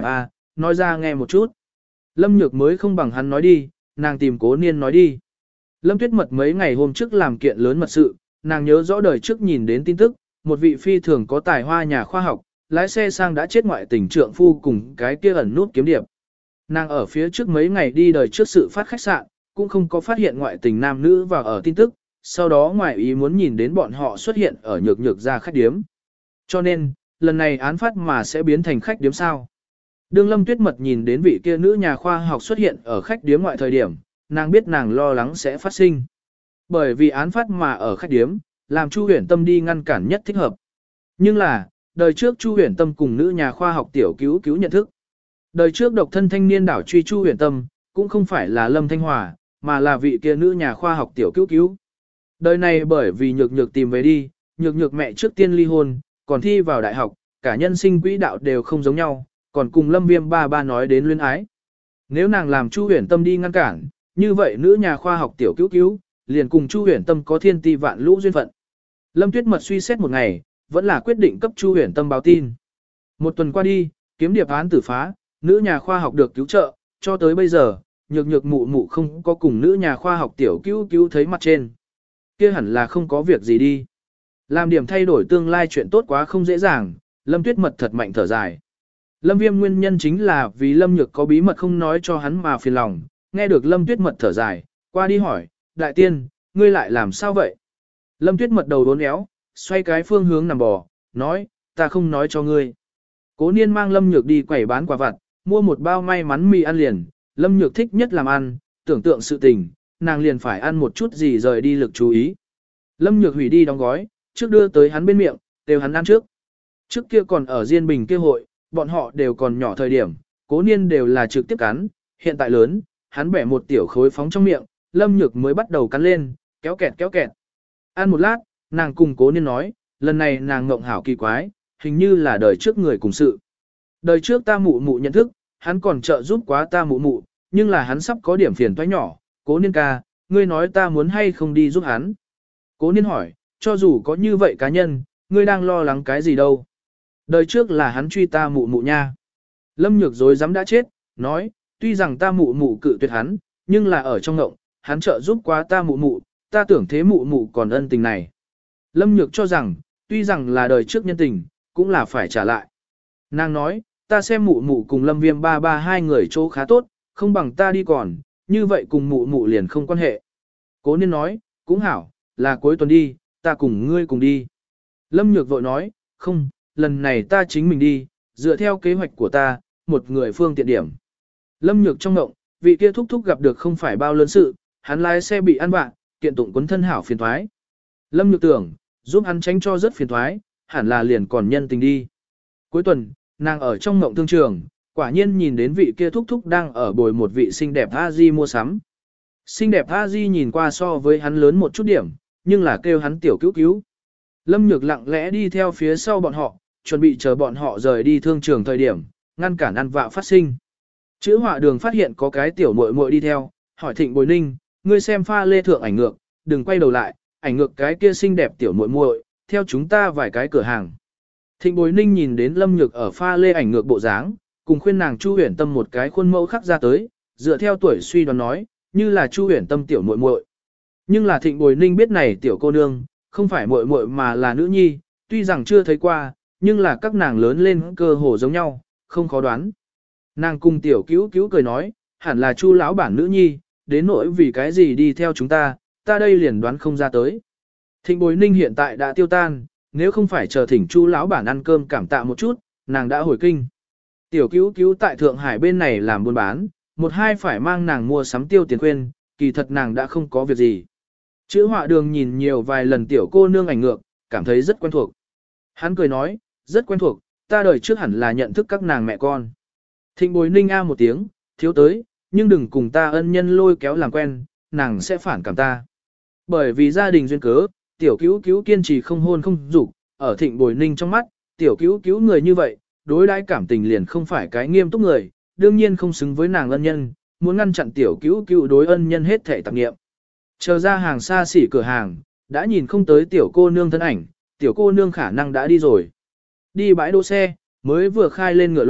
nói ra nghe một chút. Lâm Nhược mới không bằng hắn nói đi, nàng tìm Cố Niên nói đi. Lâm Tuyết Mật mấy ngày hôm trước làm kiện lớn mật sự, nàng nhớ rõ đời trước nhìn đến tin tức, một vị phi thường có tài hoa nhà khoa học, lái xe sang đã chết ngoại tình trượng phu cùng cái kia ẩn nút kiếm điệp. Nàng ở phía trước mấy ngày đi đời trước sự phát khách sạn, cũng không có phát hiện ngoại tình nam nữ vào ở tin tức, sau đó ngoại ý muốn nhìn đến bọn họ xuất hiện ở nhược nhược ra khách điếm. Cho nên, lần này án phát mà sẽ biến thành khách điếm sao. Đương Lâm Tuyết Mật nhìn đến vị kia nữ nhà khoa học xuất hiện ở khách điếm ngoại thời điểm, nàng biết nàng lo lắng sẽ phát sinh. Bởi vì án phát mà ở khách điếm, làm Chu Huyền Tâm đi ngăn cản nhất thích hợp. Nhưng là, đời trước Chu Huyền Tâm cùng nữ nhà khoa học tiểu cứu cứu nhận thức. Đời trước độc thân thanh niên đảo truy Chu Huyền Tâm, cũng không phải là Lâm Thanh Hòa, mà là vị kia nữ nhà khoa học tiểu cứu cứu. Đời này bởi vì nhược nhược tìm về đi, nhược nhược mẹ trước tiên ly hôn, còn thi vào đại học, cả nhân sinh quỹ đạo đều không giống nhau, còn cùng Lâm Viêm ba nói đến luyến ái. Nếu nàng làm Chu Huyền Tâm đi ngăn cản, như vậy nữ nhà khoa học tiểu cứu cứu, liền cùng Chu Huyền Tâm có thiên ti vạn lũ duyên phận. Lâm Tuyết Mật suy xét một ngày, vẫn là quyết định cấp Chu Huyền Tâm báo tin. Một tuần qua đi, kiếm điệp án tử phá, nữ nhà khoa học được cứu trợ, cho tới bây giờ, nhược nhược mụ mụ không có cùng nữ nhà khoa học tiểu cứu cứu thấy mặt trên. Kia hẳn là không có việc gì đi. Làm điểm thay đổi tương lai chuyện tốt quá không dễ dàng, Lâm Tuyết Mật thật mạnh thở dài. Lâm Viêm nguyên nhân chính là vì Lâm Nhược có bí mật không nói cho hắn mà phiền lòng, nghe được Lâm Tuyết Mật thở dài, qua đi hỏi, đại tiên, ngươi lại làm sao vậy? Lâm Tuyết Mật đầu đốn éo, xoay cái phương hướng nằm bò, nói, ta không nói cho ngươi. Cố Niên mang Lâm Nhược đi quẩy bán quả vặt, mua một bao may mắn mì ăn liền, Lâm Nhược thích nhất làm ăn, tưởng tượng sự tình, nàng liền phải ăn một chút gì rời đi lực chú ý. Lâm Nhược hủy đi đóng gói, trước đưa tới hắn bên miệng, đều hắn ăn trước. Trước kia còn ở Diên Bình kia hội, bọn họ đều còn nhỏ thời điểm, Cố Niên đều là trực tiếp cắn, hiện tại lớn, hắn bẻ một tiểu khối phóng trong miệng, Lâm Nhược mới bắt đầu cắn lên, kéo kẹt kéo kẹt. Ăn một lát, nàng cùng Cố Niên nói, lần này nàng ngộng hảo kỳ quái, hình như là đời trước người cùng sự. Đời trước ta mụ mụ nhận thức, hắn còn trợ giúp quá ta mụ mụ, nhưng là hắn sắp có điểm phiền toái nhỏ, Cố Niên ca, ngươi nói ta muốn hay không đi giúp hắn. Cố Niên hỏi, cho dù có như vậy cá nhân, ngươi đang lo lắng cái gì đâu. Đời trước là hắn truy ta mụ mụ nha. Lâm Nhược dối dám đã chết, nói, tuy rằng ta mụ mụ cự tuyệt hắn, nhưng là ở trong ngộng, hắn trợ giúp quá ta mụ mụ, ta tưởng thế mụ mụ còn ân tình này. Lâm Nhược cho rằng, tuy rằng là đời trước nhân tình, cũng là phải trả lại. Nàng nói, ta xem mụ mụ cùng Lâm Viêm ba hai người chỗ khá tốt, không bằng ta đi còn, như vậy cùng mụ mụ liền không quan hệ. Cố Niên nói, cũng hảo, là cuối tuần đi, ta cùng ngươi cùng đi. Lâm Nhược vội nói, không, lần này ta chính mình đi, dựa theo kế hoạch của ta, một người phương tiện điểm. Lâm Nhược trong ngộng, vị kia thúc thúc gặp được không phải bao lớn sự, hắn lái xe bị ăn vạ, kiện tụng quấn thân hảo phiền thoái. Lâm Nhược tưởng, giúp hắn tránh cho rất phiền thoái, hẳn là liền còn nhân tình đi. Cuối tuần, nàng ở trong ngộng thương trường, quả nhiên nhìn đến vị kia thúc thúc đang ở bồi một vị xinh đẹp A-di mua sắm. Xinh đẹp A-di nhìn qua so với hắn lớn một chút điểm, nhưng là kêu hắn tiểu cứu cứu. Lâm Nhược lặng lẽ đi theo phía sau bọn họ, chuẩn bị chờ bọn họ rời đi thương trường thời điểm, ngăn cản ăn vạ phát sinh. Chữ họa đường phát hiện có cái tiểu muội muội đi theo, hỏi Thịnh Bồi Ninh, ngươi xem pha lê thượng ảnh ngược, đừng quay đầu lại, ảnh ngược cái kia xinh đẹp tiểu muội muội, theo chúng ta vài cái cửa hàng. Thịnh Bồi Ninh nhìn đến Lâm Nhược ở pha lê ảnh ngược bộ dáng, cùng khuyên nàng Chu Huyền Tâm một cái khuôn mẫu khắc ra tới, dựa theo tuổi suy đoán nói, như là Chu Huyền Tâm tiểu muội muội. Nhưng là Thịnh Bồi Ninh biết này tiểu cô nương, không phải muội muội mà là nữ nhi, tuy rằng chưa thấy qua, nhưng là các nàng lớn lên cơ hồ giống nhau, không khó đoán. Nàng cùng tiểu cứu cứu cười nói, hẳn là Chu lão bản nữ nhi, đến nỗi vì cái gì đi theo chúng ta, ta đây liền đoán không ra tới. Thịnh Bồi Ninh hiện tại đã tiêu tan, nếu không phải chờ thỉnh Chu lão bản ăn cơm cảm tạ một chút, nàng đã hồi kinh. Tiểu cứu cứu tại Thượng Hải bên này làm buôn bán, một hai phải mang nàng mua sắm tiêu tiền khuyên, kỳ thật nàng đã không có việc gì. Chữ họa đường nhìn nhiều vài lần tiểu cô nương ảnh ngược, cảm thấy rất quen thuộc. Hắn cười nói, rất quen thuộc, ta đời trước hẳn là nhận thức các nàng mẹ con. Thịnh Bồi Ninh a một tiếng, thiếu tới, nhưng đừng cùng ta ân nhân lôi kéo làm quen, nàng sẽ phản cảm ta. Bởi vì gia đình duyên cớ, tiểu cứu cứu kiên trì không hôn không dục, ở Thịnh Bồi Ninh trong mắt, tiểu cứu cứu người như vậy, đối đãi cảm tình liền không phải cái nghiêm túc người, đương nhiên không xứng với nàng ân nhân, muốn ngăn chặn tiểu cứu cứu đối ân nhân hết thể tạp nghiệm. Chờ ra hàng xa xỉ cửa hàng, đã nhìn không tới tiểu cô nương thân ảnh, tiểu cô nương khả năng đã đi rồi. Đi bãi đỗ xe, mới vừa khai lên ngựa lộ,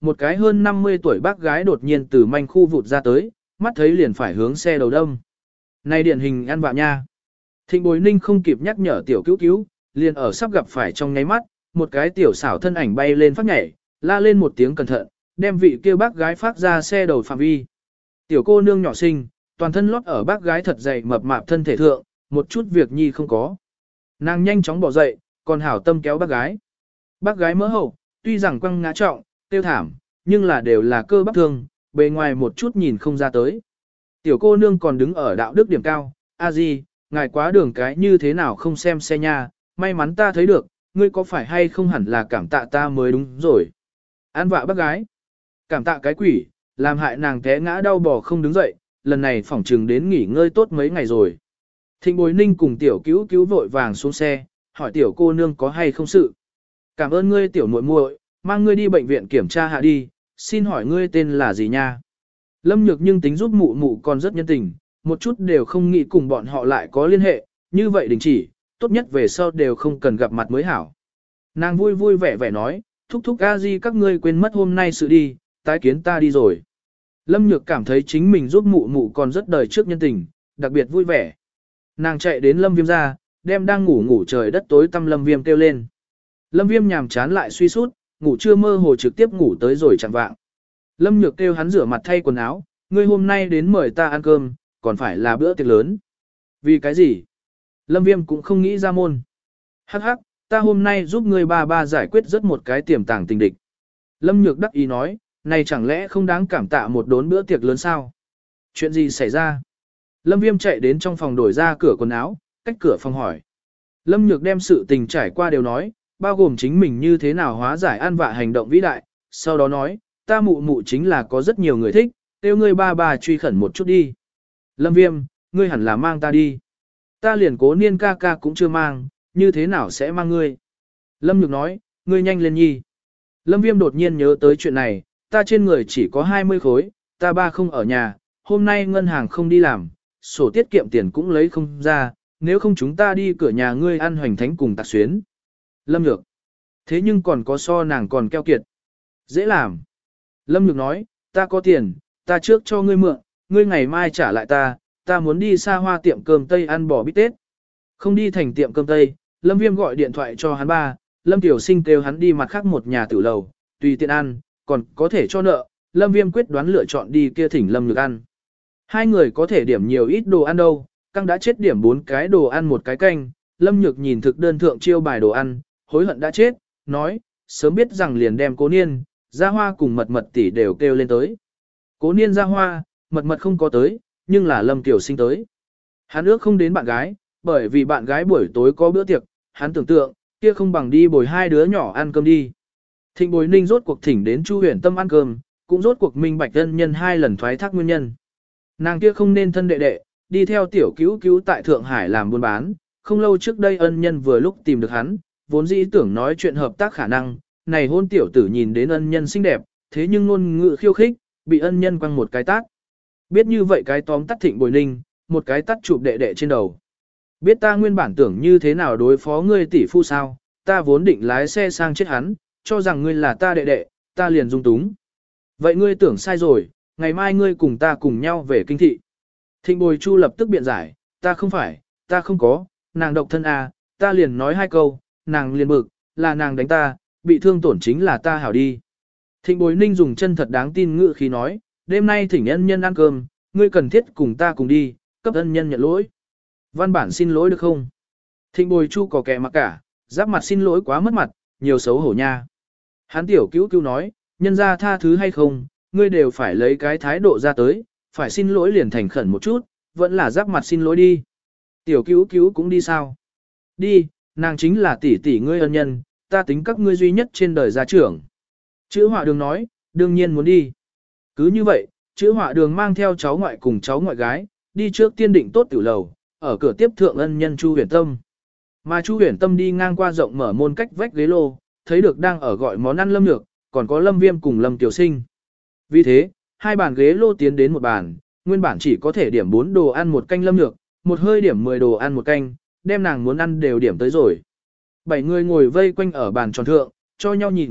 một cái hơn 50 tuổi bác gái đột nhiên từ manh khu vụt ra tới, mắt thấy liền phải hướng xe đầu đâm. Này điển hình ăn vạ nha. Thịnh Bối Ninh không kịp nhắc nhở tiểu cứu cứu, liền ở sắp gặp phải trong nháy mắt, một cái tiểu xảo thân ảnh bay lên phát nhảy, la lên một tiếng cẩn thận, đem vị kia bác gái phát ra xe đầu phạm vi. Tiểu cô nương nhỏ xinh, toàn thân lót ở bác gái thật dày mập mạp thân thể thượng, một chút việc nhi không có. Nàng nhanh chóng bỏ dậy, còn hảo tâm kéo bác gái. Bác gái mỡ hậu, tuy rằng quăng ngã trọng, tiêu thảm, nhưng là đều là cơ bắp thương, bề ngoài một chút nhìn không ra tới. Tiểu cô nương còn đứng ở đạo đức điểm cao, a di, ngài quá đường cái như thế nào không xem xe nha, may mắn ta thấy được, ngươi có phải hay không hẳn là cảm tạ ta mới đúng rồi. An vạ bác gái, cảm tạ cái quỷ, làm hại nàng té ngã đau bò không đứng dậy, lần này phỏng trừng đến nghỉ ngơi tốt mấy ngày rồi. Thịnh Bối Ninh cùng tiểu cứu cứu vội vàng xuống xe, hỏi tiểu cô nương có hay không sự. Cảm ơn ngươi tiểu muội muội, mang ngươi đi bệnh viện kiểm tra hạ đi, xin hỏi ngươi tên là gì nha. Lâm Nhược nhưng tính giúp mụ mụ còn rất nhân tình, một chút đều không nghĩ cùng bọn họ lại có liên hệ, như vậy đình chỉ, tốt nhất về sau đều không cần gặp mặt mới hảo. Nàng vui vui vẻ vẻ nói, thúc thúc a di các ngươi quên mất hôm nay sự đi, tái kiến ta đi rồi. Lâm Nhược cảm thấy chính mình giúp mụ mụ còn rất đời trước nhân tình, đặc biệt vui vẻ. Nàng chạy đến Lâm Viêm ra, đem đang ngủ trời đất tối tăm Lâm Viêm kêu lên. Lâm Viêm nhàm chán lại suy sút, ngủ trưa mơ hồ trực tiếp ngủ tới rồi chẳng vạng. Lâm Nhược kêu hắn rửa mặt thay quần áo, ngươi hôm nay đến mời ta ăn cơm, còn phải là bữa tiệc lớn. Vì cái gì? Lâm Viêm cũng không nghĩ ra môn. Hắc hắc, ta hôm nay giúp ngươi ba giải quyết rất một cái tiềm tàng tình địch. Lâm Nhược đắc ý nói, này chẳng lẽ không đáng cảm tạ một đốn bữa tiệc lớn sao? Chuyện gì xảy ra? Lâm Viêm chạy đến trong phòng đổi ra cửa quần áo, cách cửa phòng hỏi. Lâm Nhược đem sự tình trải qua đều nói, bao gồm chính mình như thế nào hóa giải an vạ hành động vĩ đại, sau đó nói, ta mụ mụ chính là có rất nhiều người thích, kêu ngươi ba truy khẩn một chút đi. Lâm Viêm, ngươi hẳn là mang ta đi. Ta liền Cố Niên ca ca cũng chưa mang, như thế nào sẽ mang ngươi? Lâm Nhược nói, ngươi nhanh lên nhi. Lâm Viêm đột nhiên nhớ tới chuyện này, ta trên người chỉ có 20 khối, ta ba không ở nhà, hôm nay ngân hàng không đi làm, sổ tiết kiệm tiền cũng lấy không ra, nếu không chúng ta đi cửa nhà ngươi ăn hoành thánh cùng tạc xuyến. Lâm Nhược, thế nhưng còn có so nàng còn keo kiệt. Dễ làm. Lâm Nhược nói, ta có tiền, ta trước cho ngươi mượn, ngươi ngày mai trả lại ta muốn đi xa hoa tiệm cơm Tây ăn bò bít tết. Không đi thành tiệm cơm Tây, Lâm Viêm gọi điện thoại cho hắn ba, Lâm Tiểu Sinh kêu hắn đi mặt khác một nhà tử lầu, tùy tiện ăn, còn có thể cho nợ, Lâm Viêm quyết đoán lựa chọn đi kia thỉnh Lâm Nhược ăn. Hai người có thể điểm nhiều ít đồ ăn đâu, căng đã chết điểm 4 cái đồ ăn một cái canh, Lâm Nhược nhìn thực đơn thượng chiêu bài đồ ăn, hối hận đã chết, nói, sớm biết rằng liền đem Cố Niên, Gia Hoa cùng mật mật tỷ đều kêu lên tới. Cố Niên Gia Hoa, mật mật không có tới, nhưng là Lâm Tiểu Sinh tới. Hắn ước không đến bạn gái, bởi vì bạn gái buổi tối có bữa tiệc, hắn tưởng tượng, kia không bằng đi bồi hai đứa nhỏ ăn cơm đi. Thịnh Bối Ninh rốt cuộc thỉnh đến Chu Huyền Tâm ăn cơm, cũng rốt cuộc minh bạch ân nhân 2 lần thoái thác nguyên nhân. Nàng kia không nên thân đệ đệ, đi theo tiểu cứu cứu tại Thượng Hải làm buôn bán, không lâu trước đây ân nhân vừa lúc tìm được hắn, vốn dĩ tưởng nói chuyện hợp tác khả năng, này hôn tiểu tử nhìn đến ân nhân xinh đẹp, thế nhưng ngôn ngữ khiêu khích, bị ân nhân quăng một cái tát. Biết như vậy cái tóm tắt Thịnh Bối Ninh, một cái tắt chụp đệ đệ trên đầu. Biết ta nguyên bản tưởng như thế nào đối phó ngươi tỷ phu sao, ta vốn định lái xe sang chết hắn, cho rằng ngươi là ta đệ đệ, ta liền dung túng. Vậy ngươi tưởng sai rồi, ngày mai ngươi cùng ta cùng nhau về kinh thị. Thịnh Bồi Chu lập tức biện giải, ta không phải, ta không có, nàng độc thân à, ta liền nói 2 câu, nàng liền bực, là nàng đánh ta, bị thương tổn chính là ta hảo đi. Thịnh Bối Ninh dùng chân thật đáng tin ngữ khí nói, đêm nay thỉnh ân nhân ăn cơm, ngươi cần thiết cùng ta cùng đi, cấp ân nhân nhận lỗi. Văn bản xin lỗi được không? Thịnh Bồi Chu có kẻ mặc cả, giáp mặt xin lỗi quá mất mặt, nhiều xấu hổ nha. Hán tiểu cứu cứu nói, nhân ra tha thứ hay không, ngươi đều phải lấy cái thái độ ra tới, phải xin lỗi liền thành khẩn một chút, vẫn là giáp mặt xin lỗi đi. Tiểu cứu cứu cũng đi sao? Đi, nàng chính là tỷ tỷ ngươi ân nhân, ta tính các ngươi duy nhất trên đời gia trưởng. Chữ Họa Đường nói, đương nhiên muốn đi. Cứ như vậy, Chữ Họa Đường mang theo cháu ngoại cùng cháu ngoại gái, đi trước tiên định tốt tiểu lầu, ở cửa tiếp thượng ân nhân Chu Huyền Tâm. Mà Chu Huyền Tâm đi ngang qua rộng mở môn cách vách ghế lô, thấy được đang ở gọi món ăn Lâm Nhược, còn có Lâm Viêm cùng Lâm Tiểu Sinh. Vì thế, 2 bàn ghế lô tiến đến một bàn, nguyên bản chỉ có thể điểm 4 đồ ăn một canh Lâm Nhược, một hơi điểm 10 đồ ăn một canh, đem nàng muốn ăn đều điểm tới rồi. 7 người ngồi vây quanh ở bàn tròn thượng, cho nhau nhìn,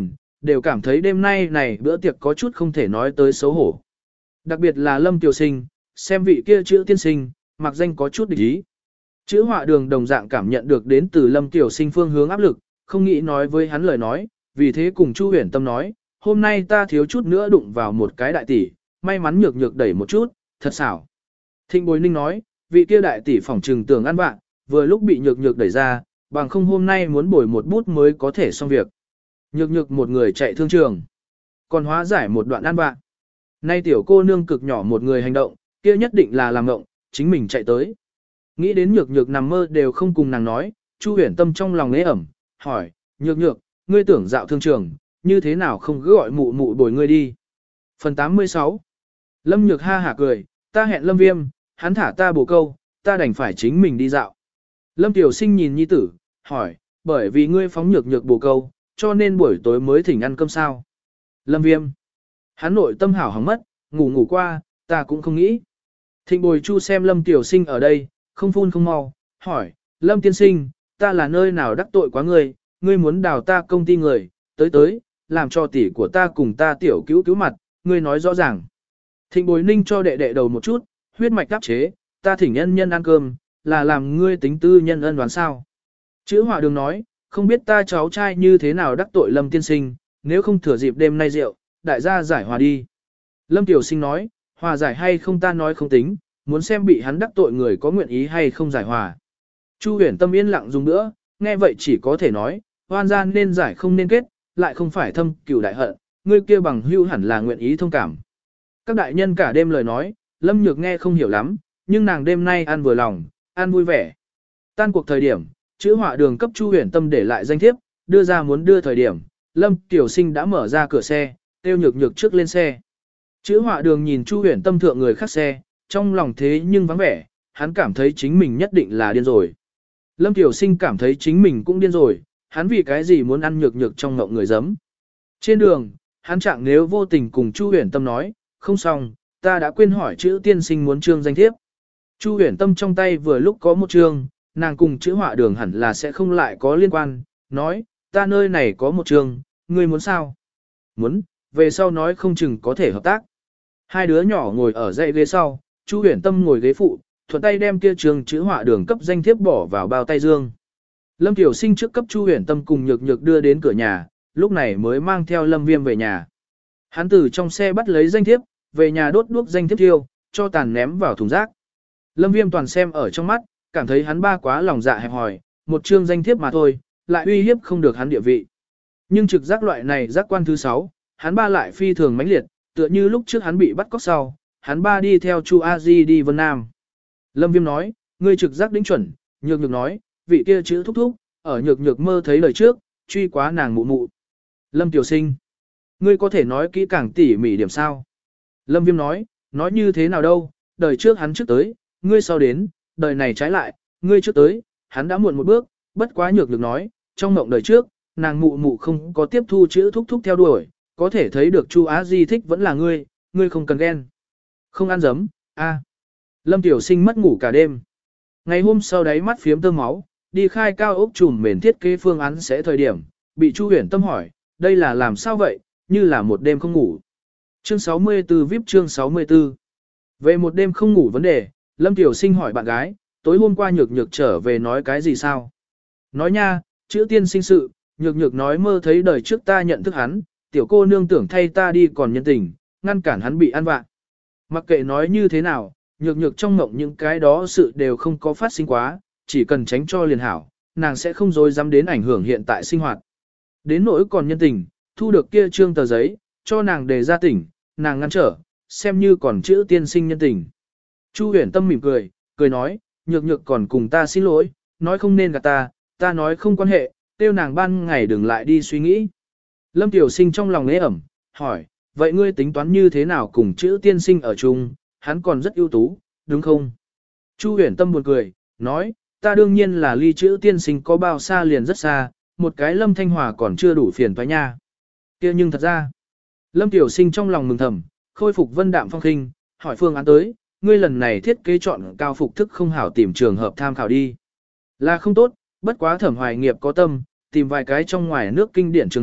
đều cảm thấy đêm nay này bữa tiệc có chút không thể nói tới xấu hổ. Đặc biệt là Lâm Tiểu Sinh, xem vị kia chữ tiên sinh, mặc danh có chút địch ý. Chữ họa đường đồng dạng cảm nhận được đến từ Lâm Tiểu Sinh phương hướng áp lực, không nghĩ nói với hắn lời nói, vì thế cùng Chu Huyền Tâm nói, hôm nay ta thiếu chút nữa đụng vào một cái đại tỷ, may mắn nhược nhược đẩy một chút, thật xảo. Thịnh Bối Ninh nói, vị kia đại tỷ phỏng trừng tưởng ăn bạn, vừa lúc bị nhược nhược đẩy ra, bằng không hôm nay muốn bồi một bút mới có thể xong việc. Nhược nhược một người chạy thương trường, còn hóa giải một đoạn ăn bạn. Nay tiểu cô nương cực nhỏ một người hành động, kia nhất định là làm ngộng, chính mình chạy tới. Nghĩ đến nhược nhược nằm mơ đều không cùng nàng nói, Chu Huyền Tâm trong lòng ế ẩm, hỏi, nhược nhược, ngươi tưởng dạo thương trường, như thế nào không cứ gọi mụ mụ bồi ngươi đi. Phần 86 Lâm Nhược ha hả cười, ta hẹn Lâm Viêm, hắn thả ta bổ câu, ta đành phải chính mình đi dạo. Lâm Tiểu Sinh nhìn nhi tử, hỏi, bởi vì ngươi phóng nhược nhược bổ câu, cho nên buổi tối mới thỉnh ăn cơm sao. Lâm Viêm hắn nội tâm hảo hóng mất, ngủ qua, ta cũng không nghĩ. Thịnh Bồi Chu xem Lâm Tiểu Sinh ở đây, không phun không mau, hỏi, Lâm tiên sinh, ta là nơi nào đắc tội quá ngươi, ngươi muốn đào ta công ty người, tới, làm cho tỷ của ta cùng ta tiểu cứu mặt, ngươi nói rõ ràng. Thịnh Bồi Ninh cho đệ đệ đầu một chút, huyết mạch đáp chế, ta thỉnh nhân ăn cơm, là làm ngươi tính tư nhân ân đoán sao. Chữ họa đường nói, không biết ta cháu trai như thế nào đắc tội Lâm tiên sinh, nếu không thừa dịp đêm nay rượu, đại gia giải hòa đi. Lâm Tiểu Sinh nói, hòa giải hay không ta nói không tính, muốn xem bị hắn đắc tội người có nguyện ý hay không giải hòa. Chu Huyền Tâm yên lặng dùng nữa, nghe vậy chỉ có thể nói, hoan gian nên giải không nên kết, lại không phải thâm cửu đại hận, ngươi kia bằng hưu hẳn là nguyện ý thông cảm. Các đại nhân cả đêm lời nói, Lâm Nhược nghe không hiểu lắm, nhưng nàng đêm nay ăn vừa lòng, ăn vui vẻ. Tan cuộc thời điểm, chữ họa đường cấp Chu Huyền Tâm để lại danh thiếp, đưa ra muốn đưa thời điểm, Lâm Tiểu Sinh đã mở ra cửa xe, tiêu nhược nhược trước lên xe. Chữ họa đường nhìn Chu Huyền Tâm thượng người khác xe, trong lòng thế nhưng vắng vẻ, hắn cảm thấy chính mình nhất định là điên rồi. Lâm Tiểu Sinh cảm thấy chính mình cũng điên rồi, hắn vì cái gì muốn ăn nhược nhược trong ngộng người giấm. Trên đường, hắn chẳng nếu vô tình cùng Chu Huyền Tâm nói, không xong, ta đã quên hỏi chữ tiên sinh muốn trương danh thiếp. Chu Huyền Tâm trong tay vừa lúc có một trương, nàng cùng chữ họa đường hẳn là sẽ không lại có liên quan, nói, ta nơi này có một trương, ngươi muốn sao? Muốn, về sau nói không chừng có thể hợp tác. Hai đứa nhỏ ngồi ở dãy ghế sau, Chu Huyền Tâm ngồi ghế phụ, thuận tay đem kia trường chữ họa đường cấp danh thiếp bỏ vào bao tay dương. Lâm Tiểu Sinh trước cấp Chu Huyền Tâm cùng nhược nhược đưa đến cửa nhà, lúc này mới mang theo Lâm Viêm về nhà. Hắn từ trong xe bắt lấy danh thiếp, về nhà đốt đuốc danh thiếp thiêu, cho tàn ném vào thùng rác. Lâm Viêm toàn xem ở trong mắt, cảm thấy hắn ba quá lòng dạ hẹp hòi, một chương danh thiếp mà thôi, lại uy hiếp không được hắn địa vị. Nhưng trực giác loại này giác quan thứ 6, hắn ba lại phi thường mãnh liệt, tựa như lúc trước hắn bị bắt cóc sau, hắn ba đi theo Chu A Di đi Vân Nam. Lâm Viêm nói, ngươi trực giác đính chuẩn, nhược nhược nói, vị kia chữ thúc thúc, ở nhược nhược mơ thấy lời trước, truy quá nàng mụ mụ. Lâm Tiểu Sinh, ngươi có thể nói kỹ càng tỉ mỉ điểm sao? Lâm Viêm nói như thế nào đâu, đời trước hắn trước tới, ngươi sau đến, đời này trái lại, ngươi trước tới, hắn đã muộn một bước, bất quá nhược nhược nói, trong mộng đời trước, nàng mụ mụ không có tiếp thu chữ thúc thúc theo đuổi, có thể thấy được Chu Á Di thích vẫn là ngươi không cần ghen. Không ăn dấm, a. Lâm Tiểu Sinh mất ngủ cả đêm. Ngày hôm sau đáy mắt phiếm tơ máu, đi khai cao ốc trùm mền thiết kế phương án sẽ thời điểm, bị Chu Huyền Tâm hỏi, đây là làm sao vậy, như là một đêm không ngủ. Chương 64 VIP chương 64. Về một đêm không ngủ vấn đề, Lâm Tiểu Sinh hỏi bạn gái, tối hôm qua nhược nhược trở về nói cái gì sao? Nói nha, chữ tiên sinh sự, nhược nhược nói mơ thấy đời trước ta nhận thức hắn, tiểu cô nương tưởng thay ta đi còn nhân tình, ngăn cản hắn bị ăn vạ. Mặc kệ nói như thế nào, nhược nhược trong mộng những cái đó sự đều không có phát sinh quá, chỉ cần tránh cho liền hảo, nàng sẽ không dối dám đến ảnh hưởng hiện tại sinh hoạt. Đến nỗi còn nhân tình, thu được kia trương tờ giấy, cho nàng đề ra tỉnh, nàng ngăn trở, xem như còn chữ tiên sinh nhân tình. Chu Huyền Tâm mỉm cười nói, nhược nhược còn cùng ta xin lỗi, nói không nên gạt ta nói không quan hệ, tiêu nàng ban ngày đừng lại đi suy nghĩ. Lâm Tiểu Sinh trong lòng ế ẩm, hỏi, vậy ngươi tính toán như thế nào cùng chữ tiên sinh ở chung, hắn còn rất ưu tú, đúng không? Chu Huyền Tâm buồn cười, nói, ta đương nhiên là ly chữ tiên sinh có bao xa liền rất xa, một cái Lâm Thanh Hòa còn chưa đủ phiền toái nha. Kia nhưng thật ra, Lâm Tiểu Sinh trong lòng mừng thầm, khôi phục vân đạm phong khinh, hỏi phương án tới, ngươi lần này thiết kế chọn cao phục thức không hảo tìm trường hợp tham khảo đi. Là không tốt, bất quá Thẩm Hoài Nghiệp có tâm, tìm vài cái trong ngoài nước kinh điển trường hợp,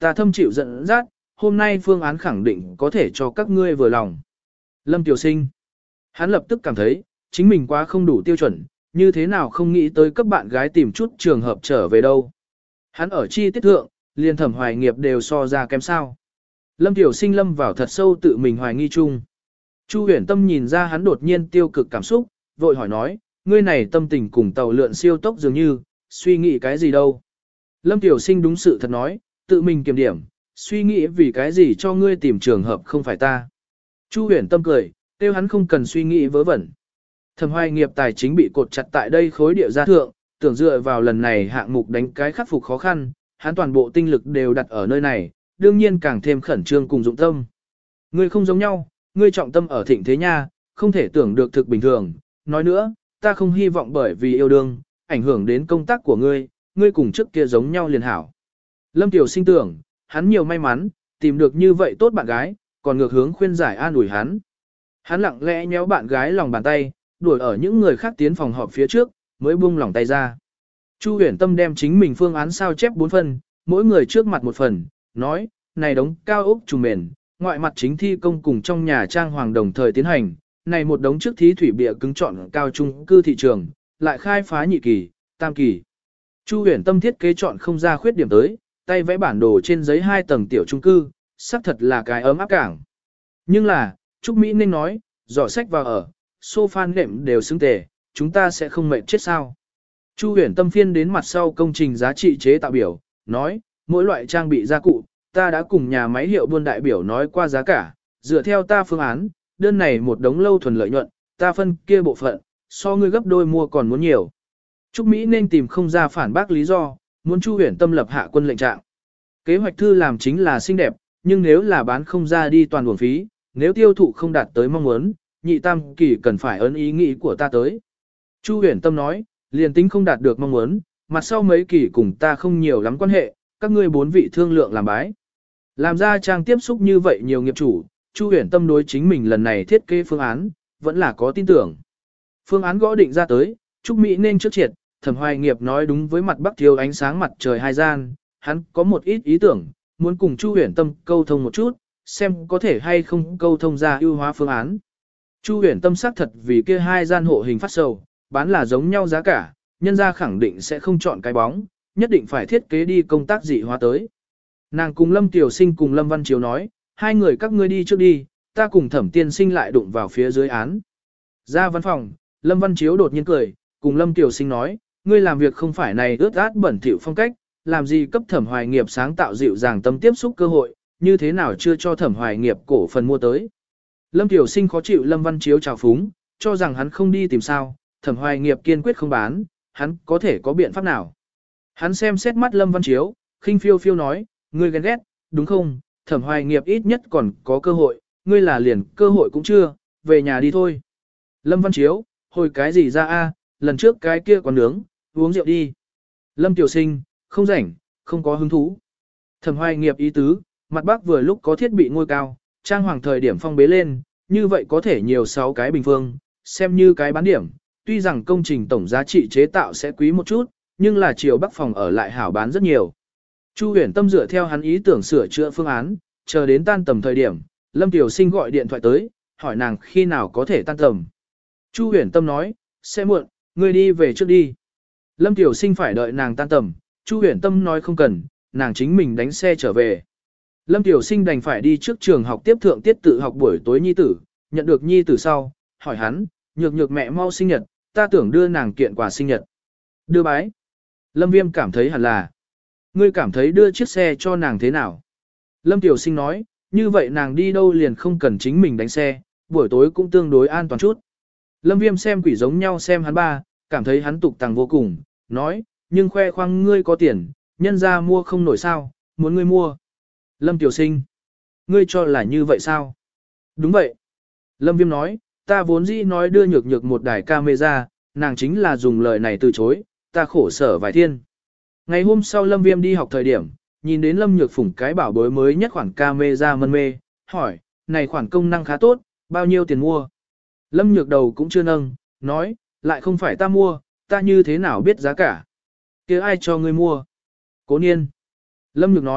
ta thâm chịu giận dắt, hôm nay phương án khẳng định có thể cho các ngươi vừa lòng. Lâm Tiểu Sinh, hắn lập tức cảm thấy, chính mình quá không đủ tiêu chuẩn, như thế nào không nghĩ tới cấp bạn gái tìm chút trường hợp trở về đâu. Hắn ở chi tiết thượng, liền Thẩm Hoài Nghiệp đều so ra kém sao. Lâm Tiểu Sinh lâm vào thật sâu tự mình hoài nghi chung. Chu Huyền Tâm nhìn ra hắn đột nhiên tiêu cực cảm xúc, vội hỏi nói, ngươi này tâm tình cùng tàu lượn siêu tốc dường như, suy nghĩ cái gì đâu. Lâm Tiểu Sinh đúng sự thật nói, tự mình kiểm điểm, suy nghĩ vì cái gì cho ngươi tìm trường hợp không phải ta. Chu Huyền Tâm cười, kêu hắn không cần suy nghĩ vớ vẩn. Thẩm Hoài Nghiệp tài chính bị cột chặt tại đây khối địa gia thượng, tưởng dựa vào lần này hạng mục đánh cái khắc phục khó khăn, hắn toàn bộ tinh lực đều đặt ở nơi này, đương nhiên càng thêm khẩn trương cùng dụng tâm. Ngươi không giống nhau, ngươi trọng tâm ở thịnh thế nha, không thể tưởng được thực bình thường. Nói nữa, ta không hy vọng bởi vì yêu đương, ảnh hưởng đến công tác của ngươi, ngươi cùng trước kia giống nhau liền hảo. Lâm Tiểu Sinh tưởng, hắn nhiều may mắn, tìm được như vậy tốt bạn gái, còn ngược hướng khuyên giải an ủi hắn. Hắn lặng lẽ nhéo bạn gái lòng bàn tay, đuổi ở những người khác tiến phòng họp phía trước, mới buông lòng tay ra. Chu Huyền Tâm đem chính mình phương án sao chép 4 phần, mỗi người trước mặt một phần, nói, này đống cao ốc trùng mền, ngoại mặt chính thi công cùng trong nhà trang hoàng đồng thời tiến hành, này một đống trước thí thủy bịa cứng chọn cao trung cư thị trường, lại khai phá nhị kỳ, tam kỳ. Chu Huyền Tâm thiết kế chọn không ra khuyết điểm tới, tay vẽ bản đồ trên giấy 2 tầng tiểu trung cư, xác thật là cái ấm áp cảng. Nhưng là, Trúc Mỹ nên nói, giỏ sách vào ở, sofa nệm đều xứng tề, chúng ta sẽ không mệt chết sao. Chu Huyền Tâm phiên đến mặt sau công trình giá trị chế tạo biểu, nói, mỗi loại trang bị gia cụ, ta đã cùng nhà máy hiệu buôn đại biểu nói qua giá cả, dựa theo ta phương án, đơn này một đống lâu thuần lợi nhuận, ta phân kia bộ phận, so ngươi gấp đôi mua còn muốn nhiều. Trúc Mỹ nên tìm không ra phản bác lý do, muốn Chu Huyền Tâm lập hạ quân lệnh trạng. Kế hoạch thư làm chính là xinh đẹp, nhưng nếu là bán không ra đi toàn uổng phí, nếu tiêu thụ không đạt tới mong muốn, nhị tam kỳ cần phải ấn ý nghĩ của ta tới. Chu Huyền Tâm nói, liền tính không đạt được mong muốn, mặt sau mấy kỳ cùng ta không nhiều lắm quan hệ, các ngươi 4 vị thương lượng làm bái. Làm ra trang tiếp xúc như vậy nhiều nghiệp chủ, Chu Huyền Tâm đối chính mình lần này thiết kế phương án, vẫn là có tin tưởng. Phương án gõ định ra tới, Trúc Mỹ nên trước triệt, Thẩm Hoài Nghiệp nói đúng với mặt bắc thiếu ánh sáng mặt trời hai gian, hắn có một ít ý tưởng, muốn cùng Chu Huyền Tâm câu thông một chút, xem có thể hay không câu thông ra ưu hóa phương án. Chu Huyền Tâm xác thật vì kia 2 gian hộ hình phát sầu, bán là giống nhau giá cả, nhân ra khẳng định sẽ không chọn cái bóng, nhất định phải thiết kế đi công tác dị hóa tới. Nàng cùng Lâm Tiểu Sinh cùng Lâm Văn Chiếu nói, 2 người các ngươi đi trước đi, ta cùng Thẩm Tiên Sinh lại đụng vào phía dưới án. Ra văn phòng, Lâm Văn Chiếu đột nhiên cười, cùng Lâm Tiểu Sinh nói, ngươi làm việc không phải này ướt át bẩn thỉu phong cách, làm gì cấp Thẩm Hoài Nghiệp sáng tạo dịu dàng tâm tiếp xúc cơ hội, như thế nào chưa cho Thẩm Hoài Nghiệp cổ phần mua tới. Lâm Tiểu Sinh khó chịu Lâm Văn Chiếu trào phúng, cho rằng hắn không đi tìm sao, Thẩm Hoài Nghiệp kiên quyết không bán, hắn có thể có biện pháp nào. Hắn xem xét mắt Lâm Văn Chiếu, khinh phiêu phiêu nói, ngươi ghen ghét, đúng không, Thẩm Hoài Nghiệp ít nhất còn có cơ hội, ngươi là liền cơ hội cũng chưa, về nhà đi thôi. Lâm Văn Chiếu, hồi cái gì ra a? Lần trước cái kia còn nướng, uống rượu đi. Lâm Tiểu Sinh, không rảnh, không có hứng thú. Thẩm Hoài Nghiệp ý tứ, mặt bắc vừa lúc có thiết bị ngôi cao, trang hoàng thời điểm phong bế lên, như vậy có thể nhiều 6 cái bình phương, xem như cái bán điểm. Tuy rằng công trình tổng giá trị chế tạo sẽ quý một chút, nhưng là chiều bắc phòng ở lại hảo bán rất nhiều. Chu Huyền Tâm dựa theo hắn ý tưởng sửa chữa phương án, chờ đến tan tầm thời điểm, Lâm Tiểu Sinh gọi điện thoại tới, hỏi nàng khi nào có thể tan tầm. Chu Huyền Tâm nói, sẽ muộn, ngươi đi về trước đi. Lâm Tiểu Sinh phải đợi nàng tan tầm, Chu Huyền Tâm nói không cần, nàng chính mình đánh xe trở về. Lâm Tiểu Sinh đành phải đi trước trường học tiếp thượng tiết tự học buổi tối nhi tử, nhận được nhi tử sau, hỏi hắn, nhược nhược mẹ mau sinh nhật, ta tưởng đưa nàng kiện quà sinh nhật. Đưa bái. Lâm Viêm cảm thấy hẳn là. Ngươi cảm thấy đưa chiếc xe cho nàng thế nào? Lâm Tiểu Sinh nói, như vậy nàng đi đâu liền không cần chính mình đánh xe, buổi tối cũng tương đối an toàn chút. Lâm Viêm xem quỷ giống nhau xem hắn ba, cảm thấy hắn tục tằng vô cùng, nói, nhưng khoe khoang ngươi có tiền, nhân ra mua không nổi sao, muốn ngươi mua. Lâm Tiểu Sinh, ngươi cho là như vậy sao? Đúng vậy. Lâm Viêm nói, ta vốn dĩ nói đưa nhược nhược một đài camera, nàng chính là dùng lời này từ chối, ta khổ sở vài thiên. Ngày hôm sau Lâm Viêm đi học thời điểm, nhìn đến Lâm Nhược Phủng cái bảo bối mới nhất khoản camera mân mê, hỏi, này khoản công năng khá tốt, bao nhiêu tiền mua? Lâm Nhược đầu cũng chưa nâng, nói, lại không phải ta mua, ta như thế nào biết giá cả? Kia ai cho ngươi mua? Cố Niên. Lâm Nhược nói,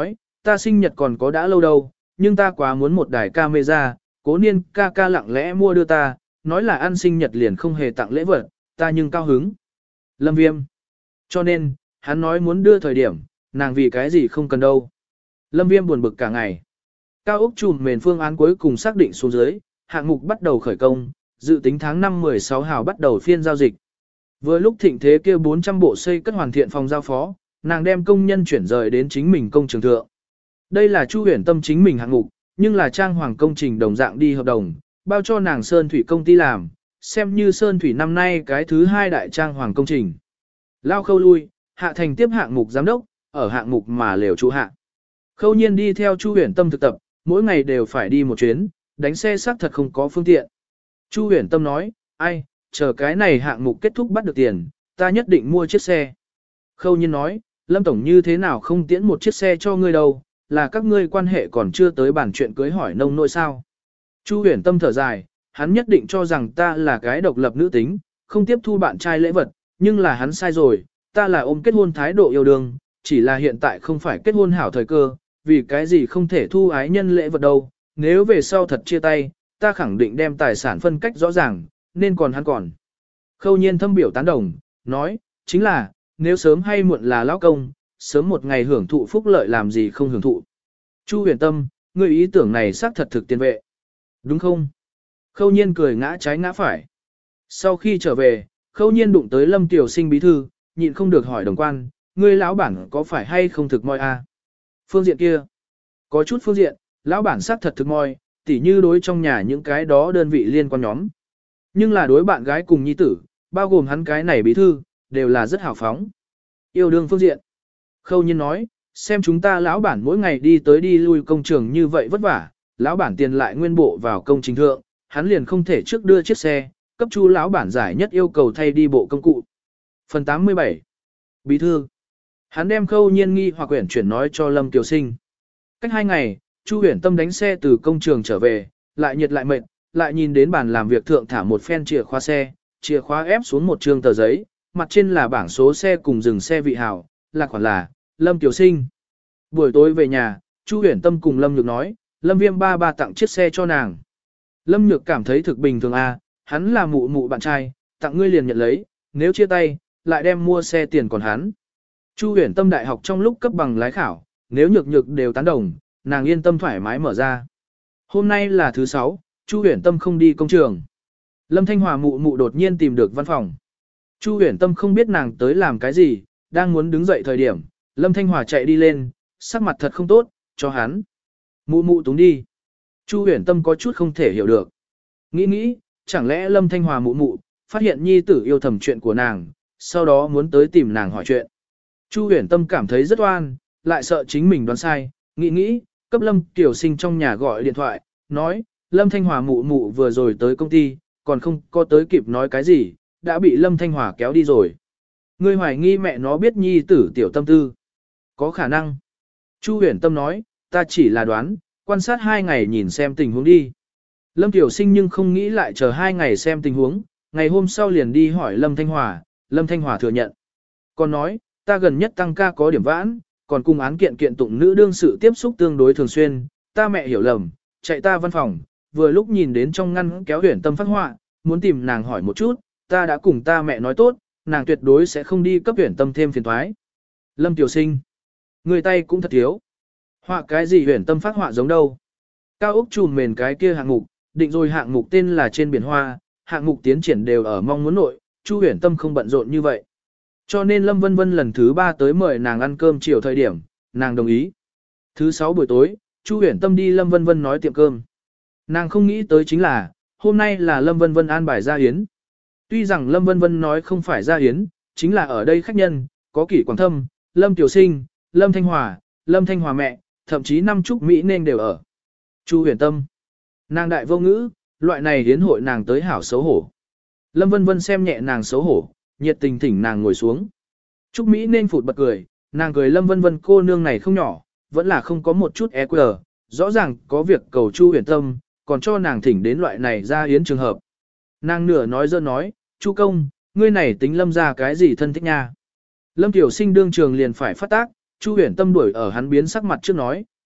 ta sinh nhật còn có đã lâu đâu, nhưng ta quá muốn một đài camera, cố niên ca ca lặng lẽ mua đưa ta, nói là ăn sinh nhật liền không hề tặng lễ vật, ta nhưng cao hứng. Lâm Viêm. Cho nên, hắn nói muốn đưa thời điểm, nàng vì cái gì không cần đâu. Lâm Viêm buồn bực cả ngày. Cao ốc chùm mền phương án cuối cùng xác định xuống dưới, hạng mục bắt đầu khởi công, dự tính tháng 5 16 hào bắt đầu phiên giao dịch. Vừa lúc thịnh thế kia 400 bộ xây cất hoàn thiện phòng giao phó, nàng đem công nhân chuyển rời đến chính mình công trường thượng. Đây là Chu Huyền Tâm chính mình hạng mục, nhưng là trang hoàng công trình đồng dạng đi hợp đồng, bao cho nàng Sơn Thủy công ty làm, xem như Sơn Thủy năm nay cái thứ 2 đại trang hoàng công trình. Lao Khâu lui, Hạ Thành tiếp hạng mục giám đốc, ở hạng mục mà lều trụ hạ. Khâu Nhiên đi theo Chu Huyền Tâm thực tập, mỗi ngày đều phải đi một chuyến, đánh xe xác thật không có phương tiện. Chu Huyền Tâm nói, ai, chờ cái này hạng mục kết thúc bắt được tiền, ta nhất định mua chiếc xe. Khâu Nhiên nói, Lâm Tổng như thế nào không tiễn một chiếc xe cho ngươi đâu, là các ngươi quan hệ còn chưa tới bàn chuyện cưới hỏi nông nỗi sao. Chu Huyền Tâm thở dài, hắn nhất định cho rằng ta là cái độc lập nữ tính, không tiếp thu bạn trai lễ vật, nhưng là hắn sai rồi, ta là ôm kết hôn thái độ yêu đương, chỉ là hiện tại không phải kết hôn hảo thời cơ, vì cái gì không thể thu ái nhân lễ vật đâu, nếu về sau thật chia tay, ta khẳng định đem tài sản phân cách rõ ràng, nên còn hắn còn. Khâu Nhiên thâm biểu tán đồng, nói, chính là, nếu sớm hay muộn là lão công, sớm một ngày hưởng thụ phúc lợi làm gì không hưởng thụ. Chu Huyền Tâm, ngươi ý tưởng này xác thật thực tiền vệ. Đúng không? Khâu Nhiên cười ngã trái ngã phải. Sau khi trở về, Khâu Nhiên đụng tới Lâm Tiểu Sinh bí thư, nhịn không được hỏi đồng quan, ngươi lão bản có phải hay không thực moi a? Phương diện kia, có chút phương diện, lão bản xác thật thực moi, tỉ như đối trong nhà những cái đó đơn vị liên quan nhóm. Nhưng là đối bạn gái cùng nhi tử, bao gồm hắn cái này bí thư, đều là rất hào phóng. Yêu đương phương diện. Khâu Nhiên nói, xem chúng ta lão bản mỗi ngày đi tới đi lui công trường như vậy vất vả, lão bản tiền lại nguyên bộ vào công trình thượng, hắn liền không thể trước đưa chiếc xe, cấp chu lão bản giải nhất yêu cầu thay đi bộ công cụ. Phần 87. Bí thư. Hắn đem Khâu Nhiên nghi hoặc quyển chuyển nói cho Lâm Kiều Sinh. Cách 2 ngày, Chu Huyền Tâm đánh xe từ công trường trở về, lại nhiệt lại mệt, lại nhìn đến bàn làm việc thượng thả một phen chìa khóa xe, chìa khóa ép xuống một trương tờ giấy, mặt trên là bảng số xe cùng dừng xe vị hảo, là khoản là Lâm Kiều Sinh. Buổi tối về nhà, Chu Huyền Tâm cùng Lâm Nhược nói, Lâm Viêm ba tặng chiếc xe cho nàng. Lâm Nhược cảm thấy thực bình thường hắn là mụ mụ bạn trai, tặng ngươi liền nhận lấy, nếu chia tay, lại đem mua xe tiền còn hắn. Chu Huyền Tâm đại học trong lúc cấp bằng lái khảo, nếu Nhược Nhược đều tán đồng, nàng yên tâm thoải mái mở ra. Hôm nay là thứ 6, Chu Huyền Tâm không đi công trường. Lâm Thanh Hòa mụ mụ đột nhiên tìm được văn phòng. Chu Huyền Tâm không biết nàng tới làm cái gì, đang muốn đứng dậy thời điểm, Lâm Thanh Hòa chạy đi lên, sắc mặt thật không tốt, cho hắn. Mụ mụ túng đi. Chu Huyền Tâm có chút không thể hiểu được. Nghĩ, chẳng lẽ Lâm Thanh Hòa mụ mụ, phát hiện nhi tử yêu thầm chuyện của nàng, sau đó muốn tới tìm nàng hỏi chuyện. Chu Huyền Tâm cảm thấy rất oan, lại sợ chính mình đoán sai, nghĩ, cấp Lâm Tiểu Sinh trong nhà gọi điện thoại, nói, Lâm Thanh Hòa mụ mụ vừa rồi tới công ty, còn không có tới kịp nói cái gì, đã bị Lâm Thanh Hòa kéo đi rồi. Ngươi hoài nghi mẹ nó biết nhi tử tiểu tâm tư. Có khả năng. Chu Huyền Tâm nói, ta chỉ là đoán, quan sát 2 ngày nhìn xem tình huống đi. Lâm Tiểu Sinh nhưng không nghĩ lại chờ 2 ngày xem tình huống, ngày hôm sau liền đi hỏi Lâm Thanh Hòa, Lâm Thanh Hòa thừa nhận. Còn nói, ta gần nhất tăng ca có điểm vãn, còn cùng án kiện tụng nữ đương sự tiếp xúc tương đối thường xuyên, ta mẹ hiểu lầm, chạy ta văn phòng, vừa lúc nhìn đến trong ngăn kéo Huyền Tâm phát họa, muốn tìm nàng hỏi một chút, ta đã cùng ta mẹ nói tốt, nàng tuyệt đối sẽ không đi cấp Huyền Tâm thêm phiền toái. Lâm Tiểu Sinh, người tay cũng thật thiếu. Họa cái gì Huyền Tâm phát họa giống đâu? Cao ốc chùm mền cái kia hạng mục, định rồi hạng mục tên là trên biển hoa, hạng mục tiến triển đều ở mong muốn nội, Chu Huyền Tâm không bận rộn như vậy. Cho nên Lâm Vân Vân lần thứ 3 tới mời nàng ăn cơm chiều thời điểm, nàng đồng ý. Thứ 6 buổi tối, Chu Huyền Tâm đi Lâm Vân Vân nói tiệm cơm. Nàng không nghĩ tới chính là, hôm nay là Lâm Vân Vân an bài ra hiến. Tuy rằng Lâm Vân Vân nói không phải ra hiến, chính là ở đây khách nhân, có Kỷ Quảng Thâm, Lâm Tiểu Sinh, Lâm Thanh Hòa mẹ, thậm chí năm Trúc Mỹ nên đều ở. Chu Huyền Tâm. Nàng đại vô ngữ, loại này hiến hội nàng tới hảo xấu hổ. Lâm Vân Vân xem nhẹ nàng xấu hổ, nhiệt tình thỉnh nàng ngồi xuống. Trúc Mỹ nên phụt bật cười, nàng cười Lâm Vân Vân cô nương này không nhỏ, vẫn là không có một chút EQ, rõ ràng có việc cầu Chu Huyền Tâm, còn cho nàng thỉnh đến loại này ra hiến trường hợp. Nàng nửa nói dơ nói, Chu công, ngươi này tính Lâm ra cái gì thân thích nha. Lâm Tiểu Sinh đương trường liền phải phát tác, Chu Huyền Tâm đuổi ở hắn biến sắc mặt trước nói,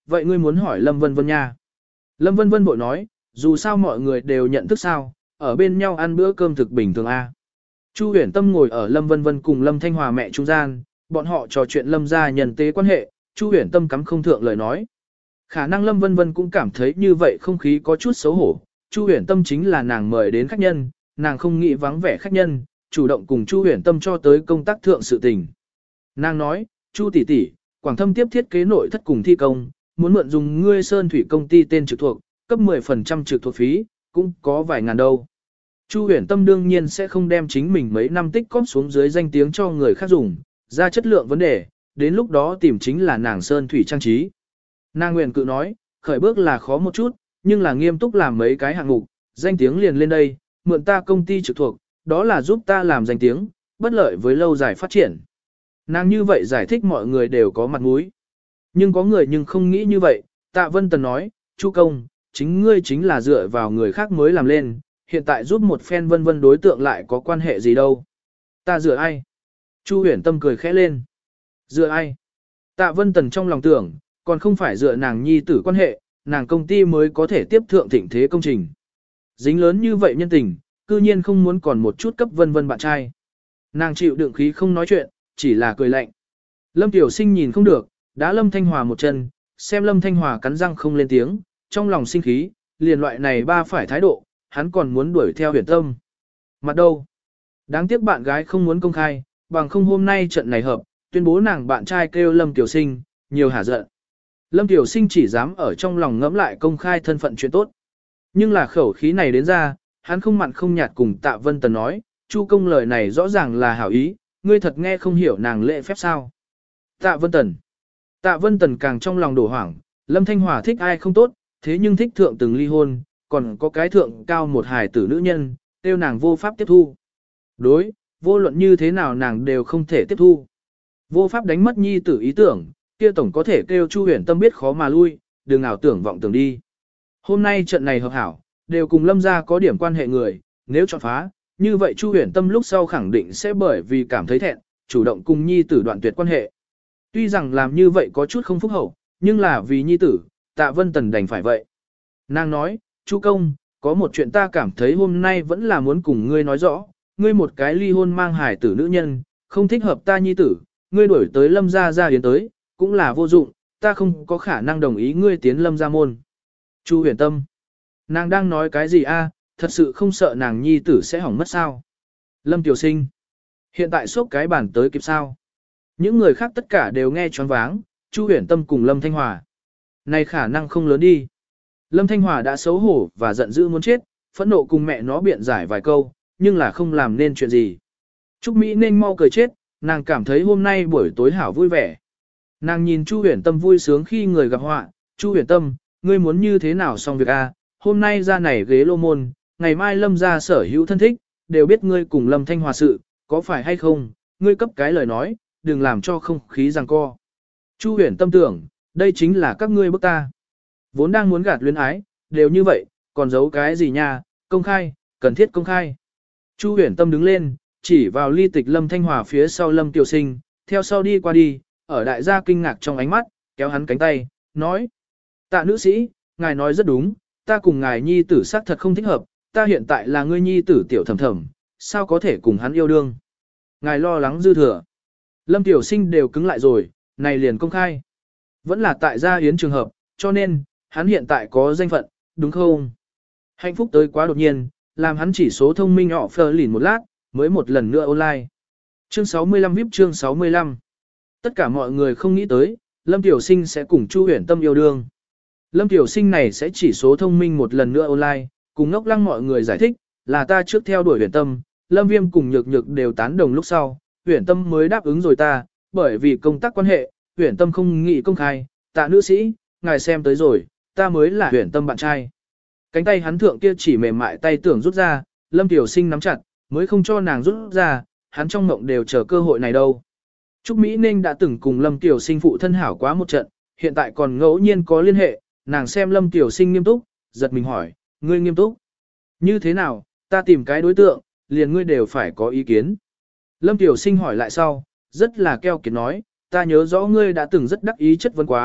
vậy ngươi muốn hỏi Lâm Vân Vân nha. Lâm Vân Vân bội nói, dù sao mọi người đều nhận thức sao, ở bên nhau ăn bữa cơm thực bình thường a. Chu Huyền Tâm ngồi ở Lâm Vân Vân cùng Lâm Thanh Hòa mẹ trung gian, bọn họ trò chuyện Lâm gia nhân tế quan hệ, Chu Huyền Tâm cắm không thượng lời nói. Khả năng Lâm Vân Vân cũng cảm thấy như vậy không khí có chút xấu hổ, Chu Huyền Tâm chính là nàng mời đến khách nhân, nàng không nghĩ vắng vẻ khách nhân, chủ động cùng Chu Huyền Tâm cho tới công tác thượng sự tình. Nàng nói, Chu tỷ tỷ, Quảng Thâm tiếp thiết kế nội thất cùng thi công, muốn mượn dùng ngươi Sơn Thủy công ty tên trực thuộc, cấp 10% trực thuộc phí, cũng có vài ngàn đâu. Chu Huyền Tâm đương nhiên sẽ không đem chính mình mấy năm tích cóp xuống dưới danh tiếng cho người khác dùng, ra chất lượng vấn đề, đến lúc đó tìm chính là nàng Sơn Thủy trang trí. Nàng nguyện cự nói, khởi bước là khó một chút, nhưng là nghiêm túc làm mấy cái hạng mục, danh tiếng liền lên đây, mượn ta công ty trực thuộc, đó là giúp ta làm danh tiếng, bất lợi với lâu dài phát triển. Nàng như vậy giải thích mọi người đều có mặt mũi. Nhưng có người nhưng không nghĩ như vậy, Tạ Vân Tần nói, Chu công, chính ngươi chính là dựa vào người khác mới làm lên, hiện tại giúp một phen Vân Vân đối tượng lại có quan hệ gì đâu. Ta dựa ai? Chu Huyền Tâm cười khẽ lên. Dựa ai? Tạ Vân Tần trong lòng tưởng, còn không phải dựa nàng nhi tử quan hệ, nàng công ty mới có thể tiếp thượng thịnh thế công trình. Dính lớn như vậy nhân tình, cư nhiên không muốn còn một chút cấp Vân Vân bạn trai. Nàng chịu đựng khí không nói chuyện, chỉ là cười lạnh. Lâm Tiểu Sinh nhìn không được, đá Lâm Thanh Hòa một chân, xem Lâm Thanh Hòa cắn răng không lên tiếng, trong lòng sinh khí, liền loại này ba phải thái độ, hắn còn muốn đuổi theo Huyền Tâm. Mặt đâu? Đáng tiếc bạn gái không muốn công khai, bằng không hôm nay trận này hợp, tuyên bố nàng bạn trai kêu Lâm Tiểu Sinh, nhiều hả giận. Lâm Tiểu Sinh chỉ dám ở trong lòng ngẫm lại công khai thân phận chuyện tốt. Nhưng là khẩu khí này đến ra, hắn không mặn không nhạt cùng Tạ Vân Tần nói, Chu công lời này rõ ràng là hảo ý, ngươi thật nghe không hiểu nàng lễ phép sao. Tạ Vân Tần. Tạ Vân Tần càng trong lòng đổ hoảng, Lâm Thanh Hòa thích ai không tốt, thế nhưng thích thượng từng ly hôn, còn có cái thượng cao một hài tử nữ nhân, tiêu nàng vô pháp tiếp thu. Đối, vô luận như thế nào nàng đều không thể tiếp thu. Vô pháp đánh mất nhi tử ý tưởng, kia tổng có thể kêu Chu Huyền Tâm biết khó mà lui, đừng ảo tưởng vọng tưởng đi. Hôm nay trận này hợp hảo, đều cùng Lâm gia có điểm quan hệ người, nếu chọn phá, như vậy Chu Huyền Tâm lúc sau khẳng định sẽ bởi vì cảm thấy thẹn, chủ động cùng nhi tử đoạn tuyệt quan hệ. Tuy rằng làm như vậy có chút không phúc hậu, nhưng là vì nhi tử, Tạ Vân Tần đành phải vậy. Nàng nói, Chu công, có một chuyện ta cảm thấy hôm nay vẫn là muốn cùng ngươi nói rõ, ngươi một cái ly hôn mang hài tử nữ nhân, không thích hợp ta nhi tử, ngươi đuổi tới Lâm gia gia yến tới, cũng là vô dụng, ta không có khả năng đồng ý ngươi tiến Lâm gia môn. Chu Huyền Tâm, nàng đang nói cái gì a? Thật sự không sợ nàng nhi tử sẽ hỏng mất sao? Lâm Tiểu Sinh, hiện tại xốc cái bản tới kịp sao? Những người khác tất cả đều nghe choáng váng, Chu Huyền Tâm cùng Lâm Thanh Hòa. Này khả năng không lớn đi. Lâm Thanh Hòa đã xấu hổ và giận dữ muốn chết, phẫn nộ cùng mẹ nó biện giải vài câu, nhưng là không làm nên chuyện gì. Trúc Mỹ nên mau cười chết, nàng cảm thấy hôm nay buổi tối hảo vui vẻ. Nàng nhìn Chu Huyền Tâm vui sướng khi người gặp họa, Chu Huyền Tâm, ngươi muốn như thế nào xong việc a? Hôm nay ra này ghế lô môn, ngày mai Lâm gia sở hữu thân thích, đều biết ngươi cùng Lâm Thanh Hòa sự, có phải hay không, ngươi cấp cái lời nói, đừng làm cho không khí giằng co. Chu Huyền Tâm tưởng, đây chính là các ngươi bức ta. Vốn đang muốn gạt luyến ái, đều như vậy, còn giấu cái gì nha, công khai, cần thiết công khai. Chu Huyền Tâm đứng lên, chỉ vào ly tịch Lâm Thanh Hòa phía sau Lâm Tiểu Sinh, theo sau đi qua đi, ở đại gia kinh ngạc trong ánh mắt, kéo hắn cánh tay, nói. Tạ nữ sĩ, ngài nói rất đúng, ta cùng ngài nhi tử xác thật không thích hợp, ta hiện tại là ngươi nhi tử Tiểu Thầm Thầm, sao có thể cùng hắn yêu đương. Ngài lo lắng dư thừa. Lâm Tiểu Sinh đều cứng lại rồi, này liền công khai. Vẫn là tại gia yến trường hợp, cho nên, hắn hiện tại có danh phận, đúng không? Hạnh phúc tới quá đột nhiên, làm hắn chỉ số thông minh họ phờ lìn một lát, mới một lần nữa online. Chương 65 VIP chương 65. Tất cả mọi người không nghĩ tới, Lâm Tiểu Sinh sẽ cùng Chu Huyền Tâm yêu đương. Lâm Tiểu Sinh này sẽ chỉ số thông minh một lần nữa online, cùng ngốc lăng mọi người giải thích, là ta trước theo đuổi Huyền Tâm, Lâm Viêm cùng Nhược Nhược đều tán đồng lúc sau, Huyền Tâm mới đáp ứng rồi ta, bởi vì công tác quan hệ, Huyền Tâm không nghĩ công khai, Tạ nữ sĩ, ngài xem tới rồi, ta mới là Huyền Tâm bạn trai. Cánh tay hắn thượng kia chỉ mềm mại tay tưởng rút ra, Lâm Tiểu Sinh nắm chặt, mới không cho nàng rút ra, hắn trong mộng đều chờ cơ hội này đâu. Trúc Mỹ Ninh đã từng cùng Lâm Tiểu Sinh phụ thân hảo quá một trận, hiện tại còn ngẫu nhiên có liên hệ, nàng xem Lâm Tiểu Sinh nghiêm túc, giật mình hỏi, ngươi nghiêm túc? Như thế nào, ta tìm cái đối tượng, liền ngươi đều phải có ý kiến. Lâm Tiểu Sinh hỏi lại sau, rất là keo kiệt nói, ta nhớ rõ ngươi đã từng rất đắc ý chất vấn quá,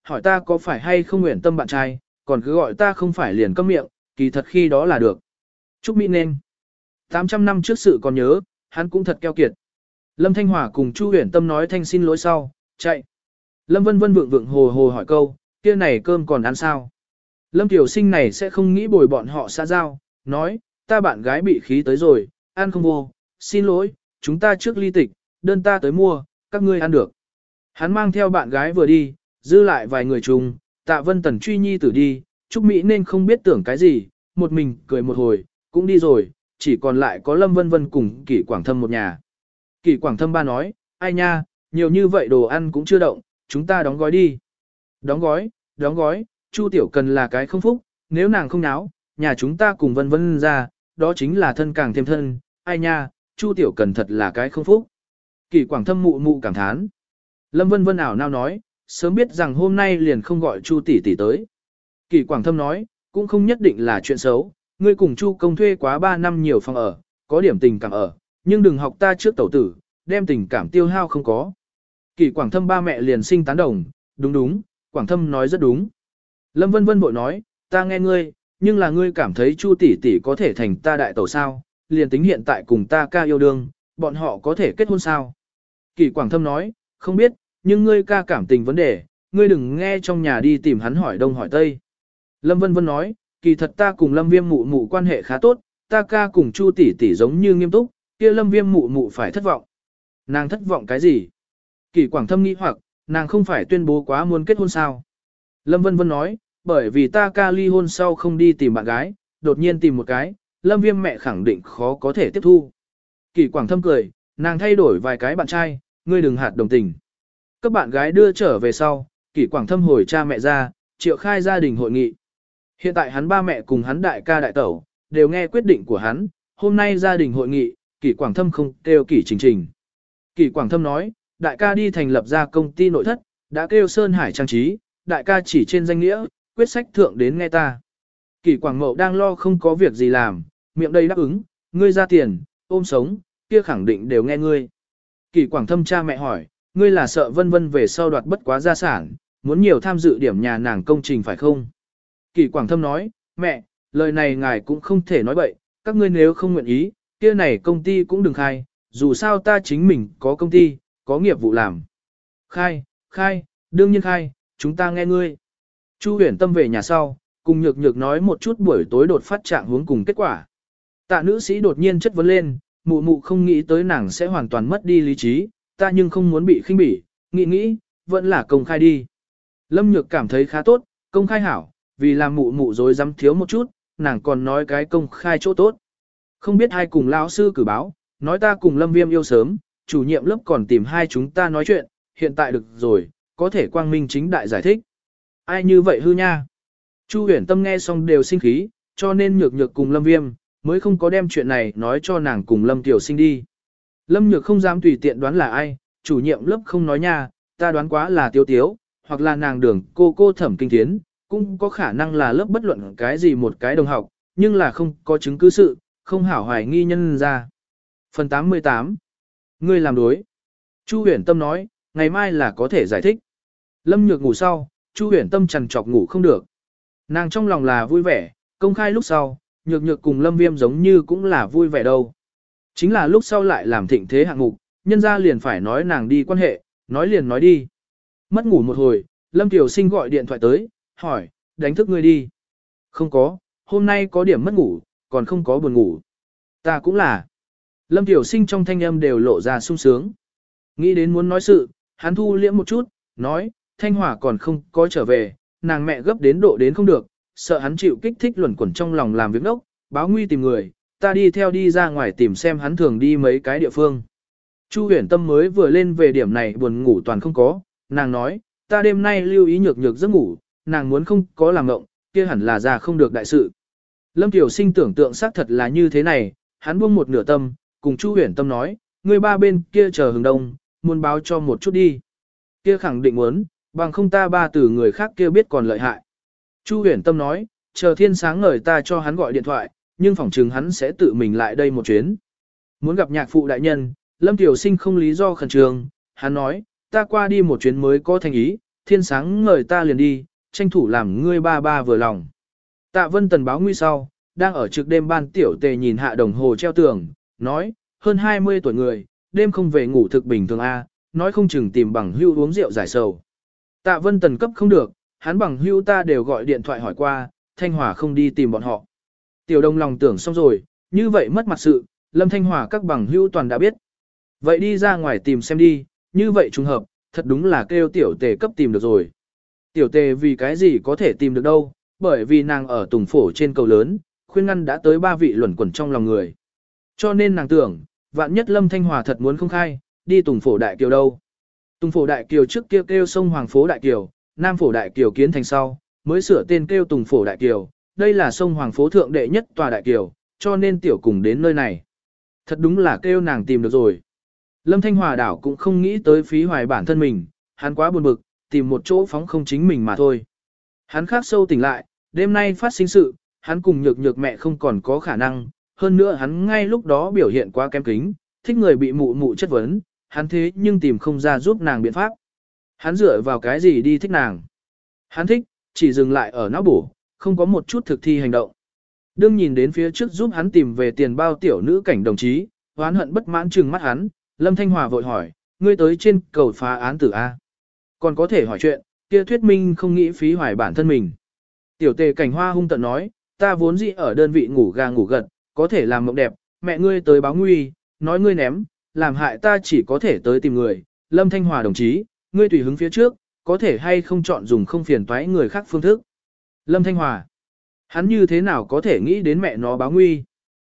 hỏi ta có phải hay không nguyện tâm bạn trai, còn cứ gọi ta không phải liền câm miệng, kỳ thật khi đó là được. Trúc Mỹ nên 800 năm trước sự còn nhớ, hắn cũng thật keo kiệt. Lâm Thanh Hòa cùng Chu Huyền Tâm nói thanh xin lỗi sau, chạy. Lâm Vân Vân vượng vượng hồ hồ hỏi câu, kia này cơm còn ăn sao? Lâm Tiểu Sinh này sẽ không nghĩ bồi bọn họ xã giao, nói, ta bạn gái bị khí tới rồi, ăn không vô, xin lỗi, chúng ta trước ly tịch, đơn ta tới mua, các ngươi ăn được. Hắn mang theo bạn gái vừa đi, dư lại vài người chung, Tạ Vân Tần truy nhi tử đi, Trúc Mỹ nên không biết tưởng cái gì, một mình cười một hồi, cũng đi rồi, chỉ còn lại có Lâm Vân Vân cùng Kỷ Quảng Thâm một nhà. Kỷ Quảng Thâm ba nói, ai nha, nhiều như vậy đồ ăn cũng chưa động, chúng ta đóng gói đi. Đóng gói, Chu Tiểu Cần là cái không phúc, nếu nàng không náo, nhà chúng ta cùng Vân Vân ra, đó chính là thân càng thêm thân, ai nha, Chu Tiểu Cần thật là cái không phúc. Kỷ Quảng Thâm mụ mụ cảm thán. Lâm Vân Vân ảo nao nói, sớm biết rằng hôm nay liền không gọi Chu tỷ tỷ tới. Kỷ Quảng Thâm nói, cũng không nhất định là chuyện xấu, ngươi cùng Chu công thuê quá 3 năm nhiều phòng ở, có điểm tình cảm ở, nhưng đừng học ta trước tẩu tử, đem tình cảm tiêu hao không có. Kỷ Quảng Thâm ba mẹ liền sinh tán đồng, đúng, Quảng Thâm nói rất đúng. Lâm Vân Vân bội nói, ta nghe ngươi, nhưng là ngươi cảm thấy Chu tỷ tỷ có thể thành ta đại tẩu sao, liền tính hiện tại cùng ta ca yêu đương, bọn họ có thể kết hôn sao. Kỷ Quảng Thâm nói, không biết, nhưng ngươi ca cảm tình vấn đề, ngươi đừng nghe trong nhà đi tìm hắn hỏi đông hỏi tây. Lâm Vân Vân nói, kỳ thật ta cùng Lâm Viêm mụ mụ quan hệ khá tốt, ta ca cùng Chu tỷ tỷ giống như nghiêm túc, kia Lâm Viêm mụ mụ phải thất vọng. Nàng thất vọng cái gì? Kỷ Quảng Thâm nghĩ hoặc, nàng không phải tuyên bố quá muốn kết hôn sao? Lâm Vân Vân nói, bởi vì ta ca ly hôn sau không đi tìm bạn gái, đột nhiên tìm một cái, Lâm Viêm mẹ khẳng định khó có thể tiếp thu. Kỷ Quảng Thâm cười, nàng thay đổi vài cái bạn trai, ngươi đừng hạt đồng tình. Các bạn gái đưa trở về sau, Kỷ Quảng Thâm hồi cha mẹ ra, triệu khai gia đình hội nghị. Hiện tại hắn ba mẹ cùng hắn đại ca đại tẩu, đều nghe quyết định của hắn, hôm nay gia đình hội nghị, Kỷ Quảng Thâm không kêu Kỷ Trình Trình. Kỷ Quảng Thâm nói, đại ca đi thành lập ra công ty nội thất, đã kêu Sơn Hải trang trí, đại ca chỉ trên danh nghĩa, quyết sách thượng đến nghe ta. Kỷ Quảng Mậu đang lo không có việc gì làm, miệng đầy đáp ứng, ngươi ra tiền, ôm sống, kia khẳng định đều nghe ngươi. Kỷ Quảng Thâm cha mẹ hỏi, ngươi là sợ Vân Vân về sau đoạt bất quá gia sản, muốn nhiều tham dự điểm nhà nàng công trình phải không? Kỷ Quảng Thâm nói, mẹ, lời này ngài cũng không thể nói bậy, các ngươi nếu không nguyện ý, kia này công ty cũng đừng khai, dù sao ta chính mình có công ty, có nghiệp vụ làm. Khai, đương nhiên khai, chúng ta nghe ngươi. Chu Huyền Tâm về nhà sau, cùng Nhược Nhược nói một chút buổi tối đột phát trạng hướng cùng kết quả. Tạ nữ sĩ đột nhiên chất vấn lên, mụ mụ không nghĩ tới nàng sẽ hoàn toàn mất đi lý trí, ta nhưng không muốn bị khinh bỉ, nghĩ, vẫn là công khai đi. Lâm Nhược cảm thấy khá tốt, công khai hảo, vì làm mụ mụ dối dám thiếu một chút, nàng còn nói cái công khai chỗ tốt. Không biết hai cùng lão sư cử báo, nói ta cùng Lâm Viêm yêu sớm, chủ nhiệm lớp còn tìm hai chúng ta nói chuyện, hiện tại được rồi, có thể quang minh chính đại giải thích. Ai như vậy hư nha? Chu Huyền Tâm nghe xong đều sinh khí, cho nên Nhược Nhược cùng Lâm Viêm, mới không có đem chuyện này nói cho nàng cùng Lâm Tiểu Sinh đi. Lâm Nhược không dám tùy tiện đoán là ai, chủ nhiệm lớp không nói nha, ta đoán quá là Tiếu Tiếu, hoặc là nàng Đường cô Thẩm Kinh Thiến, cũng có khả năng là lớp bất luận cái gì một cái đồng học, nhưng là không có chứng cứ sự, không hảo hoài nghi nhân ra. Phần 88. Ngươi làm đối. Chu Huyền Tâm nói, ngày mai là có thể giải thích. Lâm Nhược ngủ sau, Chu Huyền Tâm trằn trọc ngủ không được. Nàng trong lòng là vui vẻ, công khai lúc sau, Nhược Nhược cùng Lâm Viêm giống như cũng là vui vẻ đâu. Chính là lúc sau lại làm thịnh thế hạng mục, nhân ra liền phải nói nàng đi quan hệ, nói liền nói đi. Mất ngủ một hồi, Lâm Tiểu Sinh gọi điện thoại tới, hỏi, đánh thức ngươi đi. Không có, hôm nay có điểm mất ngủ, còn không có buồn ngủ. Ta cũng là. Lâm Tiểu Sinh trong thanh âm đều lộ ra sung sướng. Nghĩ đến muốn nói sự, hắn thu liễm một chút, nói, Thanh Hòa còn không có trở về, nàng mẹ gấp đến độ đến không được, sợ hắn chịu kích thích luẩn quẩn trong lòng làm việc đốc, báo nguy tìm người, ta đi theo đi ra ngoài tìm xem hắn thường đi mấy cái địa phương. Chu Huyền Tâm mới vừa lên về điểm này buồn ngủ toàn không có, nàng nói, ta đêm nay lưu ý Nhược Nhược giấc ngủ, nàng muốn không có làm ngộng, kia hẳn là ra không được đại sự. Lâm Tiểu Sinh tưởng tượng xác thật là như thế này, hắn buông một nửa tâm, cùng Chu Huyền Tâm nói, người ba bên kia chờ hừng đông, muốn báo cho một chút đi. Kia khẳng định muốn, bằng không ta ba từ người khác kia biết còn lợi hại. Chu Huyền Tâm nói, chờ thiên sáng ngời ta cho hắn gọi điện thoại, nhưng phỏng chừng hắn sẽ tự mình lại đây một chuyến. Muốn gặp nhạc phụ đại nhân, Lâm Tiểu Sinh không lý do khẩn trương, hắn nói, ta qua đi một chuyến mới có thành ý, thiên sáng ngời ta liền đi, tranh thủ làm ngươi ba ba vừa lòng. Tạ Vân Tần báo nguy sau, đang ở trực đêm ban tiểu tề nhìn hạ đồng hồ treo tường, nói, hơn 20 tuổi người, đêm không về ngủ thực bình thường a, nói không chừng tìm bằng hưu uống rượu giải sầu. Tạ Vân Tần cấp không được, hắn bằng hưu ta đều gọi điện thoại hỏi qua, Thanh Hòa không đi tìm bọn họ. Tiểu Đông lòng tưởng xong rồi, như vậy mất mặt sự, Lâm Thanh Hòa các bằng hưu toàn đã biết. Vậy đi ra ngoài tìm xem đi, như vậy trùng hợp, thật đúng là kêu tiểu tề cấp tìm được rồi. Tiểu tề vì cái gì có thể tìm được đâu, bởi vì nàng ở Tùng Phổ trên cầu lớn, khuyên ngăn đã tới 3 vị luẩn quẩn trong lòng người. Cho nên nàng tưởng, vạn nhất Lâm Thanh Hòa thật muốn không khai, đi Tùng Phổ Đại Kiều đâu. Tùng Phổ Đại Kiều trước kia kêu sông Hoàng Phố Đại Kiều, Nam Phổ Đại Kiều kiến thành sau, mới sửa tên kêu Tùng Phổ Đại Kiều, đây là sông Hoàng Phố thượng đệ nhất tòa Đại Kiều, cho nên tiểu cùng đến nơi này. Thật đúng là kêu nàng tìm được rồi. Lâm Thanh Hòa đảo cũng không nghĩ tới phí hoài bản thân mình, hắn quá buồn bực, tìm một chỗ phóng không chính mình mà thôi. Hắn khắc sâu tỉnh lại, đêm nay phát sinh sự, hắn cùng nhược nhược mẹ không còn có khả năng, hơn nữa hắn ngay lúc đó biểu hiện quá kém kính, thích người bị mụ mụ chất vấn, hắn thế nhưng tìm không ra giúp nàng biện pháp. Hắn dựa vào cái gì đi thích nàng? Hắn thích, chỉ dừng lại ở não bổ, không có một chút thực thi hành động. Đương nhìn đến phía trước giúp hắn tìm về tiền bao tiểu nữ cảnh đồng chí, oán hận bất mãn trừng mắt hắn, Lâm Thanh Hòa vội hỏi, ngươi tới trên cầu phá án tử A. Còn có thể hỏi chuyện, kia thuyết minh không nghĩ phí hoài bản thân mình. Tiểu tề cảnh hoa hung tận nói, ta vốn dĩ ở đơn vị ngủ gà ngủ gật, có thể làm mộng đẹp, mẹ ngươi tới báo nguy, nói ngươi ném, làm hại ta chỉ có thể tới tìm người. Lâm Thanh Hòa đồng chí, ngươi tùy hứng phía trước, có thể hay không chọn dùng không phiền toái người khác phương thức. Lâm Thanh Hòa, hắn như thế nào có thể nghĩ đến mẹ nó báo nguy?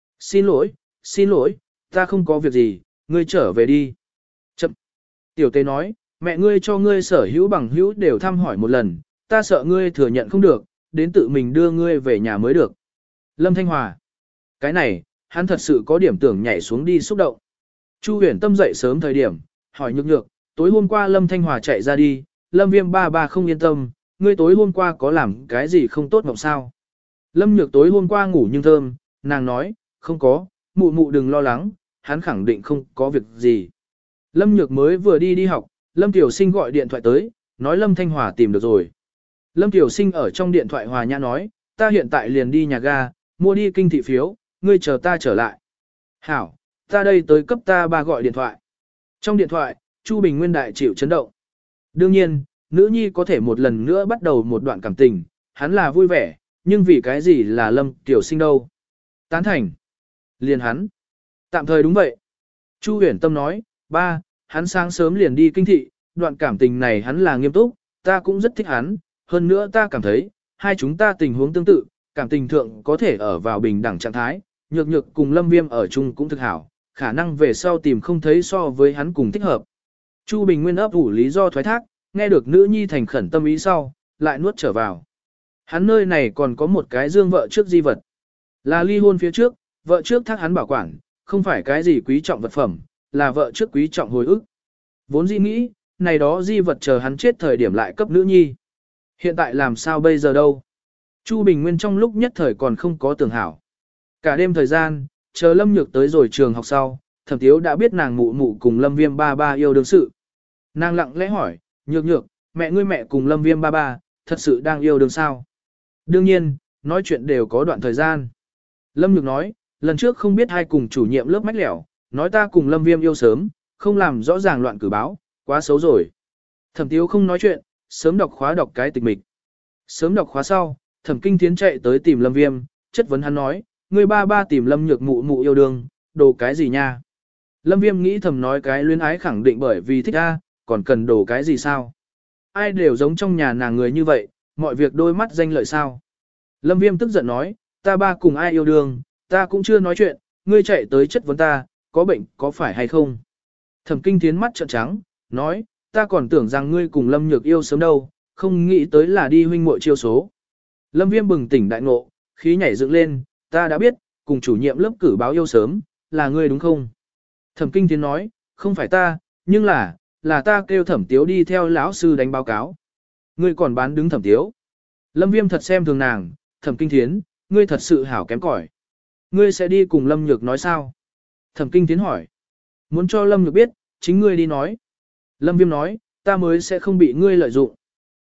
Xin lỗi, ta không có việc gì, ngươi trở về đi. Chậm. Tiểu tề nói, mẹ ngươi cho ngươi sở hữu bằng hữu đều thăm hỏi một lần, ta sợ ngươi thừa nhận không được, đến tự mình đưa ngươi về nhà mới được. Lâm Thanh Hòa, cái này, hắn thật sự có điểm tưởng nhảy xuống đi xúc động. Chu Huyền Tâm dậy sớm thời điểm, hỏi nhược nhược, tối hôm qua Lâm Thanh Hòa chạy ra đi, Lâm Viêm ba ba không yên tâm, ngươi tối hôm qua có làm cái gì không tốt mộng sao? Lâm Nhược tối hôm qua ngủ nhưng thơm, nàng nói, không có, mụ mụ đừng lo lắng, hắn khẳng định không có việc gì. Lâm Nhược mới vừa đi học, Lâm Tiểu Sinh gọi điện thoại tới, nói Lâm Thanh Hòa tìm được rồi. Lâm Tiểu Sinh ở trong điện thoại hòa nhã nói, ta hiện tại liền đi nhà ga, mua đi kinh thị phiếu, ngươi chờ ta trở lại. Hảo, ta đây tới cấp ta ba gọi điện thoại. Trong điện thoại, Chu Bình Nguyên đại chịu chấn động. Đương nhiên, nữ nhi có thể một lần nữa bắt đầu một đoạn cảm tình, hắn là vui vẻ, nhưng vì cái gì là Lâm Tiểu Sinh đâu? Tán thành. Liền hắn. Tạm thời đúng vậy. Chu Huyền Tâm nói, ba, hắn sáng sớm liền đi kinh thị, đoạn cảm tình này hắn là nghiêm túc, ta cũng rất thích hắn, hơn nữa ta cảm thấy, hai chúng ta tình huống tương tự, cảm tình thượng có thể ở vào bình đẳng trạng thái, nhược nhược cùng Lâm Viêm ở chung cũng thực hảo, khả năng về sau tìm không thấy so với hắn cùng thích hợp. Chu Bình Nguyên ấp ủ lý do thoái thác, nghe được nữ nhi thành khẩn tâm ý sau, lại nuốt trở vào. Hắn nơi này còn có một cái dương vợ trước di vật. Là ly hôn phía trước, vợ trước thác hắn bảo quản, không phải cái gì quý trọng vật phẩm, là vợ trước quý trọng hồi ức. Vốn dĩ nghĩ, này đó di vật chờ hắn chết thời điểm lại cấp nữ nhi. Hiện tại làm sao bây giờ đâu? Chu Bình Nguyên trong lúc nhất thời còn không có tưởng hảo. Cả đêm thời gian, chờ Lâm Nhược tới rồi trường học sau, Thẩm Tiếu đã biết nàng mụ mụ cùng Lâm Viêm ba ba yêu đương sự. Nàng lặng lẽ hỏi, Nhược Nhược, mẹ ngươi mẹ cùng Lâm Viêm ba ba, thật sự đang yêu đương sao? Đương nhiên, nói chuyện đều có đoạn thời gian. Lâm Nhược nói, lần trước không biết ai cùng chủ nhiệm lớp mách lẻo, nói ta cùng Lâm Viêm yêu sớm, không làm rõ ràng loạn cử báo, quá xấu rồi. Thẩm Tiếu không nói chuyện, sớm đọc cái tịch mịch. Sớm đọc khóa sau, Thẩm Kinh Thiến chạy tới tìm Lâm Viêm, chất vấn hắn nói, người ba ba tìm Lâm Nhược mụ mụ yêu đương, đồ cái gì nha? Lâm Viêm nghĩ thầm nói cái luyến ái khẳng định bởi vì thích a, còn cần đồ cái gì sao? Ai đều giống trong nhà nàng người như vậy, mọi việc đôi mắt danh lợi sao? Lâm Viêm tức giận nói, ta ba cùng ai yêu đương, ta cũng chưa nói chuyện, ngươi chạy tới chất vấn ta, có bệnh có phải hay không? Thẩm Kinh Thiến mắt trợn trắng, nói, ta còn tưởng rằng ngươi cùng Lâm Nhược yêu sớm đâu, không nghĩ tới là đi huynh muội chiêu số. Lâm Viêm bừng tỉnh đại ngộ, khí nhảy dựng lên, ta đã biết, cùng chủ nhiệm lớp cử báo yêu sớm, là ngươi đúng không? Thẩm Kinh Thiến nói, không phải ta, nhưng là ta kêu Thẩm Tiếu đi theo lão sư đánh báo cáo. Ngươi còn bán đứng Thẩm Tiếu. Lâm Viêm thật xem thường nàng, Thẩm Kinh Thiến, ngươi thật sự hảo kém cỏi. Ngươi sẽ đi cùng Lâm Nhược nói sao? Thẩm Kinh Thiến hỏi. Muốn cho Lâm Nhược biết, chính ngươi đi nói. Lâm Viêm nói, ta mới sẽ không bị ngươi lợi dụng.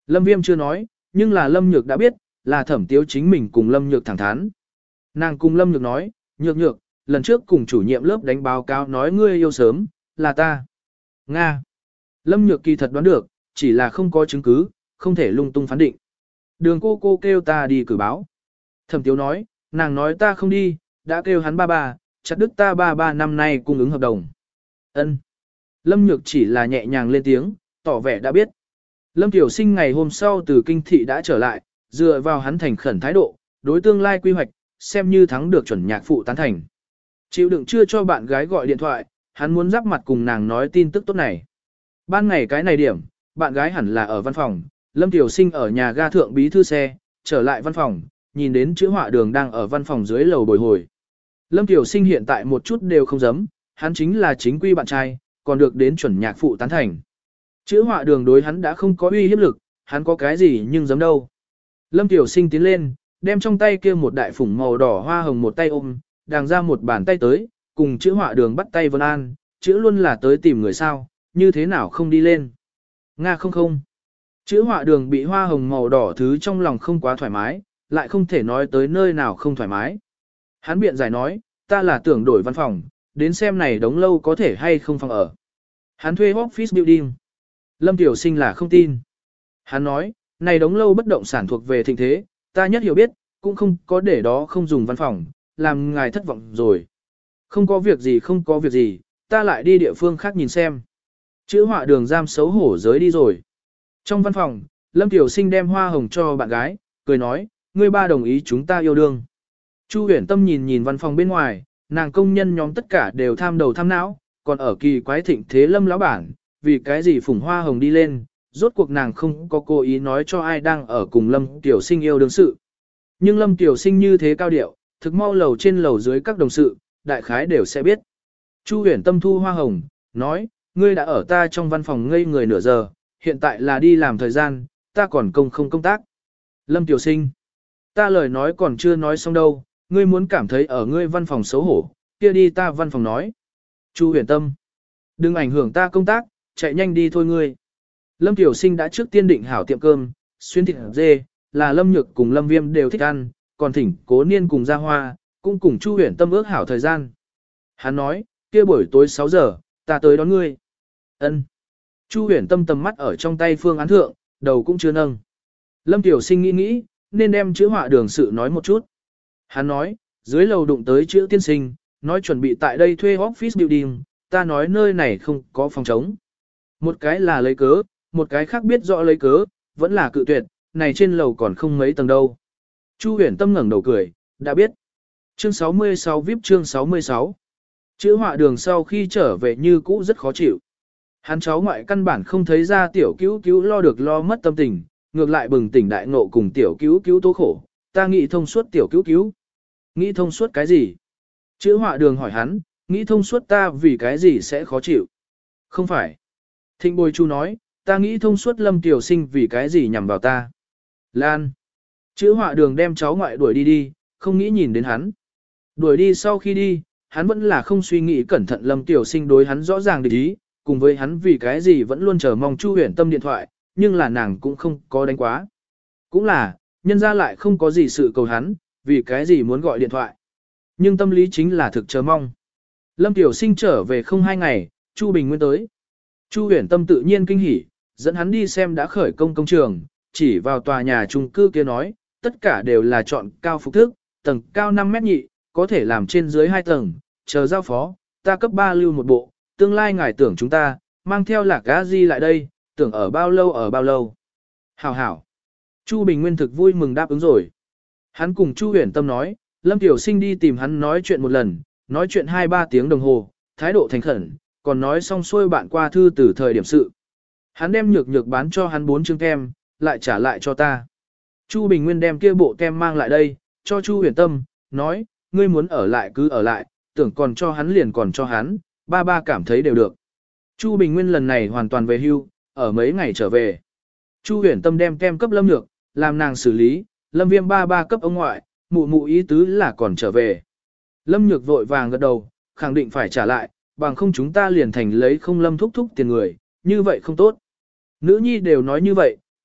Lâm Viêm chưa nói, nhưng là Lâm Nhược đã biết, là Thẩm Tiếu chính mình cùng Lâm Nhược thẳng thắn. Nàng cùng Lâm Nhược nói, Nhược Nhược, lần trước cùng chủ nhiệm lớp đánh báo cáo nói ngươi yêu sớm, là ta. Nga. Lâm Nhược kỳ thật đoán được, chỉ là không có chứng cứ, không thể lung tung phán định. Đường cô kêu ta đi cử báo. Thẩm Tiếu nói, nàng nói ta không đi, đã kêu hắn ba ba, chặt đứt ta ba ba năm nay cung ứng hợp đồng. Ân. Lâm Nhược chỉ là nhẹ nhàng lên tiếng, tỏ vẻ đã biết. Lâm Tiểu Sinh ngày hôm sau từ kinh thị đã trở lại, dựa vào hắn thành khẩn thái độ, đối tương lai quy hoạch, xem như thắng được chuẩn nhạc phụ tán thành. Chịu đựng chưa cho bạn gái gọi điện thoại, hắn muốn giáp mặt cùng nàng nói tin tức tốt này. Ban ngày cái này điểm, bạn gái hẳn là ở văn phòng, Lâm Tiểu Sinh ở nhà ga thượng bí thư xe, trở lại văn phòng, nhìn đến chữ họa đường đang ở văn phòng dưới lầu bồi hồi. Lâm Tiểu Sinh hiện tại một chút đều không dám, hắn chính là chính quy bạn trai, còn được đến chuẩn nhạc phụ tán thành. Chữ họa đường đối hắn đã không có uy hiếp lực, hắn có cái gì nhưng dám đâu. Lâm Tiểu Sinh tiến lên, đem trong tay kia một đại phủng màu đỏ hoa hồng một tay ôm, đàng ra một bàn tay tới, cùng chữ họa đường bắt tay vân an, chữ luôn là tới tìm người sao, như thế nào không đi lên. Nga không không. Chữ họa đường bị hoa hồng màu đỏ thứ trong lòng không quá thoải mái, lại không thể nói tới nơi nào không thoải mái. Hắn biện giải nói, ta là tưởng đổi văn phòng, đến xem này đống lâu có thể hay không phòng ở. Hắn thuê office building. Lâm Tiểu Sinh là không tin. Hắn nói, này đống lâu bất động sản thuộc về thịnh thế, ta nhất hiểu biết, cũng không có để đó không dùng văn phòng, làm ngài thất vọng rồi. Không có việc gì không có việc gì, ta lại đi địa phương khác nhìn xem. Chữ họa đường giam xấu hổ giới đi rồi. Trong văn phòng, Lâm Tiểu Sinh đem hoa hồng cho bạn gái, cười nói, ngươi ba đồng ý chúng ta yêu đương. Chu Huyền Tâm nhìn nhìn văn phòng bên ngoài, nàng công nhân nhóm tất cả đều tham đầu tham não, còn ở kỳ quái thịnh thế Lâm lão bản, vì cái gì phủng hoa hồng đi lên, rốt cuộc nàng không có cố ý nói cho ai đang ở cùng Lâm Tiểu Sinh yêu đương sự. Nhưng Lâm Tiểu Sinh như thế cao điệu, thực mau lầu trên lầu dưới các đồng sự, đại khái đều sẽ biết. Chu Huyền Tâm thu hoa hồng, nói, ngươi đã ở ta trong văn phòng ngây người nửa giờ, hiện tại là đi làm thời gian, ta còn không công tác. Lâm Tiểu Sinh, ta lời nói còn chưa nói xong đâu, ngươi muốn cảm thấy ở ngươi văn phòng xấu hổ, kia đi ta văn phòng nói. Chu Huyền Tâm, đừng ảnh hưởng ta công tác, chạy nhanh đi thôi ngươi. Lâm Tiểu Sinh đã trước tiên định hảo tiệm cơm, xuyên thịt dê, là Lâm Nhược cùng Lâm Viêm đều thích ăn, còn thỉnh Cố Niên cùng Gia Hoa, cũng cùng Chu Huyền Tâm ước hảo thời gian. Hắn nói, kia buổi tối 6 giờ, ta tới đón ngươi. Ân. Chu Huyền Tâm tầm mắt ở trong tay phương án thượng, đầu cũng chưa nâng. Lâm Tiểu Sinh nghĩ, nên đem chữ họa đường sự nói một chút. Hắn nói, dưới lầu đụng tới chữ tiên sinh, nói chuẩn bị tại đây thuê office building, ta nói nơi này không có phòng trống. Một cái là lấy cớ, một cái khác biết rõ lấy cớ, vẫn là cự tuyệt, này trên lầu còn không mấy tầng đâu. Chu Huyền Tâm ngẩng đầu cười, đã biết. Chương 66 VIP chương 66. Chữ họa đường sau khi trở về như cũ rất khó chịu. Hắn cháu ngoại căn bản không thấy ra tiểu cứu cứu lo được lo mất tâm tình, ngược lại bừng tỉnh đại ngộ cùng tiểu cứu cứu tố khổ, ta nghĩ thông suốt tiểu cứu cứu. Nghĩ thông suốt cái gì? Chữ họa đường hỏi hắn, nghĩ thông suốt ta vì cái gì sẽ khó chịu? Không phải. Thịnh Bồi Chu nói, ta nghĩ thông suốt Lâm Tiểu Sinh vì cái gì nhằm vào ta. Lan. Chữ họa đường đem cháu ngoại đuổi đi, không nghĩ nhìn đến hắn. Đuổi đi sau khi đi, hắn vẫn là không suy nghĩ cẩn thận Lâm Tiểu Sinh đối hắn rõ ràng địch ý, cùng với hắn vì cái gì vẫn luôn chờ mong Chu Huyền Tâm điện thoại, nhưng là nàng cũng không có đánh quá. Cũng là, nhân ra lại không có gì sự cầu hắn, vì cái gì muốn gọi điện thoại. Nhưng tâm lý chính là thực chờ mong. Lâm Tiểu Sinh trở về không 2 ngày, Chu Bình Nguyên tới. Chu Huyền Tâm tự nhiên kinh hỉ, dẫn hắn đi xem đã khởi công công trường, chỉ vào tòa nhà chung cư kia nói, tất cả đều là chọn cao phục thức, tầng cao 5 mét nhị, có thể làm trên dưới 2 tầng, chờ giao phó, ta cấp 3 lưu một bộ, tương lai ngài tưởng chúng ta, mang theo Lạc Gá Di lại đây, tưởng ở bao lâu ở bao lâu. Hảo hảo. Chu Bình Nguyên thực vui mừng đáp ứng rồi. Hắn cùng Chu Huyền Tâm nói, Lâm Tiểu Sinh đi tìm hắn nói chuyện một lần, nói chuyện 2-3 tiếng đồng hồ, thái độ thành khẩn, còn nói xong xuôi bạn qua thư từ thời điểm sự. Hắn đem nhược nhược bán cho hắn 4 chương kem, lại trả lại cho ta. Chu Bình Nguyên đem kia bộ kem mang lại đây, cho Chu Huyền Tâm, nói, ngươi muốn ở lại cứ ở lại, tưởng còn cho hắn liền còn cho hắn, ba cảm thấy đều được. Chu Bình Nguyên lần này hoàn toàn về hưu, ở mấy ngày trở về. Chu Huyền Tâm đem kem cấp Lâm Nhược, làm nàng xử lý, Lâm Viêm ba cấp ông ngoại, mụ ý tứ là còn trở về. Lâm Nhược vội vàng gật đầu, khẳng định phải trả lại, bằng không chúng ta liền thành lấy không Lâm thúc tiền người, như vậy không tốt. Nữ nhi đều nói như vậy,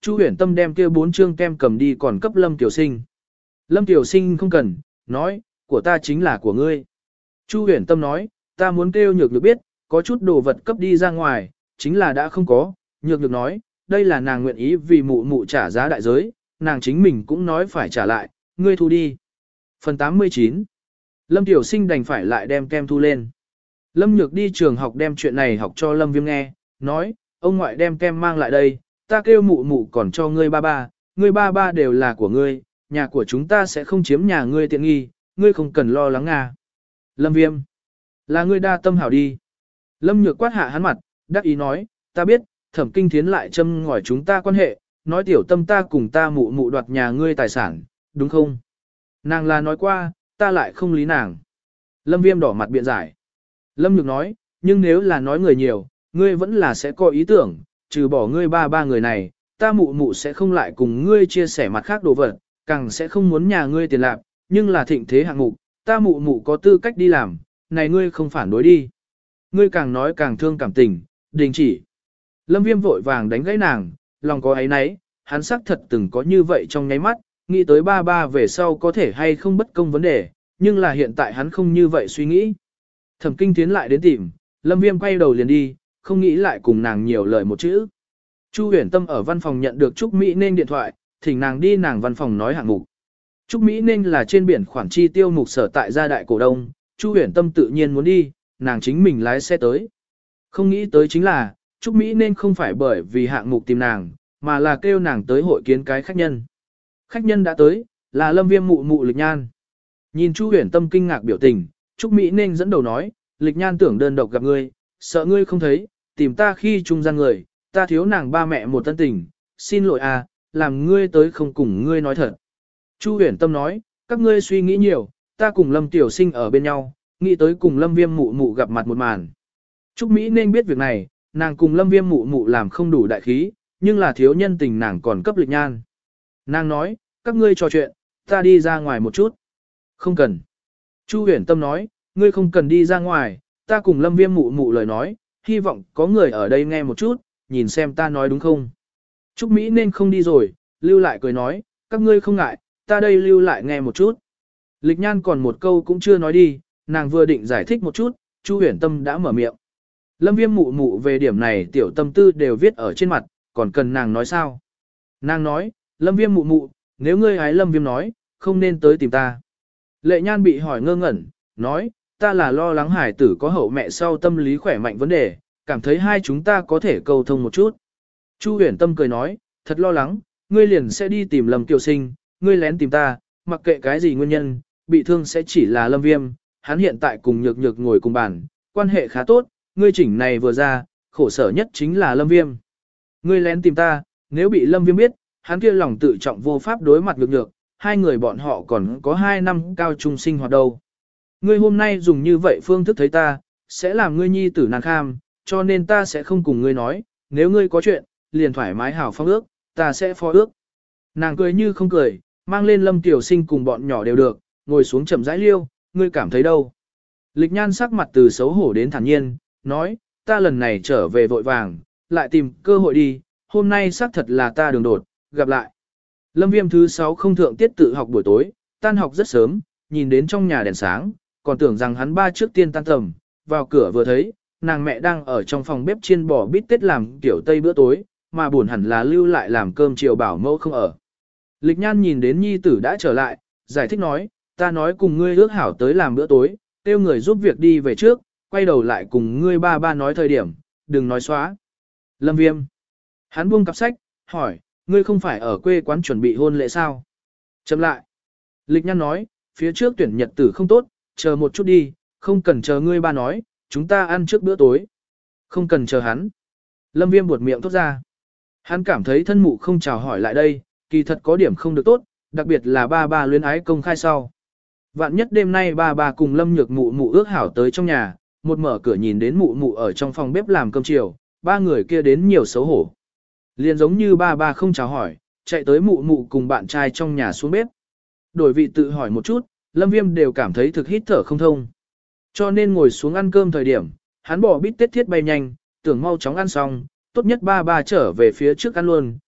Chu Huyền Tâm đem kia 4 chương kem cầm đi còn cấp Lâm Tiểu Sinh. Lâm Tiểu Sinh không cần, nói, của ta chính là của ngươi. Chu Huyền Tâm nói, ta muốn kêu Nhược Nhược biết, có chút đồ vật cấp đi ra ngoài, chính là đã không có. Nhược Nhược nói, đây là nàng nguyện ý vì mụ mụ trả giá đại giới, nàng chính mình cũng nói phải trả lại, ngươi thu đi. Phần 89. Lâm Tiểu Sinh đành phải lại đem kem thu lên. Lâm Nhược đi trường học đem chuyện này học cho Lâm Viêm nghe, nói, ông ngoại đem kem mang lại đây, ta kêu mụ mụ còn cho ngươi ba ba đều là của ngươi, nhà của chúng ta sẽ không chiếm nhà ngươi tiện nghi, ngươi không cần lo lắng à. Lâm Viêm, là ngươi đa tâm hảo đi. Lâm Nhược quát hạ hắn mặt, đắc ý nói, ta biết, Thẩm Kinh Thiến lại châm ngòi chúng ta quan hệ, nói tiểu tâm ta cùng ta mụ mụ đoạt nhà ngươi tài sản, đúng không? Nàng là nói qua, ta lại không lý nàng. Lâm Viêm đỏ mặt biện giải. Lâm Nhược nói, nhưng nếu là nói người nhiều, ngươi vẫn là sẽ có ý tưởng, trừ bỏ ngươi ba người này, ta mụ mụ sẽ không lại cùng ngươi chia sẻ mặt khác đồ vật, càng sẽ không muốn nhà ngươi tiền lạc, nhưng là thịnh thế hạng mục, ta mụ mụ có tư cách đi làm, này ngươi không phản đối đi. Ngươi càng nói càng thương cảm tình, đình chỉ. Lâm Viêm vội vàng đánh gãy nàng, lòng có ấy nấy, hắn xác thật từng có như vậy trong nháy mắt, nghĩ tới ba về sau có thể hay không bất công vấn đề, nhưng là hiện tại hắn không như vậy suy nghĩ. Thẩm Kinh Tiến lại đến tìm, Lâm Viêm quay đầu liền đi, không nghĩ lại cùng nàng nhiều lời một chữ. Chu Huyền Tâm ở văn phòng nhận được Trúc Mỹ Nên điện thoại, thỉnh nàng đi nàng văn phòng nói hạng mục. Trúc Mỹ Nên là trên biển khoản chi tiêu mục sở tại gia đại cổ đông, Chu Huyền Tâm tự nhiên muốn đi, nàng chính mình lái xe tới. Không nghĩ tới chính là, Trúc Mỹ Nên không phải bởi vì hạng mục tìm nàng, mà là kêu nàng tới hội kiến cái khách nhân. Khách nhân đã tới, là Lâm Viêm mụ mụ Lịch Nhan. Nhìn Chu Huyền Tâm kinh ngạc biểu tình, Trúc Mỹ Nên dẫn đầu nói, Lịch Nhan tưởng đơn độc gặp ngươi, sợ ngươi không thấy, tìm ta khi trung gian người, ta thiếu nàng ba mẹ một tân tình, xin lỗi à, làm ngươi tới không cùng ngươi nói thật. Chu Huyền Tâm nói, các ngươi suy nghĩ nhiều, ta cùng Lâm Tiểu Sinh ở bên nhau, nghĩ tới cùng Lâm Viêm mụ mụ gặp mặt một màn. Trúc Mỹ Nên biết việc này, nàng cùng Lâm Viêm mụ mụ làm không đủ đại khí, nhưng là thiếu nhân tình nàng còn cấp Lịch Nhan. Nàng nói, các ngươi trò chuyện, ta đi ra ngoài một chút. Không cần. Chu Huyền Tâm nói, ngươi không cần đi ra ngoài, ta cùng Lâm Viêm mụ mụ lời nói, hy vọng có người ở đây nghe một chút, nhìn xem ta nói đúng không. Trúc Mỹ Nên không đi rồi, lưu lại cười nói, các ngươi không ngại, ta đây lưu lại nghe một chút. Lịch Nhan còn một câu cũng chưa nói đi, nàng vừa định giải thích một chút, Chu Huyền Tâm đã mở miệng. Lâm Viêm mụ mụ về điểm này tiểu tâm tư đều viết ở trên mặt, còn cần nàng nói sao? Nàng nói, Lâm Viêm mụ mụ, nếu ngươi ái Lâm Viêm nói, không nên tới tìm ta. Lệ Nhan bị hỏi ngơ ngẩn, nói, ta là lo lắng hải tử có hậu mẹ sau tâm lý khỏe mạnh vấn đề, cảm thấy hai chúng ta có thể cầu thông một chút. Chu Huyền Tâm cười nói, thật lo lắng, ngươi liền sẽ đi tìm Lâm Kiều Sinh, ngươi lén tìm ta, mặc kệ cái gì nguyên nhân, bị thương sẽ chỉ là Lâm Viêm, hắn hiện tại cùng Nhược Nhược ngồi cùng bàn, quan hệ khá tốt, ngươi chỉnh này vừa ra, khổ sở nhất chính là Lâm Viêm. Ngươi lén tìm ta, nếu bị Lâm Viêm biết, hắn kia lòng tự trọng vô pháp đối mặt Nhược Nhược, hai người bọn họ còn có 2 năm cao trung sinh hoạt đâu. Ngươi hôm nay dùng như vậy phương thức thấy ta, sẽ làm ngươi nhi tử nàng kham, cho nên ta sẽ không cùng ngươi nói, nếu ngươi có chuyện, liền thoải mái hảo phong ước, ta sẽ phó ước. Nàng cười như không cười, mang lên Lâm Tiểu Sinh cùng bọn nhỏ đều được, ngồi xuống chậm rãi liêu, ngươi cảm thấy đâu. Lịch Nhan sắc mặt từ xấu hổ đến thản nhiên, nói, ta lần này trở về vội vàng, lại tìm cơ hội đi, hôm nay xác thật là ta đường đột, gặp lại. Lâm Viêm thứ 6 không thượng tiết tự học buổi tối, tan học rất sớm, nhìn đến trong nhà đèn sáng, còn tưởng rằng hắn ba trước tiên tan tầm, vào cửa vừa thấy, nàng mẹ đang ở trong phòng bếp chiên bò bít tết làm kiểu tây bữa tối, mà buồn hẳn là lưu lại làm cơm chiều bảo mẫu không ở. Lịch Nhan nhìn đến nhi tử đã trở lại, giải thích nói, ta nói cùng ngươi ước hảo tới làm bữa tối, kêu người giúp việc đi về trước, quay đầu lại cùng ngươi ba nói thời điểm, đừng nói xóa. Lâm Viêm. Hắn buông cặp sách, hỏi, ngươi không phải ở quê quán chuẩn bị hôn lễ sao? Chậm lại. Lịch Nhan nói, phía trước tuyển nhật tử không tốt, chờ một chút đi, không cần chờ ngươi ba nói, chúng ta ăn trước bữa tối. Không cần chờ hắn. Lâm Viêm buột miệng thốt ra. Hắn cảm thấy thân mụ không chào hỏi lại đây, kỳ thật có điểm không được tốt, đặc biệt là ba luyến ái công khai sau. Vạn nhất đêm nay ba cùng Lâm Nhược mụ mụ ước hảo tới trong nhà, một mở cửa nhìn đến mụ mụ ở trong phòng bếp làm cơm chiều, ba người kia đến nhiều xấu hổ. Liền giống như ba không chào hỏi, chạy tới mụ mụ cùng bạn trai trong nhà xuống bếp. Đổi vị tự hỏi một chút, Lâm Viêm đều cảm thấy thực hít thở không thông. Cho nên ngồi xuống ăn cơm thời điểm, hắn bỏ bít tết thiết bay nhanh, tưởng mau chóng ăn xong, tốt nhất ba trở về phía trước ăn luôn,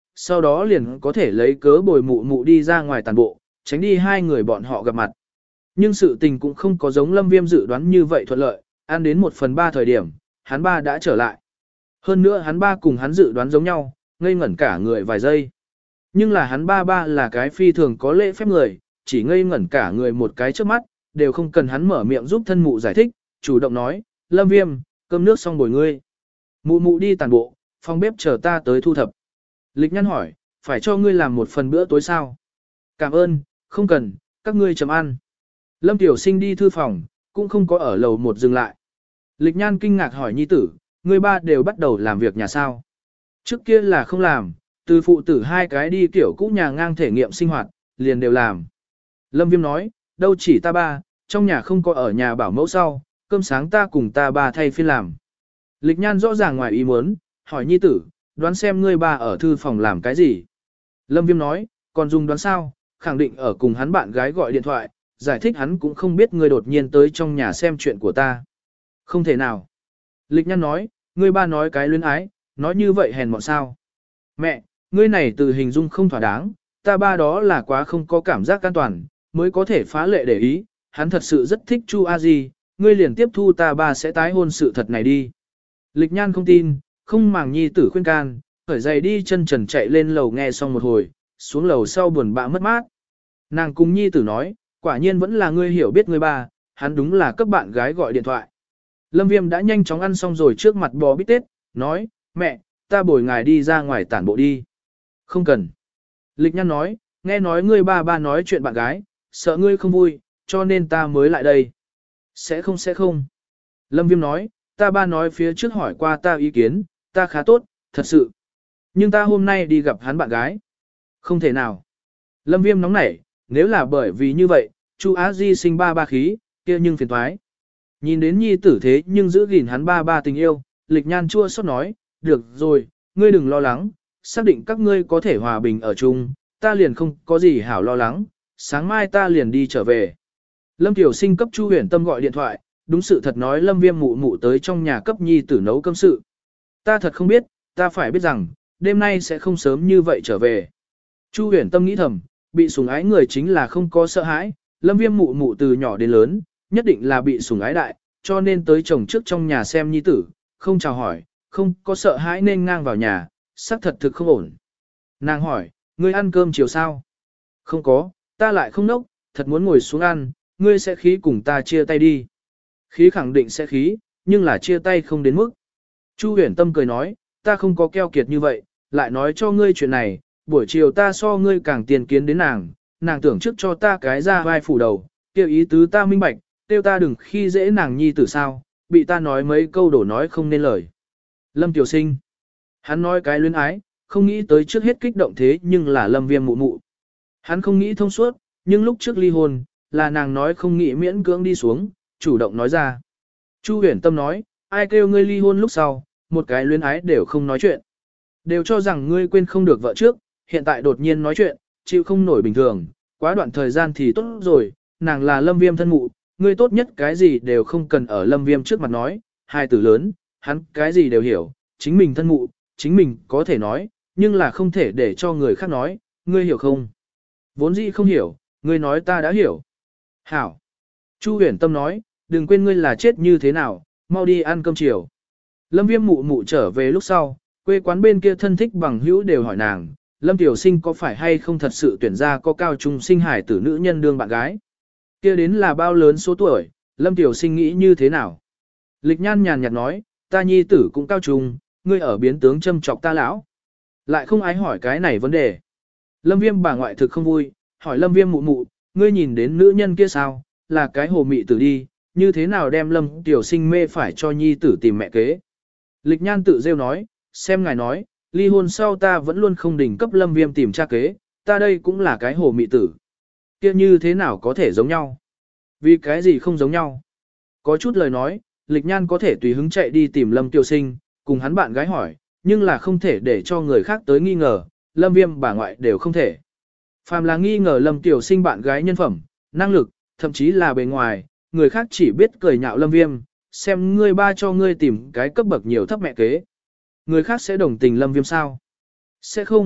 sau đó liền có thể lấy cớ bồi mụ mụ đi ra ngoài tàn bộ, tránh đi hai người bọn họ gặp mặt. Nhưng sự tình cũng không có giống Lâm Viêm dự đoán như vậy thuận lợi, ăn đến 1/3 thời điểm, hắn ba đã trở lại. Hơn nữa hắn ba cùng hắn dự đoán giống nhau, ngây ngẩn cả người vài giây. Nhưng là hắn ba là cái phi thường có lễ phép người, chỉ ngây ngẩn cả người một cái trước mắt, đều không cần hắn mở miệng giúp thân mụ giải thích, chủ động nói, Lâm Viêm, cơm nước xong bồi ngươi. Mụ mụ đi tàn bộ, phòng bếp chờ ta tới thu thập. Lịch Nhăn hỏi, phải cho ngươi làm một phần bữa tối sao? Cảm ơn, không cần, các ngươi chấm ăn. Lâm Tiểu Sinh đi thư phòng, cũng không có ở lầu một dừng lại. Lịch Nhan kinh ngạc hỏi nhi tử, ngươi ba đều bắt đầu làm việc nhà sao? Trước kia là không làm, từ phụ tử hai cái đi kiểu cũ nhà ngang thể nghiệm sinh hoạt, liền đều làm. Lâm Viêm nói, đâu chỉ ta ba, trong nhà không có ở nhà bảo mẫu sau, cơm sáng ta cùng ta ba thay phiên làm. Lịch Nhan rõ ràng ngoài ý muốn, hỏi nhi tử, đoán xem ngươi ba ở thư phòng làm cái gì. Lâm Viêm nói, còn dùng đoán sao, khẳng định ở cùng hắn bạn gái gọi điện thoại, giải thích hắn cũng không biết ngươi đột nhiên tới trong nhà xem chuyện của ta. Không thể nào. Lịch Nhan nói, ngươi ba nói cái luyến ái, nói như vậy hèn mọn sao. Mẹ, ngươi này từ hình dung không thỏa đáng, ta ba đó là quá không có cảm giác an toàn, mới có thể phá lệ để ý, hắn thật sự rất thích Chu A Di, ngươi liền tiếp thu ta ba sẽ tái hôn sự thật này đi. Lịch Nhan không tin, không màng nhi tử khuyên can, khởi giày đi chân trần chạy lên lầu nghe xong một hồi, xuống lầu sau buồn bã mất mát. Nàng cùng nhi tử nói, quả nhiên vẫn là ngươi hiểu biết ngươi ba, hắn đúng là cấp bạn gái gọi điện thoại. Lâm Viêm đã nhanh chóng ăn xong rồi trước mặt bò bít tết, nói, mẹ, ta bồi ngài đi ra ngoài tản bộ đi. Không cần. Lịch Nhan nói, nghe nói ngươi ba nói chuyện bạn gái, sợ ngươi không vui, cho nên ta mới lại đây. Sẽ không. Lâm Viêm nói, ta ba nói phía trước hỏi qua ta ý kiến, ta khá tốt, thật sự. Nhưng ta hôm nay đi gặp hắn bạn gái. Không thể nào. Lâm Viêm nóng nảy, nếu là bởi vì như vậy, Chu Á Di sinh ba khí, kia nhưng phiền thoái. Nhìn đến nhi tử thế nhưng giữ gìn hắn ba tình yêu, Lịch Nhan chua xót nói, được rồi, ngươi đừng lo lắng, xác định các ngươi có thể hòa bình ở chung, ta liền không có gì hảo lo lắng, sáng mai ta liền đi trở về. Lâm Tiểu Sinh cấp Chu Huyền Tâm gọi điện thoại, đúng sự thật nói Lâm Viêm mụ mụ tới trong nhà cấp nhi tử nấu cơm sự. Ta thật không biết, ta phải biết rằng, đêm nay sẽ không sớm như vậy trở về. Chu Huyền Tâm nghĩ thầm, bị sủng ái người chính là không có sợ hãi, Lâm Viêm mụ mụ từ nhỏ đến lớn, nhất định là bị sủng ái đại, cho nên tới chồng trước trong nhà xem nhi tử, không chào hỏi, không có sợ hãi nên ngang vào nhà, xác thật thực không ổn. Nàng hỏi, ngươi ăn cơm chiều sao? Không có, ta lại không nốc, thật muốn ngồi xuống ăn, ngươi sẽ khí cùng ta chia tay đi. Khí khẳng định sẽ khí, nhưng là chia tay không đến mức. Chu Huyền Tâm cười nói, ta không có keo kiệt như vậy, lại nói cho ngươi chuyện này, buổi chiều ta so ngươi càng tiền kiến đến nàng tưởng trước cho ta cái ra vai phủ đầu, kêu ý tứ ta minh bạch, kêu ta đừng khi dễ nàng nhi tử sao, bị ta nói mấy câu đổ nói không nên lời. Lâm Tiểu Sinh, hắn nói cái luyến ái, không nghĩ tới trước hết kích động thế nhưng là Lâm Viêm mụ mụ. Hắn không nghĩ thông suốt, nhưng lúc trước ly hôn, là nàng nói không nghĩ miễn cưỡng đi xuống, chủ động nói ra. Chu Huyền Tâm nói, ai kêu ngươi ly hôn lúc sau, một cái luyến ái đều không nói chuyện. Đều cho rằng ngươi quên không được vợ trước, hiện tại đột nhiên nói chuyện, chịu không nổi bình thường, quá đoạn thời gian thì tốt rồi, nàng là Lâm Viêm thân mụ, ngươi tốt nhất cái gì đều không cần ở Lâm Viêm trước mặt nói, hai từ lớn, hắn cái gì đều hiểu, chính mình thân mụ, chính mình có thể nói, nhưng là không thể để cho người khác nói, ngươi hiểu không? Vốn dĩ không hiểu, ngươi nói ta đã hiểu. Hảo. Chu Huyền Tâm nói, đừng quên ngươi là chết như thế nào, mau đi ăn cơm chiều. Lâm Viêm mụ mụ trở về lúc sau, quê quán bên kia thân thích bằng hữu đều hỏi nàng, Lâm Tiểu Sinh có phải hay không thật sự tuyển ra có cao trung sinh hải tử nữ nhân đương bạn gái. Kia đến là bao lớn số tuổi, Lâm Tiểu Sinh nghĩ như thế nào? Lịch Nhan nhàn nhạt nói, ta nhi tử cũng cao trung, ngươi ở biến tướng châm chọc ta lão. Lại không ai hỏi cái này vấn đề. Lâm Viêm bà ngoại thực không vui, hỏi Lâm Viêm mụ mụ, ngươi nhìn đến nữ nhân kia sao, là cái hồ mị tử đi, như thế nào đem Lâm Tiểu Sinh mê phải cho nhi tử tìm mẹ kế. Lịch Nhan tự rêu nói, xem ngài nói, ly hôn sau ta vẫn luôn không đỉnh cấp Lâm Viêm tìm cha kế, ta đây cũng là cái hồ mị tử. Kia như thế nào có thể giống nhau? Vì cái gì không giống nhau? Có chút lời nói, Lịch Nhan có thể tùy hứng chạy đi tìm Lâm Tiểu Sinh, cùng hắn bạn gái hỏi, nhưng là không thể để cho người khác tới nghi ngờ, Lâm Viêm bà ngoại đều không thể. Phàm là nghi ngờ Lâm Tiểu Sinh bạn gái nhân phẩm, năng lực, thậm chí là bề ngoài, người khác chỉ biết cười nhạo Lâm Viêm, xem ngươi ba cho ngươi tìm cái cấp bậc nhiều thấp mẹ kế. Người khác sẽ đồng tình Lâm Viêm sao? Sẽ không,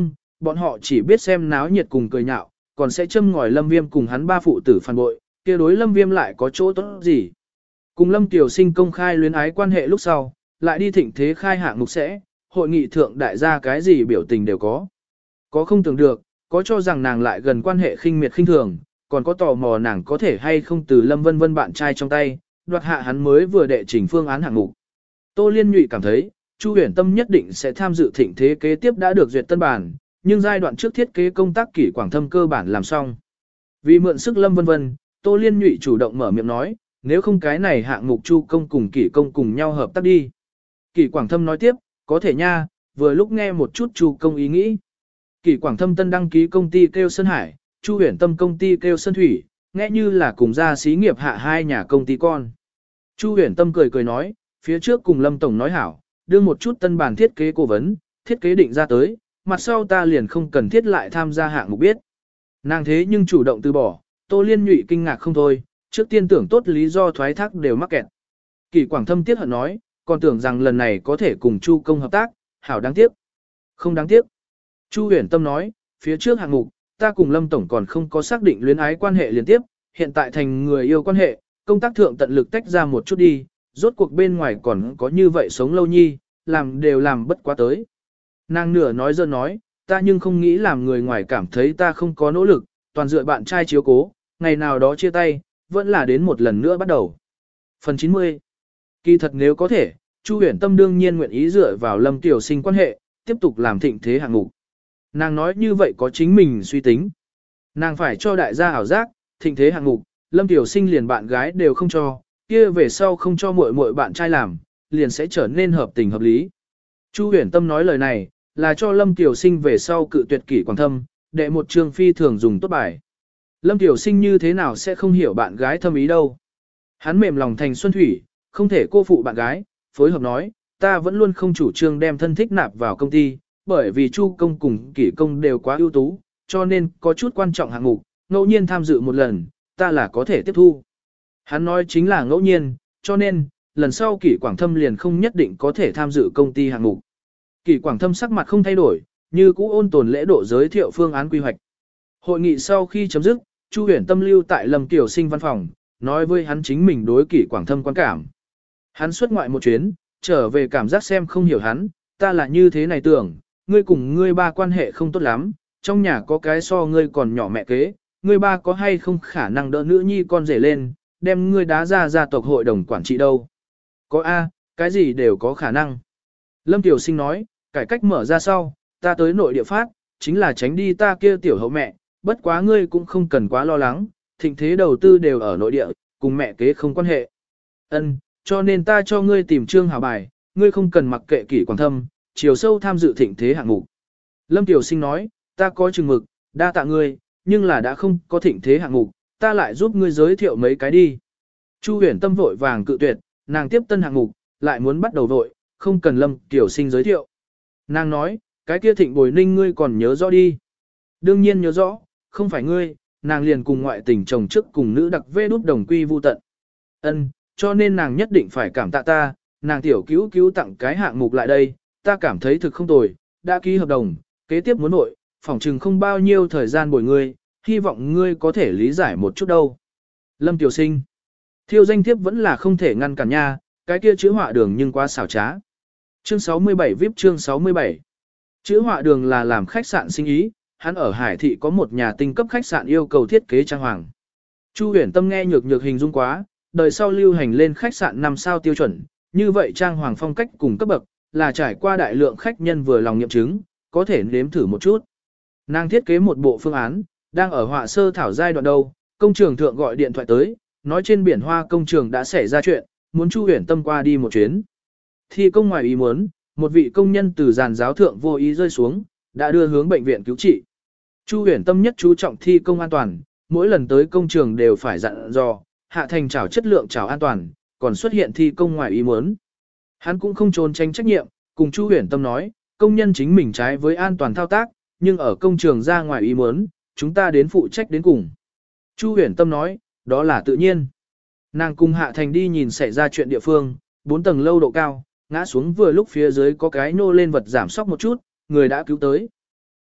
bọn họ chỉ biết xem náo nhiệt cùng cười nhạo, còn sẽ châm ngòi Lâm Viêm cùng hắn ba phụ tử phản bội, kia đối Lâm Viêm lại có chỗ tốt gì. Cùng Lâm Tiểu Sinh công khai luyến ái quan hệ lúc sau, lại đi thịnh thế khai hạng mục sẽ, hội nghị thượng đại gia cái gì biểu tình đều có. Có không tưởng được, có cho rằng nàng lại gần quan hệ khinh miệt khinh thường, còn có tò mò nàng có thể hay không từ Lâm Vân Vân bạn trai trong tay, đoạt hạ hắn mới vừa đệ trình phương án hạng mục. Tô Liên Nhụy cảm thấy, Chu Huyền Tâm nhất định sẽ tham dự thịnh thế kế tiếp đã được duyệt tân bản, nhưng giai đoạn trước thiết kế công tác kỷ quảng thâm cơ bản làm xong. Vì mượn sức Lâm Vân Vân, Tô Liên Nhụy chủ động mở miệng nói, nếu không cái này hạng mục Chu công cùng kỷ công cùng nhau hợp tác đi. Kỷ Quảng Thâm nói tiếp, có thể nha, vừa lúc nghe một chút Chu công ý nghĩ. Kỷ Quảng Thâm tân đăng ký công ty kêu Sơn Hải, Chu Huyền Tâm công ty kêu Sơn Thủy, nghe như là cùng ra xí nghiệp hạ hai nhà công ty con. Chu Huyền Tâm cười cười nói, phía trước cùng Lâm Tổng nói hảo, đưa một chút tân bản thiết kế cố vấn, thiết kế định ra tới, mặt sau ta liền không cần thiết lại tham gia hạng mục biết. Nàng thế nhưng chủ động từ bỏ, Tô Liên Nhụy kinh ngạc không thôi, trước tiên tưởng tốt lý do thoái thác đều mắc kẹt. Kỷ Quảng Thâm tiếc hận nói, còn tưởng rằng lần này có thể cùng Chu công hợp tác, hảo đáng tiếc. Không đáng tiếc. Chu Huyền Tâm nói, phía trước hạng mục, ta cùng Lâm Tổng còn không có xác định luyến ái quan hệ liên tiếp, hiện tại thành người yêu quan hệ, công tác thượng tận lực tách ra một chút đi, rốt cuộc bên ngoài còn có như vậy sống lâu nhi, làm đều làm bất quá tới. Nàng nửa nói dơ nói, ta nhưng không nghĩ làm người ngoài cảm thấy ta không có nỗ lực, toàn dựa bạn trai chiếu cố, ngày nào đó chia tay, vẫn là đến một lần nữa bắt đầu. Phần 90. Kỳ thật nếu có thể, Chu Huyền Tâm đương nhiên nguyện ý dựa vào Lâm Tiểu Sinh quan hệ, tiếp tục làm thịnh thế hạng mục. Nàng nói như vậy có chính mình suy tính. Nàng phải cho đại gia ảo giác, thịnh thế hạng mục, Lâm Tiểu Sinh liền bạn gái đều không cho, kia về sau không cho muội bạn trai làm, liền sẽ trở nên hợp tình hợp lý. Chu Huyền Tâm nói lời này, là cho Lâm Tiểu Sinh về sau cự tuyệt Kỷ Quảng Thâm, đệ một trường phi thường dùng tốt bài. Lâm Tiểu Sinh như thế nào sẽ không hiểu bạn gái thâm ý đâu. Hắn mềm lòng thành xuân thủy, không thể cô phụ bạn gái, phối hợp nói, ta vẫn luôn không chủ trương đem thân thích nạp vào công ty, bởi vì Chu công cùng Kỷ công đều quá ưu tú, cho nên có chút quan trọng hạng mục, ngẫu nhiên tham dự một lần, ta là có thể tiếp thu. Hắn nói chính là ngẫu nhiên, cho nên, lần sau Kỷ Quảng Thâm liền không nhất định có thể tham dự công ty hạng mục. Kỷ Quảng Thâm sắc mặt không thay đổi, như cũ ôn tồn lễ độ giới thiệu phương án quy hoạch. Hội nghị sau khi chấm dứt, Chu Huyền Tâm lưu tại Lâm Tiểu Sinh văn phòng, nói với hắn chính mình đối Kỷ Quảng Thâm quan cảm. Hắn xuất ngoại một chuyến, trở về cảm giác xem không hiểu hắn, ta là như thế này tưởng, ngươi cùng ngươi ba quan hệ không tốt lắm, trong nhà có cái so ngươi còn nhỏ mẹ kế, ngươi ba có hay không khả năng đỡ nữ nhi con rể lên, đem ngươi đá ra gia tộc hội đồng quản trị đâu. Có A, cái gì đều có khả năng. Lâm Tiểu Sinh nói, cải cách mở ra sau, ta tới nội địa phát, chính là tránh đi ta kia tiểu hậu mẹ, bất quá ngươi cũng không cần quá lo lắng, thịnh thế đầu tư đều ở nội địa, cùng mẹ kế không quan hệ. Ân, cho nên ta cho ngươi tìm trương hảo bài, ngươi không cần mặc kệ Kỷ Quảng Thâm, chiều sâu tham dự thịnh thế hạng mục. Lâm Tiểu Sinh nói, ta có chừng mực, đa tạ ngươi, nhưng là đã không có thịnh thế hạng mục, ta lại giúp ngươi giới thiệu mấy cái đi. Chu Huyền Tâm vội vàng cự tuyệt, nàng tiếp tân hạng mục, lại muốn bắt đầu vội, không cần Lâm Tiểu Sinh giới thiệu. Nàng nói, cái kia Thịnh Bồi Ninh ngươi còn nhớ rõ đi. Đương nhiên nhớ rõ, không phải ngươi, nàng liền cùng ngoại tình chồng trước cùng nữ đặc vê đút đồng quy vu tận. Ân, cho nên nàng nhất định phải cảm tạ ta, nàng tiểu cứu cứu tặng cái hạng mục lại đây, ta cảm thấy thực không tồi, đã ký hợp đồng, kế tiếp muốn nội, phỏng chừng không bao nhiêu thời gian bồi ngươi, hy vọng ngươi có thể lý giải một chút đâu. Lâm Tiểu Sinh, thiêu danh thiếp vẫn là không thể ngăn cản nha, cái kia chữ họa đường nhưng quá xảo trá. Chương 67 VIP chương 67. Chữ họa đường là làm khách sạn sinh ý, hắn ở Hải Thị có một nhà tinh cấp khách sạn yêu cầu thiết kế trang hoàng. Chu Huyền Tâm nghe nhược nhược hình dung quá, đời sau lưu hành lên khách sạn 5 sao tiêu chuẩn, như vậy trang hoàng phong cách cùng cấp bậc, là trải qua đại lượng khách nhân vừa lòng nghiệm chứng, có thể nếm thử một chút. Nàng thiết kế một bộ phương án, đang ở họa sơ thảo giai đoạn đầu, công trường thượng gọi điện thoại tới, nói trên biển hoa công trường đã xảy ra chuyện, muốn Chu Huyền Tâm qua đi một chuyến. Thi công ngoài ý muốn, một vị công nhân từ giàn giáo thượng vô ý rơi xuống, đã đưa hướng bệnh viện cứu trị. Chu Huyền Tâm nhất chú trọng thi công an toàn, mỗi lần tới công trường đều phải dặn dò, hạ thành chảo chất lượng chảo an toàn, còn xuất hiện thi công ngoài ý muốn. Hắn cũng không trốn tránh trách nhiệm, cùng Chu Huyền Tâm nói, công nhân chính mình trái với an toàn thao tác, nhưng ở công trường ra ngoài ý muốn, chúng ta đến phụ trách đến cùng. Chu Huyền Tâm nói, đó là tự nhiên. Nàng cùng Hạ Thành đi nhìn xảy ra chuyện địa phương, 4 tầng lâu độ cao, ngã xuống vừa lúc phía dưới có cái nô lên vật giảm sóc một chút, người đã cứu tới.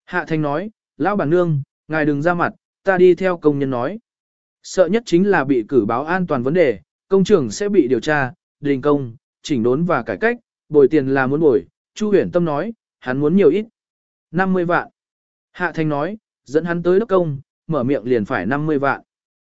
Hạ Thành nói, lão bản nương, ngài đừng ra mặt, ta đi theo công nhân nói. Sợ nhất chính là bị cử báo an toàn vấn đề, công trường sẽ bị điều tra, đình công, chỉnh đốn và cải cách, bồi tiền là muốn bồi. Chu Huyền Tâm nói, hắn muốn nhiều ít. 50 vạn. Hạ Thành nói, dẫn hắn tới đốc công, mở miệng liền phải 50 vạn.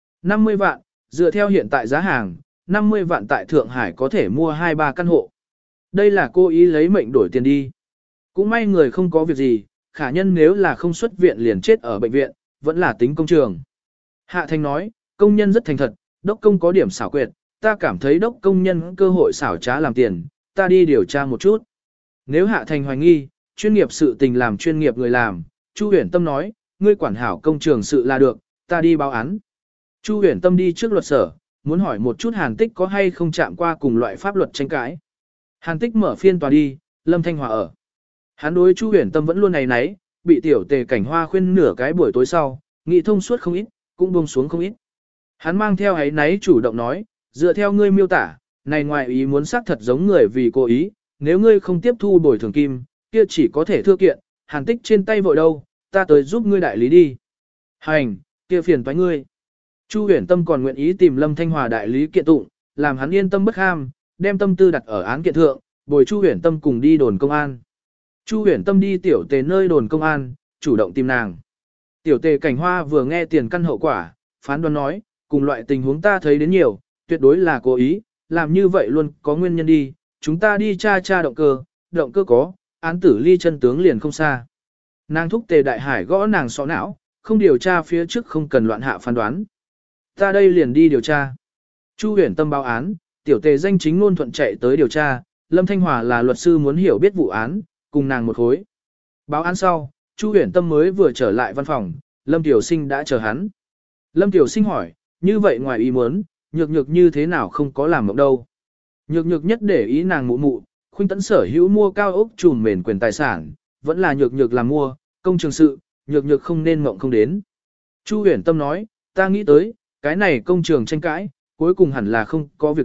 50 vạn, dựa theo hiện tại giá hàng, 50 vạn tại Thượng Hải có thể mua 2-3 căn hộ. Đây là cô ý lấy mệnh đổi tiền đi. Cũng may người không có việc gì, khả nhân nếu là không xuất viện liền chết ở bệnh viện, vẫn là tính công trường. Hạ Thành nói, công nhân rất thành thật, đốc công có điểm xảo quyệt, ta cảm thấy đốc công nhân cơ hội xảo trá làm tiền, ta đi điều tra một chút. Nếu Hạ Thành hoài nghi, chuyên nghiệp sự tình làm chuyên nghiệp người làm, Chu Huyền Tâm nói, ngươi quản hảo công trường sự là được, ta đi báo án. Chu Huyền Tâm đi trước luật sở, muốn hỏi một chút Hàn Tích có hay không chạm qua cùng loại pháp luật tranh cãi. Hàn Tích mở phiên tòa đi, Lâm Thanh Hòa ở. Hắn đối Chu Huyền Tâm vẫn luôn này nấy, bị tiểu tề cảnh hoa khuyên nửa cái buổi tối sau, nghị thông suốt không ít, cũng buông xuống không ít. Hắn mang theo ấy nấy chủ động nói, dựa theo ngươi miêu tả, này ngoài ý muốn xác thật giống người vì cố ý, nếu ngươi không tiếp thu bồi thường kim, kia chỉ có thể thưa kiện, Hàn Tích trên tay vội đâu, ta tới giúp ngươi đại lý đi. Hành, kia phiền toái ngươi. Chu Huyền Tâm còn nguyện ý tìm Lâm Thanh Hòa đại lý kiện tụng, làm hắn yên tâm bất ham, đem tâm tư đặt ở án kiện thượng, bồi Chu Huyền Tâm cùng đi đồn công an. Chu Huyền Tâm đi tiểu tề nơi đồn công an, chủ động tìm nàng. Tiểu tề cảnh hoa vừa nghe tiền căn hậu quả, phán đoán nói, cùng loại tình huống ta thấy đến nhiều, tuyệt đối là cố ý, làm như vậy luôn có nguyên nhân đi, chúng ta đi tra động cơ có, án tử ly chân tướng liền không xa. Nàng thúc tề đại hải gõ nàng sọ não, không điều tra phía trước không cần loạn hạ phán đoán. Ta đây liền đi điều tra. Chu Huyền Tâm báo án, tiểu tề danh chính ngôn thuận chạy tới điều tra, Lâm Thanh Hòa là luật sư muốn hiểu biết vụ án, cùng nàng một khối. Báo án sau, Chu Huyền Tâm mới vừa trở lại văn phòng, Lâm Tiểu Sinh đã chờ hắn. Lâm Tiểu Sinh hỏi, như vậy ngoài ý muốn, nhược nhược như thế nào không có làm mộng đâu. Nhược nhược nhất để ý nàng mụ mụ, Khuynh Tấn sở hữu mua cao ốc trùm mền quyền tài sản, vẫn là nhược nhược làm mua, công trường sự, nhược nhược không nên mộng không đến. Chu Huyền Tâm nói, ta nghĩ tới, cái này công trường tranh cãi, cuối cùng hẳn là không có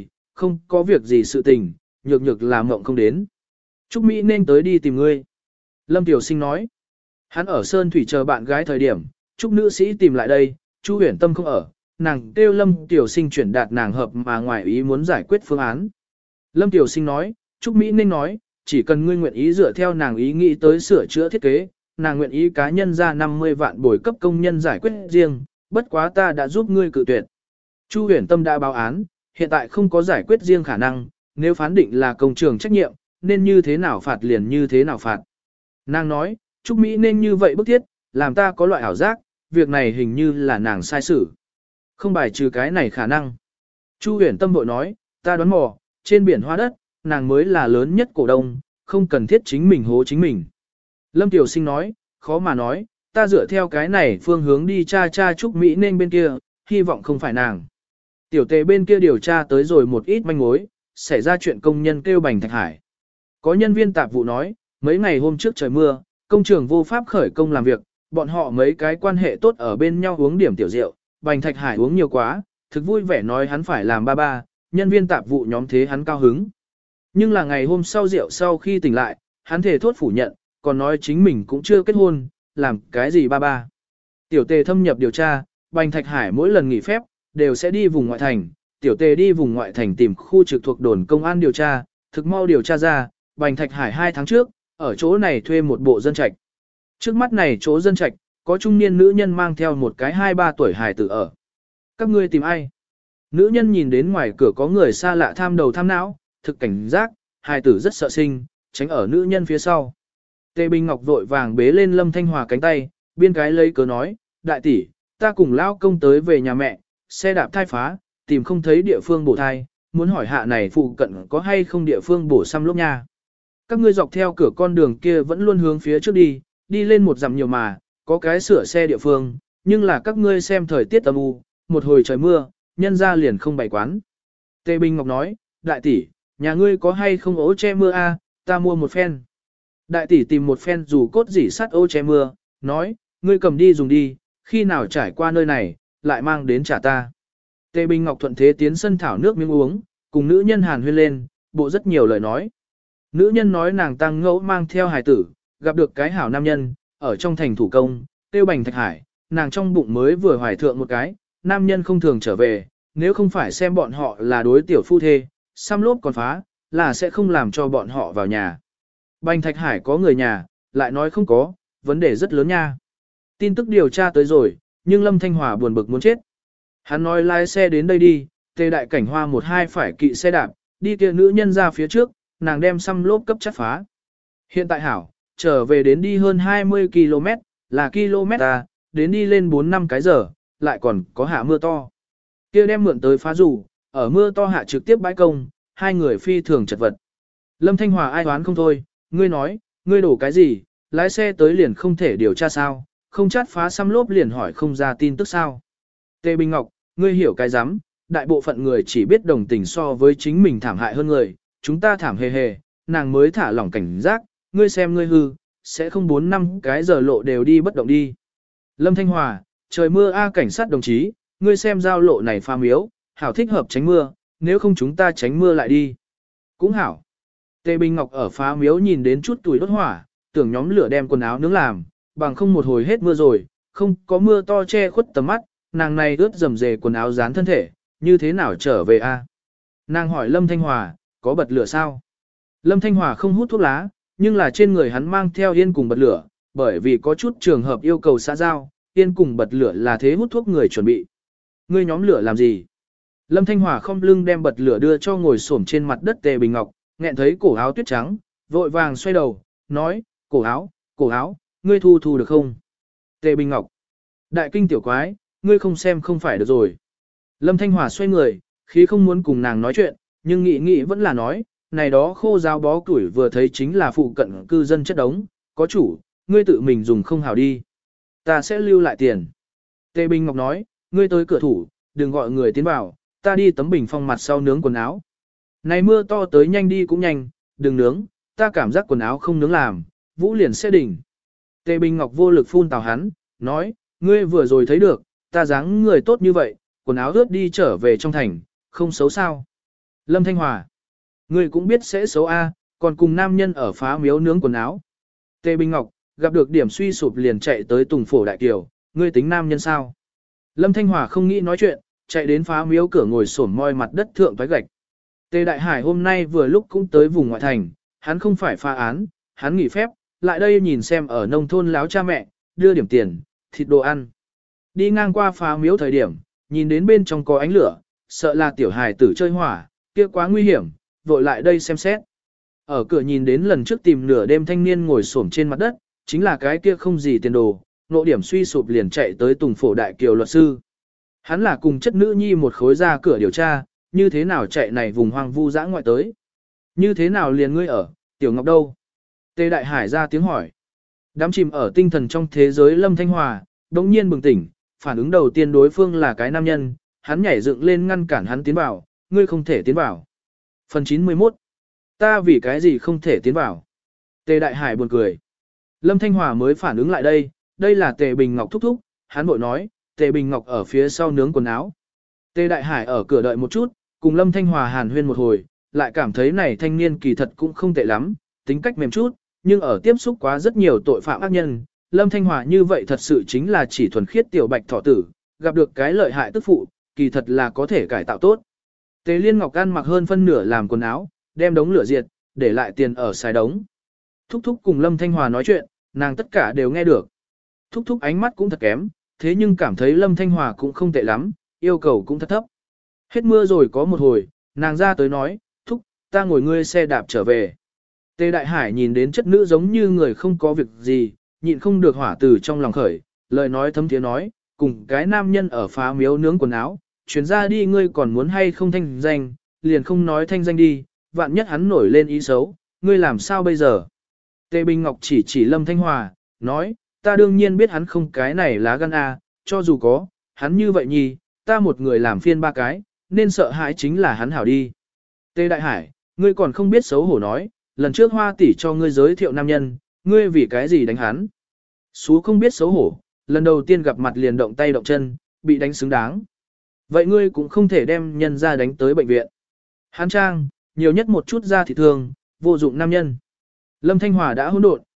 việc gì sự tình, nhược nhược làm mộng không đến. Trúc Mỹ nên tới đi tìm ngươi. Lâm Tiểu Sinh nói, hắn ở Sơn Thủy chờ bạn gái thời điểm, Trúc nữ sĩ tìm lại đây, Chu Huyền Tâm không ở, nàng kêu Lâm Tiểu Sinh chuyển đạt nàng hợp mà ngoài ý muốn giải quyết phương án. Lâm Tiểu Sinh nói, Trúc Mỹ nên nói, chỉ cần ngươi nguyện ý dựa theo nàng ý nghĩ tới sửa chữa thiết kế, nàng nguyện ý cá nhân ra 50 vạn bồi cấp công nhân giải quyết riêng, bất quá ta đã giúp ngươi cự tuyệt. Chu Huyền Tâm đã báo án, hiện tại không có giải quyết riêng khả năng, nếu phán định là công trường trách nhiệm, nên như thế nào phạt liền như thế nào phạt. Nàng nói, Trúc Mỹ nên như vậy bức thiết, làm ta có loại ảo giác, việc này hình như là nàng sai xử. Không bài trừ cái này khả năng. Chu Huyền Tâm bội nói, ta đoán mò, trên biển hoa đất, nàng mới là lớn nhất cổ đông, không cần thiết chính mình hố chính mình. Lâm Tiểu Sinh nói, khó mà nói, ta dựa theo cái này phương hướng đi tra Trúc Mỹ nên bên kia, hy vọng không phải nàng. Tiểu tề bên kia điều tra tới rồi một ít manh mối, xảy ra chuyện công nhân kêu Bành Thạch Hải. Có nhân viên tạp vụ nói, mấy ngày hôm trước trời mưa, công trường vô pháp khởi công làm việc, bọn họ mấy cái quan hệ tốt ở bên nhau uống điểm tiểu rượu, Bành Thạch Hải uống nhiều quá, thực vui vẻ nói hắn phải làm ba, nhân viên tạp vụ nhóm thế hắn cao hứng. Nhưng là ngày hôm sau rượu sau khi tỉnh lại, hắn thề thốt phủ nhận, còn nói chính mình cũng chưa kết hôn, làm cái gì ba. Tiểu tề thâm nhập điều tra, Bành Thạch Hải mỗi lần nghỉ phép, đều sẽ đi vùng ngoại thành, tiểu tề đi vùng ngoại thành tìm khu trực thuộc đồn công an điều tra, thực mau điều tra ra, Bành Thạch Hải 2 tháng trước, ở chỗ này thuê một bộ dân trạch. Trước mắt này chỗ dân trạch, có trung niên nữ nhân mang theo một cái 2-3 tuổi hài tử ở. Các ngươi tìm ai? Nữ nhân nhìn đến ngoài cửa có người xa lạ tham đầu tham não, thực cảnh giác, hài tử rất sợ sinh, tránh ở nữ nhân phía sau. Tề Bình Ngọc vội vàng bế lên Lâm Thanh Hòa cánh tay, biên cái lấy cớ nói, đại tỷ, ta cùng lao công tới về nhà mẹ, xe đạp thai phá, tìm không thấy địa phương bổ thai, muốn hỏi hạ này phụ cận có hay không địa phương bổ xăm lốp nha. Các ngươi dọc theo cửa con đường kia vẫn luôn hướng phía trước đi lên một dặm nhiều mà, có cái sửa xe địa phương, nhưng là các ngươi xem thời tiết âm u, một hồi trời mưa, nhân ra liền không bày quán. Tề Bình Ngọc nói, đại tỷ, nhà ngươi có hay không ố che mưa a? Ta mua một phen. Đại tỷ tìm một phen dù cốt dỉ sắt ô che mưa, nói, ngươi cầm đi dùng đi, khi nào trải qua nơi này, lại mang đến trả ta. Tề Bình Ngọc thuận thế tiến sân thảo nước miếng uống, cùng nữ nhân hàn huyên lên, bộ rất nhiều lời nói. Nữ nhân nói nàng tăng ngẫu mang theo hài tử, gặp được cái hảo nam nhân, ở trong thành thủ công, tiêu Bành Thạch Hải, nàng trong bụng mới vừa hoài thượng một cái, nam nhân không thường trở về, nếu không phải xem bọn họ là đối tiểu phu thê, xăm lốp còn phá, là sẽ không làm cho bọn họ vào nhà. Bành Thạch Hải có người nhà, lại nói không có, vấn đề rất lớn nha. Tin tức điều tra tới rồi, nhưng Lâm Thanh Hòa buồn bực muốn chết. Hắn nói lái xe đến đây đi, Tề Đại Cảnh Hoa một hai phải kỵ xe đạp, đi kia nữ nhân ra phía trước, nàng đem xăm lốp cấp chắt phá. Hiện tại hảo, trở về đến đi hơn 20 km, là km à, đến đi lên 4-5 cái giờ, lại còn có hạ mưa to. Kia đem mượn tới phá rủ, ở mưa to hạ trực tiếp bãi công, hai người phi thường chật vật. Lâm Thanh Hòa ai đoán không thôi, ngươi nói, ngươi đổ cái gì, lái xe tới liền không thể điều tra sao, không chát phá xăm lốp liền hỏi không ra tin tức sao. Tề Bình Ngọc, ngươi hiểu cái rắm, đại bộ phận người chỉ biết đồng tình so với chính mình thảm hại hơn người, chúng ta thảm hề hề, nàng mới thả lỏng cảnh giác, ngươi xem ngươi hư, sẽ không 4-5 cái giờ lộ đều đi bất động đi. Lâm Thanh Hòa, trời mưa a cảnh sát đồng chí, ngươi xem giao lộ này pha miếu, hảo thích hợp tránh mưa, nếu không chúng ta tránh mưa lại đi. Cũng hảo. Tề Bình Ngọc ở phá miếu nhìn đến chút tuổi đốt hỏa, tưởng nhóm lửa đem quần áo nướng làm, bằng không một hồi hết mưa rồi, không có mưa to che khuất tầm mắt, nàng này ướt rầm rề quần áo dán thân thể, như thế nào trở về a? Nàng hỏi Lâm Thanh Hòa, có bật lửa sao? Lâm Thanh Hòa không hút thuốc lá, nhưng là trên người hắn mang theo yên cùng bật lửa, bởi vì có chút trường hợp yêu cầu xã giao, yên cùng bật lửa là thế hút thuốc người chuẩn bị. Ngươi nhóm lửa làm gì? Lâm Thanh Hòa không lưng đem bật lửa đưa cho ngồi xổm trên mặt đất Tề Bình Ngọc, nghẹn thấy cổ áo tuyết trắng, vội vàng xoay đầu, nói, cổ áo, ngươi thu được không? Tề Bình Ngọc, đại kinh tiểu quái, ngươi không xem không phải được rồi. Lâm Thanh Hòa xoay người, khí không muốn cùng nàng nói chuyện, nhưng nghĩ vẫn là nói, này đó khô giáo bó củi vừa thấy chính là phụ cận cư dân chất đống, có chủ, ngươi tự mình dùng không hảo đi. Ta sẽ lưu lại tiền. Tề Bình Ngọc nói, ngươi tới cửa thủ, đừng gọi người tiến vào, ta đi tấm bình phong mặt sau nướng quần áo. Này mưa to tới nhanh đi cũng nhanh, đừng nướng, ta cảm giác quần áo không nướng làm, Vũ liền sẽ đỉnh. Tề Bình Ngọc vô lực phun tào hắn, nói, ngươi vừa rồi thấy được, ta dáng người tốt như vậy, quần áo ướt đi trở về trong thành, không xấu sao. Lâm Thanh Hòa, ngươi cũng biết sẽ xấu a, còn cùng nam nhân ở phá miếu nướng quần áo. Tề Bình Ngọc, gặp được điểm suy sụp liền chạy tới Tùng Phổ Đại Kiều, ngươi tính nam nhân sao? Lâm Thanh Hòa không nghĩ nói chuyện, chạy đến phá miếu cửa ngồi xổm moi mặt đất thượng toái gạch. Tề Đại Hải hôm nay vừa lúc cũng tới vùng ngoại thành, hắn không phải phá án, hắn nghỉ phép, lại đây nhìn xem ở nông thôn láo cha mẹ, đưa điểm tiền, thịt đồ ăn. Đi ngang qua phá miếu thời điểm, nhìn đến bên trong có ánh lửa, sợ là tiểu hài tử chơi hỏa, kia quá nguy hiểm, vội lại đây xem xét. Ở cửa nhìn đến lần trước tìm nửa đêm thanh niên ngồi xổm trên mặt đất, chính là cái kia không gì tiền đồ, nộ điểm suy sụp liền chạy tới Tùng Phổ Đại Kiều luật sư. Hắn là cùng chất nữ nhi một khối ra cửa điều tra, như thế nào chạy này vùng hoang vu dã ngoại tới. Như thế nào liền ngươi ở, Tiểu Ngọc đâu? Tề Đại Hải ra tiếng hỏi. Đám chìm ở tinh thần trong thế giới Lâm Thanh Hòa, đống nhiên bừng tỉnh, phản ứng đầu tiên đối phương là cái nam nhân, hắn nhảy dựng lên ngăn cản hắn tiến vào, ngươi không thể tiến vào. Phần 91. Ta vì cái gì không thể tiến vào? Tề Đại Hải buồn cười. Lâm Thanh Hòa mới phản ứng lại đây là Tề Bình Ngọc thúc thúc, hắn bội nói, Tề Bình Ngọc ở phía sau nướng quần áo. Tề Đại Hải ở cửa đợi một chút, cùng Lâm Thanh Hòa hàn huyên một hồi, lại cảm thấy này thanh niên kỳ thật cũng không tệ lắm, tính cách mềm chút, nhưng ở tiếp xúc quá rất nhiều tội phạm ác nhân, Lâm Thanh Hòa như vậy thật sự chính là chỉ thuần khiết tiểu bạch thọ tử, gặp được cái lợi hại tức phụ, kỳ thật là có thể cải tạo tốt. Tề Liên Ngọc ăn mặc hơn phân nửa làm quần áo, đem đống lửa diệt, để lại tiền ở xài đống. Thúc thúc cùng Lâm Thanh Hòa nói chuyện, nàng tất cả đều nghe được. Thúc thúc ánh mắt cũng thật kém, thế nhưng cảm thấy Lâm Thanh Hòa cũng không tệ lắm, yêu cầu cũng thật thấp. Hết mưa rồi có một hồi, nàng ra tới nói, thúc, ta ngồi ngươi xe đạp trở về. Tề Đại Hải nhìn đến chất nữ giống như người không có việc gì, nhịn không được hỏa từ trong lòng khởi, lời nói thấm thiế nói, cùng cái nam nhân ở phá miếu nướng quần áo, chuyển ra đi ngươi còn muốn hay không thanh danh, liền không nói thanh danh đi, vạn nhất hắn nổi lên ý xấu, ngươi làm sao bây giờ? Tề Bình Ngọc chỉ Lâm Thanh Hòa, nói, ta đương nhiên biết hắn không cái này lá gan a, cho dù có, hắn như vậy nhì, ta một người làm phiên ba cái, nên sợ hãi chính là hắn hảo đi. Tề Đại Hải, ngươi còn không biết xấu hổ nói, lần trước Hoa tỷ cho ngươi giới thiệu nam nhân, ngươi vì cái gì đánh hắn? Sú không biết xấu hổ, lần đầu tiên gặp mặt liền động tay động chân, bị đánh xứng đáng. Vậy ngươi cũng không thể đem nhân ra đánh tới bệnh viện. Hán trang, nhiều nhất một chút ra thì thường, vô dụng nam nhân. Lâm Thanh Hòa đã hỗn độn,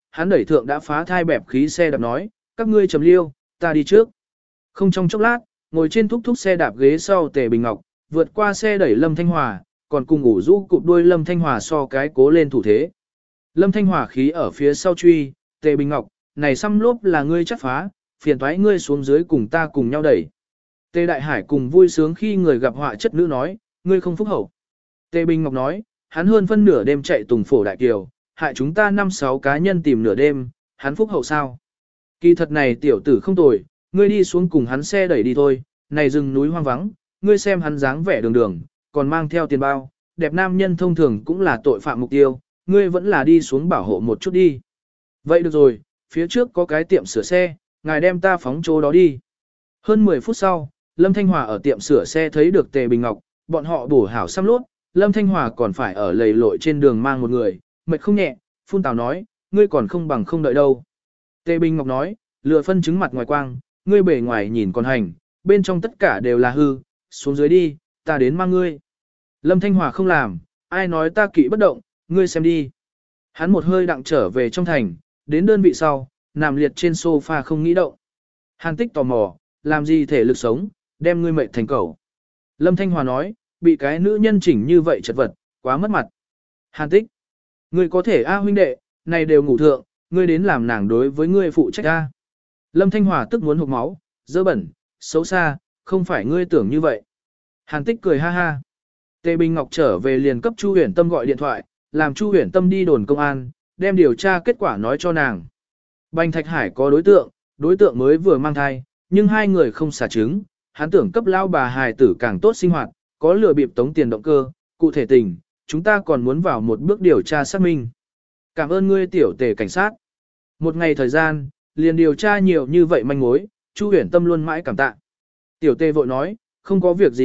hắn đẩy thượng đã phá thai bẹp khí xe đạp nói, các ngươi chầm liêu, ta đi trước. Không trong chốc lát, ngồi trên thúc xe đạp ghế sau Tề Bình Ngọc, vượt qua xe đẩy Lâm Thanh Hòa, còn cùng ngủ rũ cụp đuôi Lâm Thanh Hòa so cái cố lên thủ thế. Lâm Thanh Hòa khí ở phía sau truy, Tề Bình Ngọc, này xăm lốp là ngươi chắc phá, phiền thoái ngươi xuống dưới cùng ta cùng nhau đẩy. Tề Đại Hải cùng vui sướng khi người gặp họa chất nữ nói, ngươi không phúc hậu. Tề Bình Ngọc nói, hắn hơn phân nửa đêm chạy Tùng Phổ Đại Kiều, hại chúng ta 5-6 cá nhân tìm nửa đêm, hắn phúc hậu sao? Kỳ thật này tiểu tử không tồi, ngươi đi xuống cùng hắn xe đẩy đi thôi, này rừng núi hoang vắng, ngươi xem hắn dáng vẻ đường đường, còn mang theo tiền bao, đẹp nam nhân thông thường cũng là tội phạm mục tiêu, ngươi vẫn là đi xuống bảo hộ một chút đi. Vậy được rồi, phía trước có cái tiệm sửa xe, ngài đem ta phóng chỗ đó đi. Hơn 10 phút sau, Lâm Thanh Hòa ở tiệm sửa xe thấy được Tề Bình Ngọc, bọn họ bổ hảo xăm lốt, Lâm Thanh Hòa còn phải ở lầy lội trên đường mang một người, mệt không nhẹ, phun tào nói, ngươi còn không bằng không đợi đâu. Tề Bình Ngọc nói, lựa phân chứng mặt ngoài quang, ngươi bề ngoài nhìn còn hành, bên trong tất cả đều là hư, xuống dưới đi, ta đến mang ngươi. Lâm Thanh Hòa không làm, ai nói ta kỵ bất động, ngươi xem đi. Hắn một hơi đặng trở về trong thành, đến đơn vị sau, nằm liệt trên sofa không nghĩ động. Hàn Tích tò mò, làm gì thể lực sống, đem ngươi mệt thành cầu. Lâm Thanh Hòa nói, bị cái nữ nhân chỉnh như vậy chật vật, quá mất mặt. Hàn Tích, ngươi có thể huynh đệ, này đều ngủ thượng, ngươi đến làm nàng đối với ngươi phụ trách a. Lâm Thanh Hòa tức muốn hụt máu, dơ bẩn, xấu xa, không phải ngươi tưởng như vậy. Hàn Tích cười ha ha. Tề Bình Ngọc trở về liền cấp Chu Huyền Tâm gọi điện thoại, làm Chu Huyền Tâm đi đồn công an, đem điều tra kết quả nói cho nàng. Bành Thạch Hải có đối tượng mới vừa mang thai, nhưng hai người không xả trứng, hắn tưởng cấp lao bà hài tử càng tốt sinh hoạt, có lừa bịp tống tiền động cơ, cụ thể tình, chúng ta còn muốn vào một bước điều tra xác minh. Cảm ơn ngươi tiểu Tề cảnh sát. Một ngày thời gian, liền điều tra nhiều như vậy manh mối, Chu Huyền Tâm luôn mãi cảm tạ. Tiểu Tề vội nói, không có việc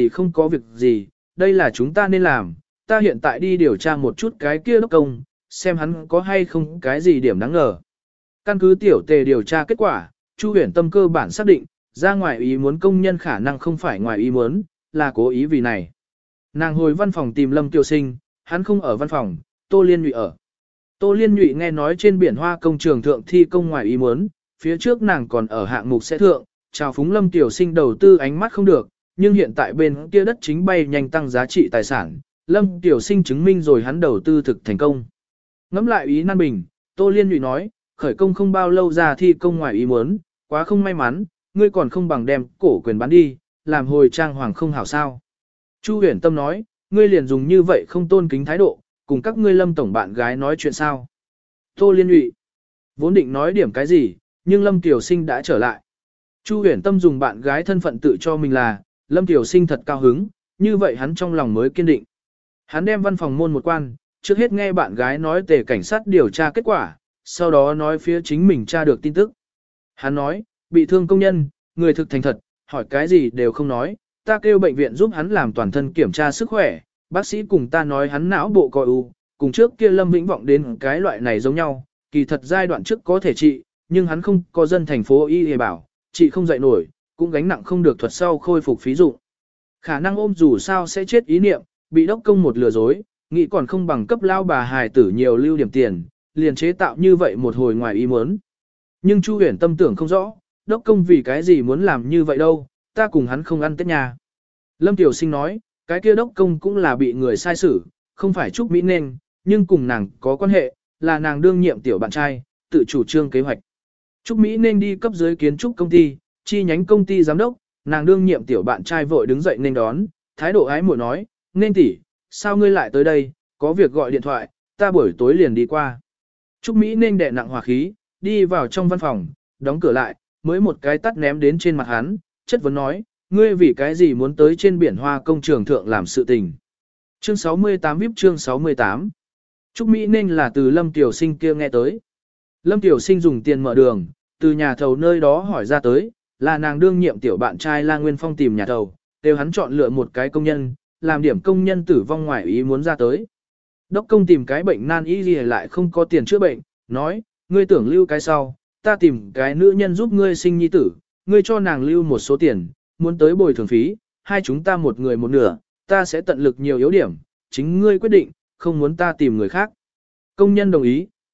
gì, đây là chúng ta nên làm, ta hiện tại đi điều tra một chút cái kia đốc công, xem hắn có hay không cái gì điểm đáng ngờ. Căn cứ Tiểu Tề điều tra kết quả, Chu Huyền Tâm cơ bản xác định, ra ngoài ý muốn công nhân khả năng không phải ngoài ý muốn, là cố ý vì này. Nàng hồi văn phòng tìm Lâm Tiêu Sinh, hắn không ở văn phòng, Tô Liên Nhụy ở. Tô Liên Nhụy nghe nói trên biển hoa công trường thượng thi công ngoài ý muốn, phía trước nàng còn ở hạng mục sẽ thượng, chào phúng Lâm Tiểu Sinh đầu tư ánh mắt không được, nhưng hiện tại bên kia đất chính bay nhanh tăng giá trị tài sản, Lâm Tiểu Sinh chứng minh rồi hắn đầu tư thực thành công. Ngắm lại ý nan bình, Tô Liên Nhụy nói, khởi công không bao lâu ra thi công ngoài ý muốn, quá không may mắn, ngươi còn không bằng đem cổ quyền bán đi, làm hồi trang hoàng không hảo sao. Chu Huyền Tâm nói, ngươi liền dùng như vậy không tôn kính thái độ, cùng các ngươi Lâm tổng bạn gái nói chuyện sao. Tô Liên Nhụy, vốn định nói điểm cái gì, nhưng Lâm Tiểu Sinh đã trở lại. Chu Huyền Tâm dùng bạn gái thân phận tự cho mình là, Lâm Tiểu Sinh thật cao hứng, như vậy hắn trong lòng mới kiên định. Hắn đem văn phòng môn một quan, trước hết nghe bạn gái nói Tề cảnh sát điều tra kết quả, sau đó nói phía chính mình tra được tin tức. Hắn nói, bị thương công nhân, người thực thành thật, hỏi cái gì đều không nói, ta kêu bệnh viện giúp hắn làm toàn thân kiểm tra sức khỏe, bác sĩ cùng ta nói hắn não bộ coi u, cùng trước kia Lâm Vĩnh Vọng đến cái loại này giống nhau, kỳ thật giai đoạn trước có thể trị, nhưng hắn không có dân thành phố y hề bảo, trị không dậy nổi, cũng gánh nặng không được thuật sau khôi phục phí dụng. Khả năng ôm dù sao sẽ chết ý niệm, bị đốc công một lừa dối, nghĩ còn không bằng cấp lao bà hài tử nhiều lưu điểm tiền, liền chế tạo như vậy một hồi ngoài ý muốn. Nhưng Chu Huyền Tâm tưởng không rõ, đốc công vì cái gì muốn làm như vậy đâu, ta cùng hắn không ăn Tết nhà. Lâm Tiểu Sinh nói, cái kia đốc công cũng là bị người sai xử, không phải Trúc Mỹ Nên, nhưng cùng nàng có quan hệ, là nàng đương nhiệm tiểu bạn trai, tự chủ trương kế hoạch. Trúc Mỹ Nên đi cấp dưới kiến trúc công ty, chi nhánh công ty giám đốc, nàng đương nhiệm tiểu bạn trai vội đứng dậy nên đón, thái độ ái muội nói, nên tỷ, sao ngươi lại tới đây, có việc gọi điện thoại, ta buổi tối liền đi qua. Trúc Mỹ Nên đè nặng hòa khí, đi vào trong văn phòng, đóng cửa lại, mới một cái tắt ném đến trên mặt hắn, chất vấn nói, ngươi vì cái gì muốn tới trên biển hoa công trường thượng làm sự tình. Chương 68 VIP chương 68 Trúc Mỹ Nên là từ Lâm Tiểu Sinh kia nghe tới. Lâm Tiểu Sinh dùng tiền mở đường, từ nhà thầu nơi đó hỏi ra tới, là nàng đương nhiệm tiểu bạn trai La Nguyên Phong tìm nhà thầu, đều hắn chọn lựa một cái công nhân, làm điểm công nhân tử vong ngoài ý muốn ra tới. Đốc công tìm cái bệnh nan y gì lại không có tiền chữa bệnh, nói, ngươi tưởng lưu cái sau, ta tìm cái nữ nhân giúp ngươi sinh nhi tử, ngươi cho nàng lưu một số tiền, muốn tới bồi thường phí, hai chúng ta một người một nửa, ta sẽ tận lực nhiều yếu điểm, chính ngươi quyết định, không muốn ta tìm người khác. Công nhân đồng ý,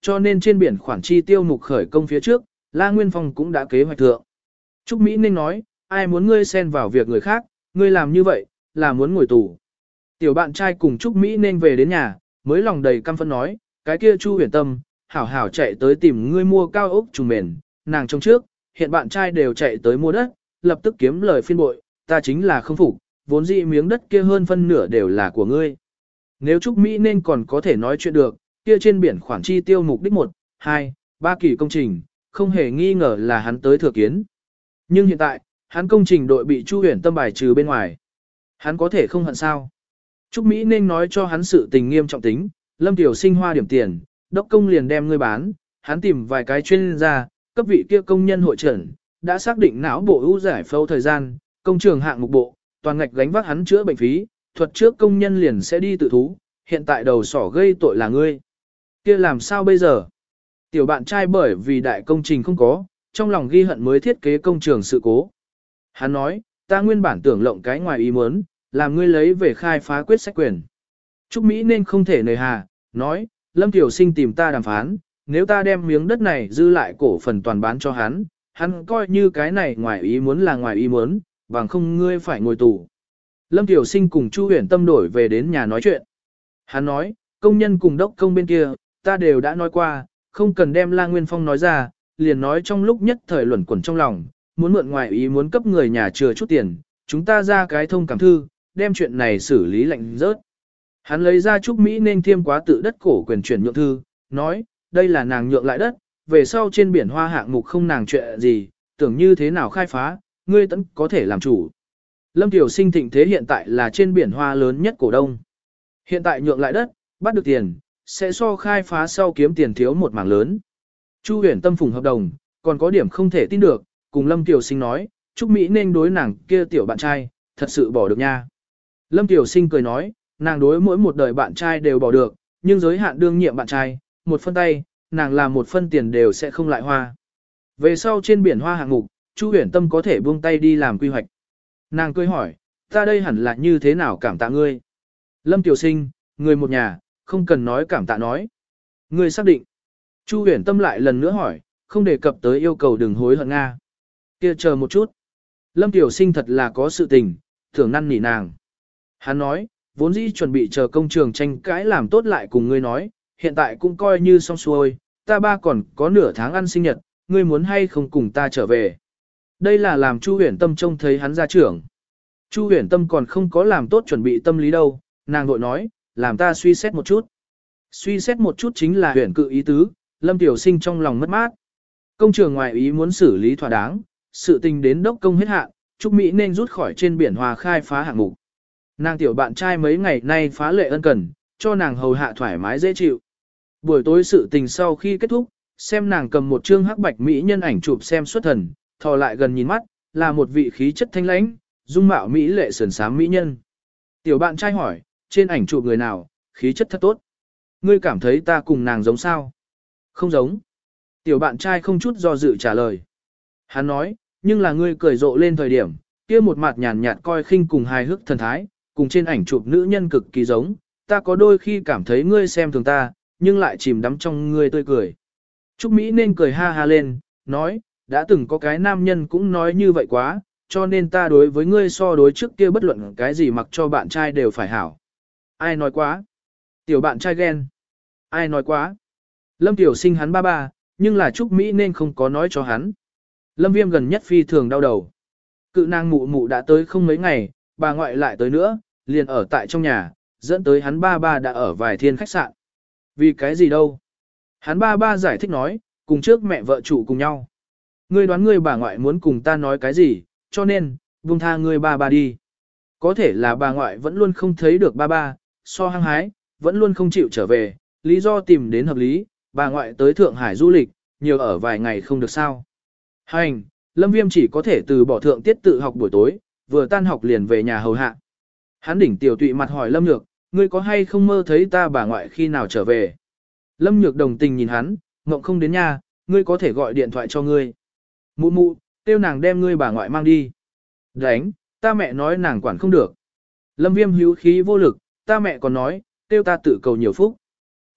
cho nên trên biển khoản chi tiêu mục khởi công phía trước, La Nguyên Phong cũng đã kế hoạch thượng. Trúc Mỹ Ninh nói, ai muốn ngươi xen vào việc người khác, ngươi làm như vậy, là muốn ngồi tù. Tiểu bạn trai cùng Trúc Mỹ Ninh về đến nhà, mới lòng đầy căm phẫn nói, cái kia Chu Huyền Tâm, hảo hảo chạy tới tìm ngươi mua cao ốc trùng mền, nàng trong trước, hiện bạn trai đều chạy tới mua đất, lập tức kiếm lời phiên bội, ta chính là không phục, vốn dĩ miếng đất kia hơn phân nửa đều là của ngươi. Nếu Trúc Mỹ nên còn có thể nói chuyện được, kia trên biển khoản chi tiêu mục đích 1, 2, 3 kỳ công trình, không hề nghi ngờ là hắn tới thừa kiến. Nhưng hiện tại, hắn công trình đội bị Chu Huyền Tâm bài trừ bên ngoài. Hắn có thể không hận sao? Trúc Mỹ nên nói cho hắn sự tình nghiêm trọng tính, Lâm Tiểu Sinh hoa điểm tiền, đốc công liền đem ngươi bán, hắn tìm vài cái chuyên gia, cấp vị kia công nhân hội trần, đã xác định não bộ ưu giải phẫu thời gian, công trường hạng mục bộ, toàn ngạch gánh vác hắn chữa bệnh phí, thuật trước công nhân liền sẽ đi tự thú, hiện tại đầu sỏ gây tội là ngươi. Kia làm sao bây giờ? Tiểu bạn trai bởi vì đại công trình không có, trong lòng ghi hận mới thiết kế công trường sự cố. Hắn nói, ta nguyên bản tưởng lộng cái ngoài ý muốn, làm ngươi lấy về khai phá quyết sách quyền. Trúc Mỹ nên không thể nề hà, nói, Lâm Tiểu Sinh tìm ta đàm phán, nếu ta đem miếng đất này dư lại cổ phần toàn bán cho hắn, hắn coi như cái này ngoài ý muốn là ngoài ý muốn, bằng không ngươi phải ngồi tù. Lâm Tiểu Sinh cùng Chu Huyền Tâm đổi về đến nhà nói chuyện. Hắn nói, công nhân cùng đốc công bên kia, ta đều đã nói qua, không cần đem La Nguyên Phong nói ra, liền nói trong lúc nhất thời luẩn quẩn trong lòng, muốn mượn ngoài ý muốn cấp người nhà chừa chút tiền, chúng ta ra cái thông cảm thư, đem chuyện này xử lý lạnh rớt. Hắn lấy ra Trúc Mỹ nên thiêm quá tự đất cổ quyền chuyển nhượng thư, nói, đây là nàng nhượng lại đất, về sau trên biển hoa hạng mục không nàng chuyện gì, tưởng như thế nào khai phá, ngươi tẫn có thể làm chủ. Lâm Tiểu Sinh thịnh thế hiện tại là trên biển hoa lớn nhất cổ đông. Hiện tại nhượng lại đất, bắt được tiền, sẽ so khai phá sau kiếm tiền thiếu một mảng lớn. Chu Huyền Tâm phùng hợp đồng, còn có điểm không thể tin được, cùng Lâm Tiểu Sinh nói, Trúc Mỹ nên đối nàng kia tiểu bạn trai, thật sự bỏ được nha. Lâm Tiểu Sinh cười nói, nàng đối mỗi một đời bạn trai đều bỏ được, nhưng giới hạn đương nhiệm bạn trai, một phân tay, nàng làm một phân tiền đều sẽ không lại hoa. Về sau trên biển hoa hạng mục, Chu Huyền Tâm có thể buông tay đi làm quy hoạch. Nàng cười hỏi, ta đây hẳn là như thế nào cảm tạ ngươi? Lâm Tiểu Sinh, người một nhà, không cần nói cảm tạ nói. Ngươi xác định. Chu Huyền Tâm lại lần nữa hỏi, không đề cập tới yêu cầu đừng hối hận Nga. Kia chờ một chút. Lâm Tiểu Sinh thật là có sự tình, thường năn nỉ nàng. Hắn nói, vốn dĩ chuẩn bị chờ công trường tranh cãi làm tốt lại cùng ngươi nói, hiện tại cũng coi như xong xuôi, ta ba còn có nửa tháng ăn sinh nhật, ngươi muốn hay không cùng ta trở về. Đây là làm Chu Huyền Tâm trông thấy hắn ra trưởng. Chu Huyền Tâm còn không có làm tốt chuẩn bị tâm lý đâu, nàng vội nói, làm ta suy xét một chút. Suy xét một chút chính là huyền cự ý tứ, Lâm Tiểu Sinh trong lòng mất mát. Công trường ngoài ý muốn xử lý thỏa đáng, sự tình đến đốc công hết hạn, Trúc Mỹ nên rút khỏi trên biển hòa khai phá hạng mục. Nàng tiểu bạn trai mấy ngày nay phá lệ ân cần, cho nàng hầu hạ thoải mái dễ chịu. Buổi tối sự tình sau khi kết thúc, xem nàng cầm một chương hắc bạch mỹ nhân ảnh chụp xem xuất thần, thò lại gần nhìn mắt, là một vị khí chất thanh lãnh, dung mạo mỹ lệ sườn xám mỹ nhân. Tiểu bạn trai hỏi, trên ảnh chụp người nào, khí chất thật tốt. Ngươi cảm thấy ta cùng nàng giống sao? Không giống. Tiểu bạn trai không chút do dự trả lời. Hắn nói, nhưng là ngươi cười rộ lên thời điểm, kia một mặt nhàn nhạt coi khinh cùng hài hước thần thái, cùng trên ảnh chụp nữ nhân cực kỳ giống, ta có đôi khi cảm thấy ngươi xem thường ta, nhưng lại chìm đắm trong ngươi tươi cười. Trúc Mỹ nên cười ha ha lên, nói, đã từng có cái nam nhân cũng nói như vậy quá, cho nên ta đối với ngươi so đối trước kia bất luận cái gì mặc cho bạn trai đều phải hảo. Ai nói quá? Tiểu bạn trai ghen. Ai nói quá? Lâm Tiểu Sinh hắn ba ba, nhưng là Trúc Mỹ nên không có nói cho hắn. Lâm Viêm gần nhất phi thường đau đầu. Cự nàng mụ mụ đã tới không mấy ngày, bà ngoại lại tới nữa, liền ở tại trong nhà, dẫn tới hắn ba ba đã ở vài thiên khách sạn. Vì cái gì đâu? Hắn ba ba giải thích nói, cùng trước mẹ vợ chủ cùng nhau. Ngươi đoán ngươi bà ngoại muốn cùng ta nói cái gì, cho nên, buông tha ngươi ba ba đi. Có thể là bà ngoại vẫn luôn không thấy được ba ba, so hăng hái, vẫn luôn không chịu trở về, lý do tìm đến hợp lý, bà ngoại tới Thượng Hải du lịch, nhiều ở vài ngày không được sao. Hành, Lâm Viêm chỉ có thể từ bỏ thượng tiết tự học buổi tối, vừa tan học liền về nhà hầu hạ. Hắn đỉnh tiểu tụy mặt hỏi Lâm Nhược, ngươi có hay không mơ thấy ta bà ngoại khi nào trở về? Lâm Nhược đồng tình nhìn hắn, ngộng không đến nhà, ngươi có thể gọi điện thoại cho ngươi. Mụ mụ, tiêu nàng đem ngươi bà ngoại mang đi. Đánh, ta mẹ nói nàng quản không được. Lâm Viêm hữu khí vô lực, ta mẹ còn nói, tiêu ta tự cầu nhiều phúc.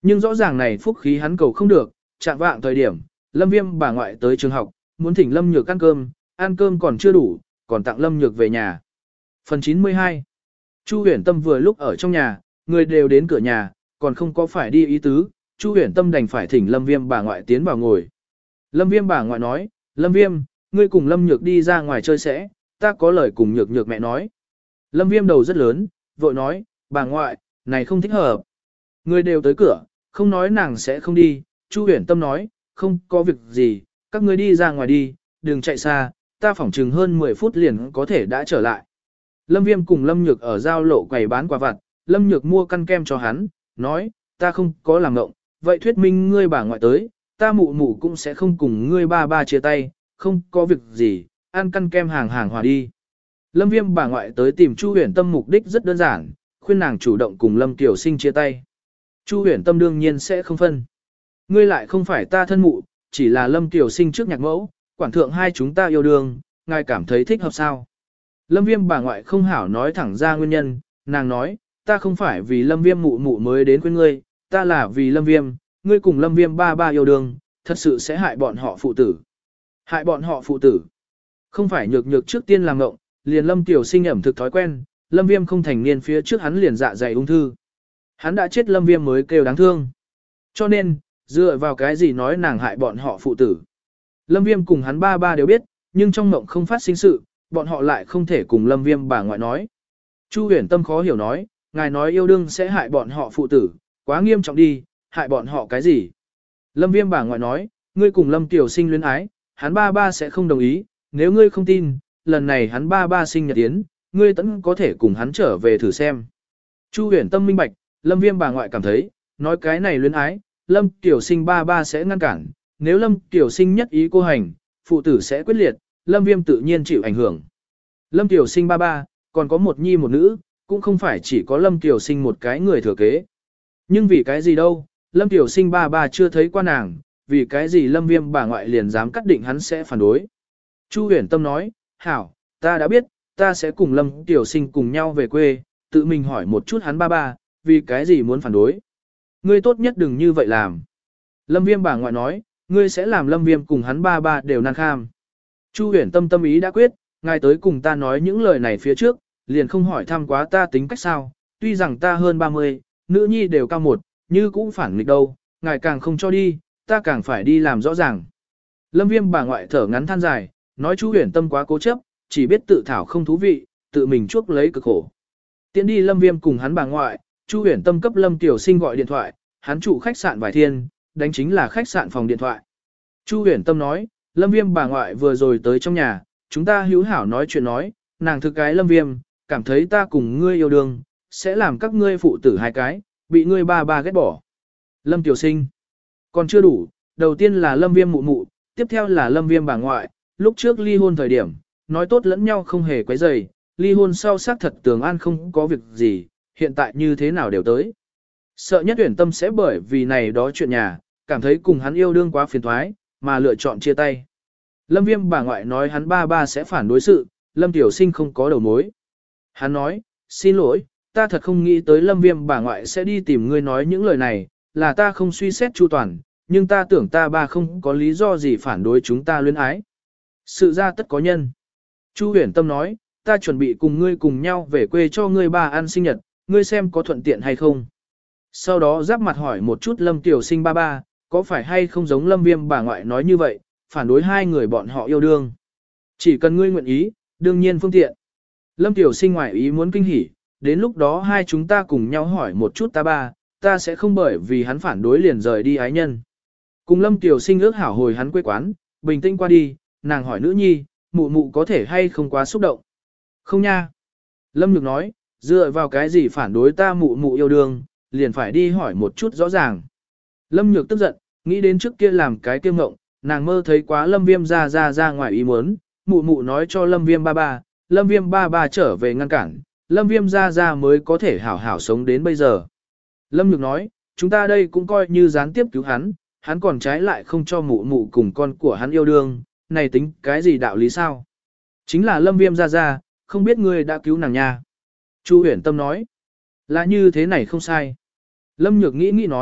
Nhưng rõ ràng này phúc khí hắn cầu không được, chạm vạng thời điểm, Lâm Viêm bà ngoại tới trường học, muốn thỉnh Lâm Nhược ăn cơm còn chưa đủ, còn tặng Lâm Nhược về nhà. Phần 92. Chu Huyền Tâm vừa lúc ở trong nhà, người đều đến cửa nhà, còn không có phải đi ý tứ, Chu Huyền Tâm đành phải thỉnh Lâm Viêm bà ngoại tiến vào ngồi. Lâm Viêm bà ngoại nói, Lâm Viêm, ngươi cùng Lâm Nhược đi ra ngoài chơi sẽ, ta có lời cùng Nhược Nhược mẹ nói. Lâm Viêm đầu rất lớn, vội nói, bà ngoại, này không thích hợp. Người đều tới cửa, không nói nàng sẽ không đi, Chu Huyền Tâm nói, không có việc gì, các ngươi đi ra ngoài đi, đừng chạy xa, ta phỏng chừng hơn 10 phút liền có thể đã trở lại. Lâm Viêm cùng Lâm Nhược ở giao lộ quầy bán quà vặt, Lâm Nhược mua căn kem cho hắn, nói, ta không có làm ngộng, vậy thuyết minh ngươi bà ngoại tới, ta mụ mụ cũng sẽ không cùng ngươi ba ba chia tay, không có việc gì, ăn căn kem hàng hòa đi. Lâm Viêm bà ngoại tới tìm Chu Huyền Tâm mục đích rất đơn giản, khuyên nàng chủ động cùng Lâm Tiểu Sinh chia tay. Chu Huyền Tâm đương nhiên sẽ không phân. Ngươi lại không phải ta thân mụ, chỉ là Lâm Tiểu Sinh trước nhạc mẫu, quản thượng hai chúng ta yêu đương, ngài cảm thấy thích hợp sao? Lâm Viêm bà ngoại không hảo nói thẳng ra nguyên nhân, nàng nói, ta không phải vì Lâm Viêm mụ mụ mới đến quên ngươi, ta là vì Lâm Viêm, ngươi cùng Lâm Viêm ba ba yêu đương, thật sự sẽ hại bọn họ phụ tử. Hại bọn họ phụ tử. Không phải nhược nhược trước tiên làm ngộng, liền Lâm Tiểu Sinh ẩm thực thói quen, Lâm Viêm không thành niên phía trước hắn liền dạ dày ung thư. Hắn đã chết Lâm Viêm mới kêu đáng thương. Cho nên, dựa vào cái gì nói nàng hại bọn họ phụ tử. Lâm Viêm cùng hắn ba ba đều biết, nhưng trong ngộng không phát sinh sự, bọn họ lại không thể cùng Lâm Viêm bà ngoại nói. Chu Huyền Tâm khó hiểu nói, ngài nói yêu đương sẽ hại bọn họ phụ tử, quá nghiêm trọng đi, hại bọn họ cái gì? Lâm Viêm bà ngoại nói, ngươi cùng Lâm Tiểu Sinh luyến ái, hắn ba ba sẽ không đồng ý, nếu ngươi không tin, lần này hắn ba ba sinh nhật yến, ngươi tẫn có thể cùng hắn trở về thử xem. Chu Huyền Tâm minh bạch, Lâm Viêm bà ngoại cảm thấy, nói cái này luyến ái, Lâm Tiểu Sinh ba ba sẽ ngăn cản, nếu Lâm Tiểu Sinh nhất ý cô hành, phụ tử sẽ quyết liệt, Lâm Viêm tự nhiên chịu ảnh hưởng. Lâm Tiểu Sinh ba ba, còn có một nhi một nữ, cũng không phải chỉ có Lâm Tiểu Sinh một cái người thừa kế. Nhưng vì cái gì đâu, Lâm Tiểu Sinh ba ba chưa thấy qua nàng, vì cái gì Lâm Viêm bà ngoại liền dám cắt định hắn sẽ phản đối. Chu Huyền Tâm nói, hảo, ta đã biết, ta sẽ cùng Lâm Tiểu Sinh cùng nhau về quê, tự mình hỏi một chút hắn ba ba, vì cái gì muốn phản đối. Ngươi tốt nhất đừng như vậy làm. Lâm Viêm bà ngoại nói, ngươi sẽ làm Lâm Viêm cùng hắn ba ba đều nan kham. Chu Huyền Tâm tâm ý đã quyết, ngài tới cùng ta nói những lời này phía trước, liền không hỏi thăm quá ta tính cách sao, tuy rằng ta hơn 30, nữ nhi đều cao một, như cũng phản nghịch đâu, ngài càng không cho đi, ta càng phải đi làm rõ ràng. Lâm Viêm bà ngoại thở ngắn than dài, nói Chu Huyền Tâm quá cố chấp, chỉ biết tự thảo không thú vị, tự mình chuốc lấy cực khổ. Tiến đi Lâm Viêm cùng hắn bà ngoại, Chu Huyền Tâm cấp Lâm Tiểu Sinh gọi điện thoại, hắn trụ khách sạn vài thiên, đánh chính là khách sạn phòng điện thoại. Chu Huyền Tâm nói, Lâm Viêm bà ngoại vừa rồi tới trong nhà, chúng ta hữu hảo nói chuyện nói, nàng thực cái Lâm Viêm, cảm thấy ta cùng ngươi yêu đương, sẽ làm các ngươi phụ tử hai cái, bị ngươi ba ba ghét bỏ. Lâm Tiểu Sinh, còn chưa đủ, đầu tiên là Lâm Viêm mụ mụ, tiếp theo là Lâm Viêm bà ngoại, lúc trước ly hôn thời điểm, nói tốt lẫn nhau không hề quấy rầy, ly hôn sau xác thật tường an không có việc gì, hiện tại như thế nào đều tới. Sợ nhất Huyền Tâm sẽ bởi vì này đó chuyện nhà, cảm thấy cùng hắn yêu đương quá phiền thoái, mà lựa chọn chia tay. Lâm Viêm bà ngoại nói hắn ba ba sẽ phản đối sự, Lâm Tiểu Sinh không có đầu mối. Hắn nói, xin lỗi, ta thật không nghĩ tới Lâm Viêm bà ngoại sẽ đi tìm ngươi nói những lời này, là ta không suy xét chu toàn, nhưng ta tưởng ta ba không có lý do gì phản đối chúng ta luyến ái. Sự ra tất có nhân. Chu Huyền Tâm nói, ta chuẩn bị cùng ngươi cùng nhau về quê cho ngươi ba ăn sinh nhật, ngươi xem có thuận tiện hay không. Sau đó giáp mặt hỏi một chút Lâm Tiểu Sinh ba ba, có phải hay không giống Lâm Viêm bà ngoại nói như vậy, phản đối hai người bọn họ yêu đương. Chỉ cần ngươi nguyện ý, đương nhiên phương tiện. Lâm Tiểu Sinh ngoại ý muốn kinh hỉ, đến lúc đó hai chúng ta cùng nhau hỏi một chút ta ba, ta sẽ không bởi vì hắn phản đối liền rời đi ái nhân. Cùng Lâm Tiểu Sinh ước hảo hồi hắn quê quán, bình tĩnh qua đi, nàng hỏi nữ nhi, mụ mụ có thể hay không quá xúc động. Không nha. Lâm Nhược nói, dựa vào cái gì phản đối ta mụ mụ yêu đương, liền phải đi hỏi một chút rõ ràng. Lâm Nhược tức giận, nghĩ đến trước kia làm cái kiêm ngộng, nàng mơ thấy quá Lâm Viêm ra ngoài ý muốn, mụ mụ nói cho Lâm Viêm ba Lâm Viêm ba trở về ngăn cản, Lâm Viêm ra mới có thể hảo hảo sống đến bây giờ. Lâm Nhược nói, chúng ta đây cũng coi như gián tiếp cứu hắn còn trái lại không cho mụ mụ cùng con của hắn yêu đương, này tính cái gì đạo lý sao? Chính là Lâm Viêm ra, không biết ngươi đã cứu nàng nha. Chu Huyền Tâm nói, là như thế này không sai. Lâm Nhược nghĩ nói,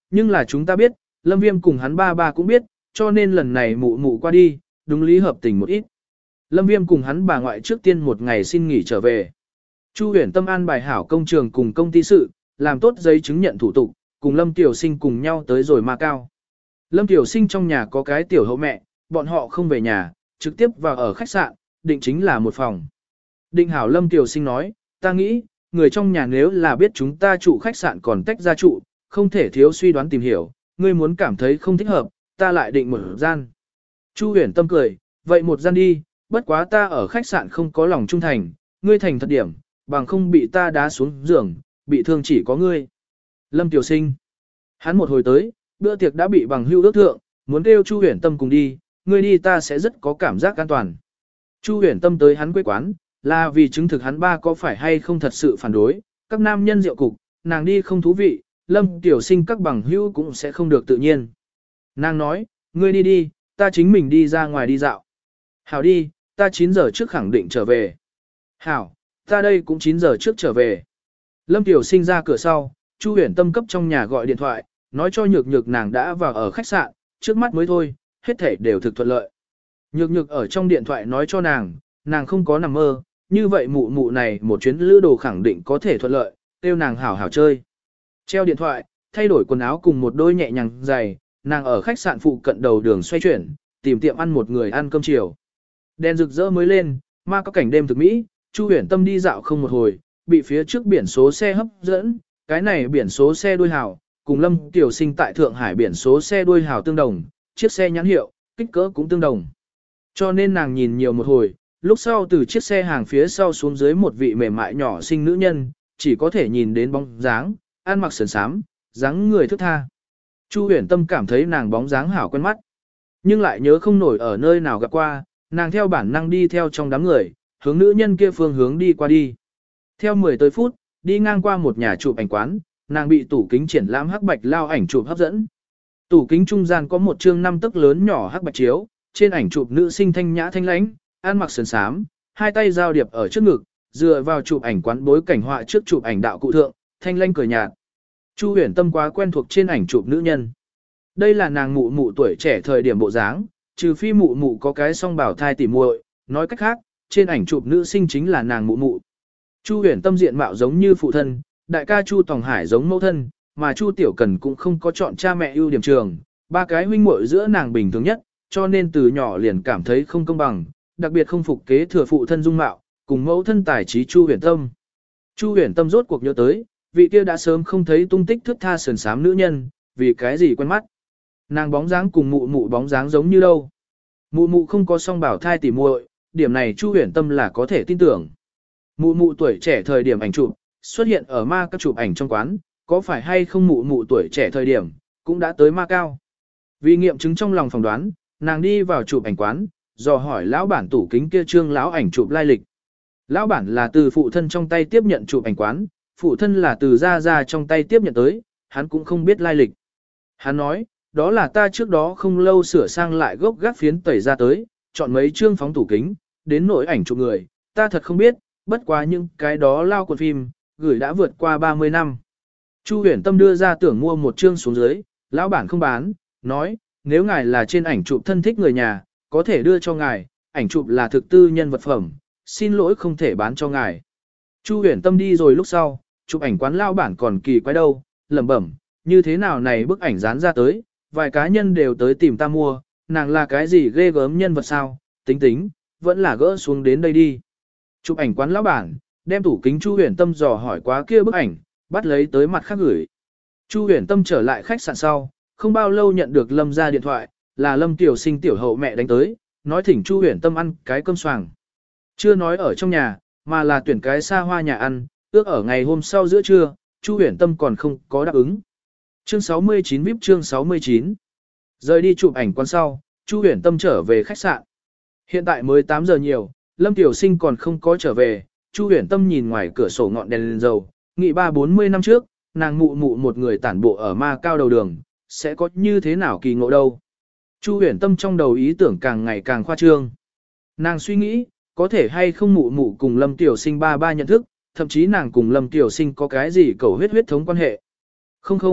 nhưng là chúng ta biết, Lâm Viêm cùng hắn ba ba cũng biết, cho nên lần này mụ mụ qua đi, đúng lý hợp tình một ít. Lâm Viêm cùng hắn bà ngoại trước tiên một ngày xin nghỉ trở về. Chu Huyền Tâm an bài hảo công trường cùng công ty sự, làm tốt giấy chứng nhận thủ tục, cùng Lâm Tiểu Sinh cùng nhau tới rồi Macau. Lâm Tiểu Sinh trong nhà có cái tiểu hậu mẹ, bọn họ không về nhà, trực tiếp vào ở khách sạn, định chính là một phòng. Định hảo Lâm Tiểu Sinh nói, ta nghĩ, người trong nhà nếu là biết chúng ta trụ khách sạn còn tách ra trụ, không thể thiếu suy đoán tìm hiểu, ngươi muốn cảm thấy không thích hợp, ta lại định một gian. Chu Huyền Tâm cười, vậy một gian đi, bất quá ta ở khách sạn không có lòng trung thành, ngươi thành thật điểm, bằng không bị ta đá xuống giường, bị thương chỉ có ngươi. Lâm Tiểu Sinh, hắn một hồi tới, bữa tiệc đã bị bằng hưu ước thượng, muốn kêu Chu Huyền Tâm cùng đi, ngươi đi ta sẽ rất có cảm giác an toàn. Chu Huyền Tâm tới hắn quê quán, là vì chứng thực hắn ba có phải hay không thật sự phản đối, các nam nhân rượu cục, nàng đi không thú vị, Lâm Tiểu Sinh các bằng hữu cũng sẽ không được tự nhiên. Nàng nói, ngươi đi đi, ta chính mình đi ra ngoài đi dạo. Hảo đi, ta 9 giờ trước khẳng định trở về. Hảo, ta đây cũng 9 giờ trước trở về. Lâm Tiểu Sinh ra cửa sau, Chu Huyền Tâm cấp trong nhà gọi điện thoại, nói cho Nhược Nhược nàng đã vào ở khách sạn, trước mắt mới thôi, hết thể đều thực thuận lợi. Nhược Nhược ở trong điện thoại nói cho nàng không có nằm mơ, như vậy mụ mụ này một chuyến lữ đồ khẳng định có thể thuận lợi, kêu nàng hảo hảo chơi. Treo điện thoại, thay đổi quần áo cùng một đôi nhẹ nhàng giày, nàng ở khách sạn phụ cận đầu đường xoay chuyển, tìm tiệm ăn một người ăn cơm chiều. Đèn rực rỡ mới lên, ma có cảnh đêm thực mỹ, Chu Huyền Tâm đi dạo không một hồi, bị phía trước biển số xe hấp dẫn, cái này biển số xe đuôi hào, cùng Lâm Tiểu Sinh tại Thượng Hải biển số xe đuôi hào tương đồng, chiếc xe nhãn hiệu, kích cỡ cũng tương đồng. Cho nên nàng nhìn nhiều một hồi, lúc sau từ chiếc xe hàng phía sau xuống dưới một vị mềm mại nhỏ xinh nữ nhân, chỉ có thể nhìn đến bóng dáng, ăn mặc sườn sám, dáng người thướt tha. Chu Huyền Tâm cảm thấy nàng bóng dáng hảo quen mắt, nhưng lại nhớ không nổi ở nơi nào gặp qua, nàng theo bản năng đi theo trong đám người, hướng nữ nhân kia phương hướng đi qua đi. Theo 10 tới phút, đi ngang qua một nhà chụp ảnh quán, nàng bị tủ kính triển lãm hắc bạch lao ảnh chụp hấp dẫn. Tủ kính trung gian có một chương 5 tấc lớn nhỏ hắc bạch chiếu, trên ảnh chụp nữ sinh thanh nhã thanh lãnh, ăn mặc sườn sám, hai tay giao điệp ở trước ngực, dựa vào chụp ảnh quán bối cảnh họa trước chụp ảnh đạo cụ thượng, thanh lãnh cười nhạt. Chu Huyền Tâm quá quen thuộc trên ảnh chụp nữ nhân. Đây là nàng mụ mụ tuổi trẻ thời điểm bộ dáng, trừ phi mụ mụ có cái song bảo thai tỉ muội, nói cách khác, trên ảnh chụp nữ sinh chính là nàng mụ mụ. Chu Huyền Tâm diện mạo giống như phụ thân, đại ca Chu Tòng Hải giống mẫu thân, mà Chu Tiểu Cần cũng không có chọn cha mẹ ưu điểm trường, ba cái huynh muội giữa nàng bình thường nhất, cho nên từ nhỏ liền cảm thấy không công bằng, đặc biệt không phục kế thừa phụ thân dung mạo, cùng mẫu thân tài trí Chu Huyền Tâm. Chu Huyền Tâm rốt cuộc nhớ tới, vị kia đã sớm không thấy tung tích thướt tha sườn xám nữ nhân, vì cái gì quen mắt. Nàng bóng dáng cùng mụ mụ bóng dáng giống như đâu. Mụ mụ không có song bảo thai tỉ muội, điểm này Chu Huyền Tâm là có thể tin tưởng. Mụ mụ tuổi trẻ thời điểm ảnh chụp, xuất hiện ở ma các chụp ảnh trong quán, có phải hay không mụ mụ tuổi trẻ thời điểm, cũng đã tới ma cao. Vì nghiệm chứng trong lòng phỏng đoán, nàng đi vào chụp ảnh quán, dò hỏi lão bản tủ kính kia trương lão ảnh chụp lai lịch. Lão bản là từ phụ thân trong tay tiếp nhận chụp ảnh quán, phụ thân là từ ra trong tay tiếp nhận tới, hắn cũng không biết lai lịch. Hắn nói, đó là ta trước đó không lâu sửa sang lại gốc gác phiến tẩy ra tới, chọn mấy chương phóng tủ kính, đến nỗi ảnh chụp người, ta thật không biết, bất quá những cái đó lao cuộn phim, gửi đã vượt qua 30 năm. Chu Huyền Tâm đưa ra tưởng mua một chương xuống dưới, lão bản không bán, nói, nếu ngài là trên ảnh chụp thân thích người nhà, có thể đưa cho ngài, ảnh chụp là thực tư nhân vật phẩm, xin lỗi không thể bán cho ngài. Chu Huyền Tâm đi rồi lúc sau, chụp ảnh quán lao bản còn kỳ quái đâu, lẩm bẩm, như thế nào này bức ảnh dán ra tới, vài cá nhân đều tới tìm ta mua, nàng là cái gì ghê gớm nhân vật sao, tính, vẫn là gỡ xuống đến đây đi. Chụp ảnh quán lão bản, đem tủ kính Chu Huyền Tâm dò hỏi quá kia bức ảnh, bắt lấy tới mặt khác gửi. Chu Huyền Tâm trở lại khách sạn sau, không bao lâu nhận được Lâm ra điện thoại, là Lâm Tiểu Sinh tiểu hậu mẹ đánh tới, nói thỉnh Chu Huyền Tâm ăn cái cơm xoàng. Chưa nói ở trong nhà, mà là tuyển cái xa hoa nhà ăn, ước ở ngày hôm sau giữa trưa, Chu Huyền Tâm còn không có đáp ứng. Chương 69 VIP chương 69. Rời đi chụp ảnh quán sau, Chu Huyền Tâm trở về khách sạn. Hiện tại mới 8 giờ nhiều, Lâm Tiểu Sinh còn không có trở về, Chu Huyền Tâm nhìn ngoài cửa sổ ngọn đèn lên dầu, nghĩ 30-40 năm trước, nàng mụ mụ một người tản bộ ở ma cao đầu đường, sẽ có như thế nào kỳ ngộ đâu. Chu Huyền Tâm trong đầu ý tưởng càng ngày càng khoa trương. Nàng suy nghĩ, có thể hay không mụ mụ cùng Lâm Tiểu Sinh ba nhận thức, thậm chí nàng cùng Lâm Tiểu Sinh có cái gì cầu huyết thống quan hệ. Không,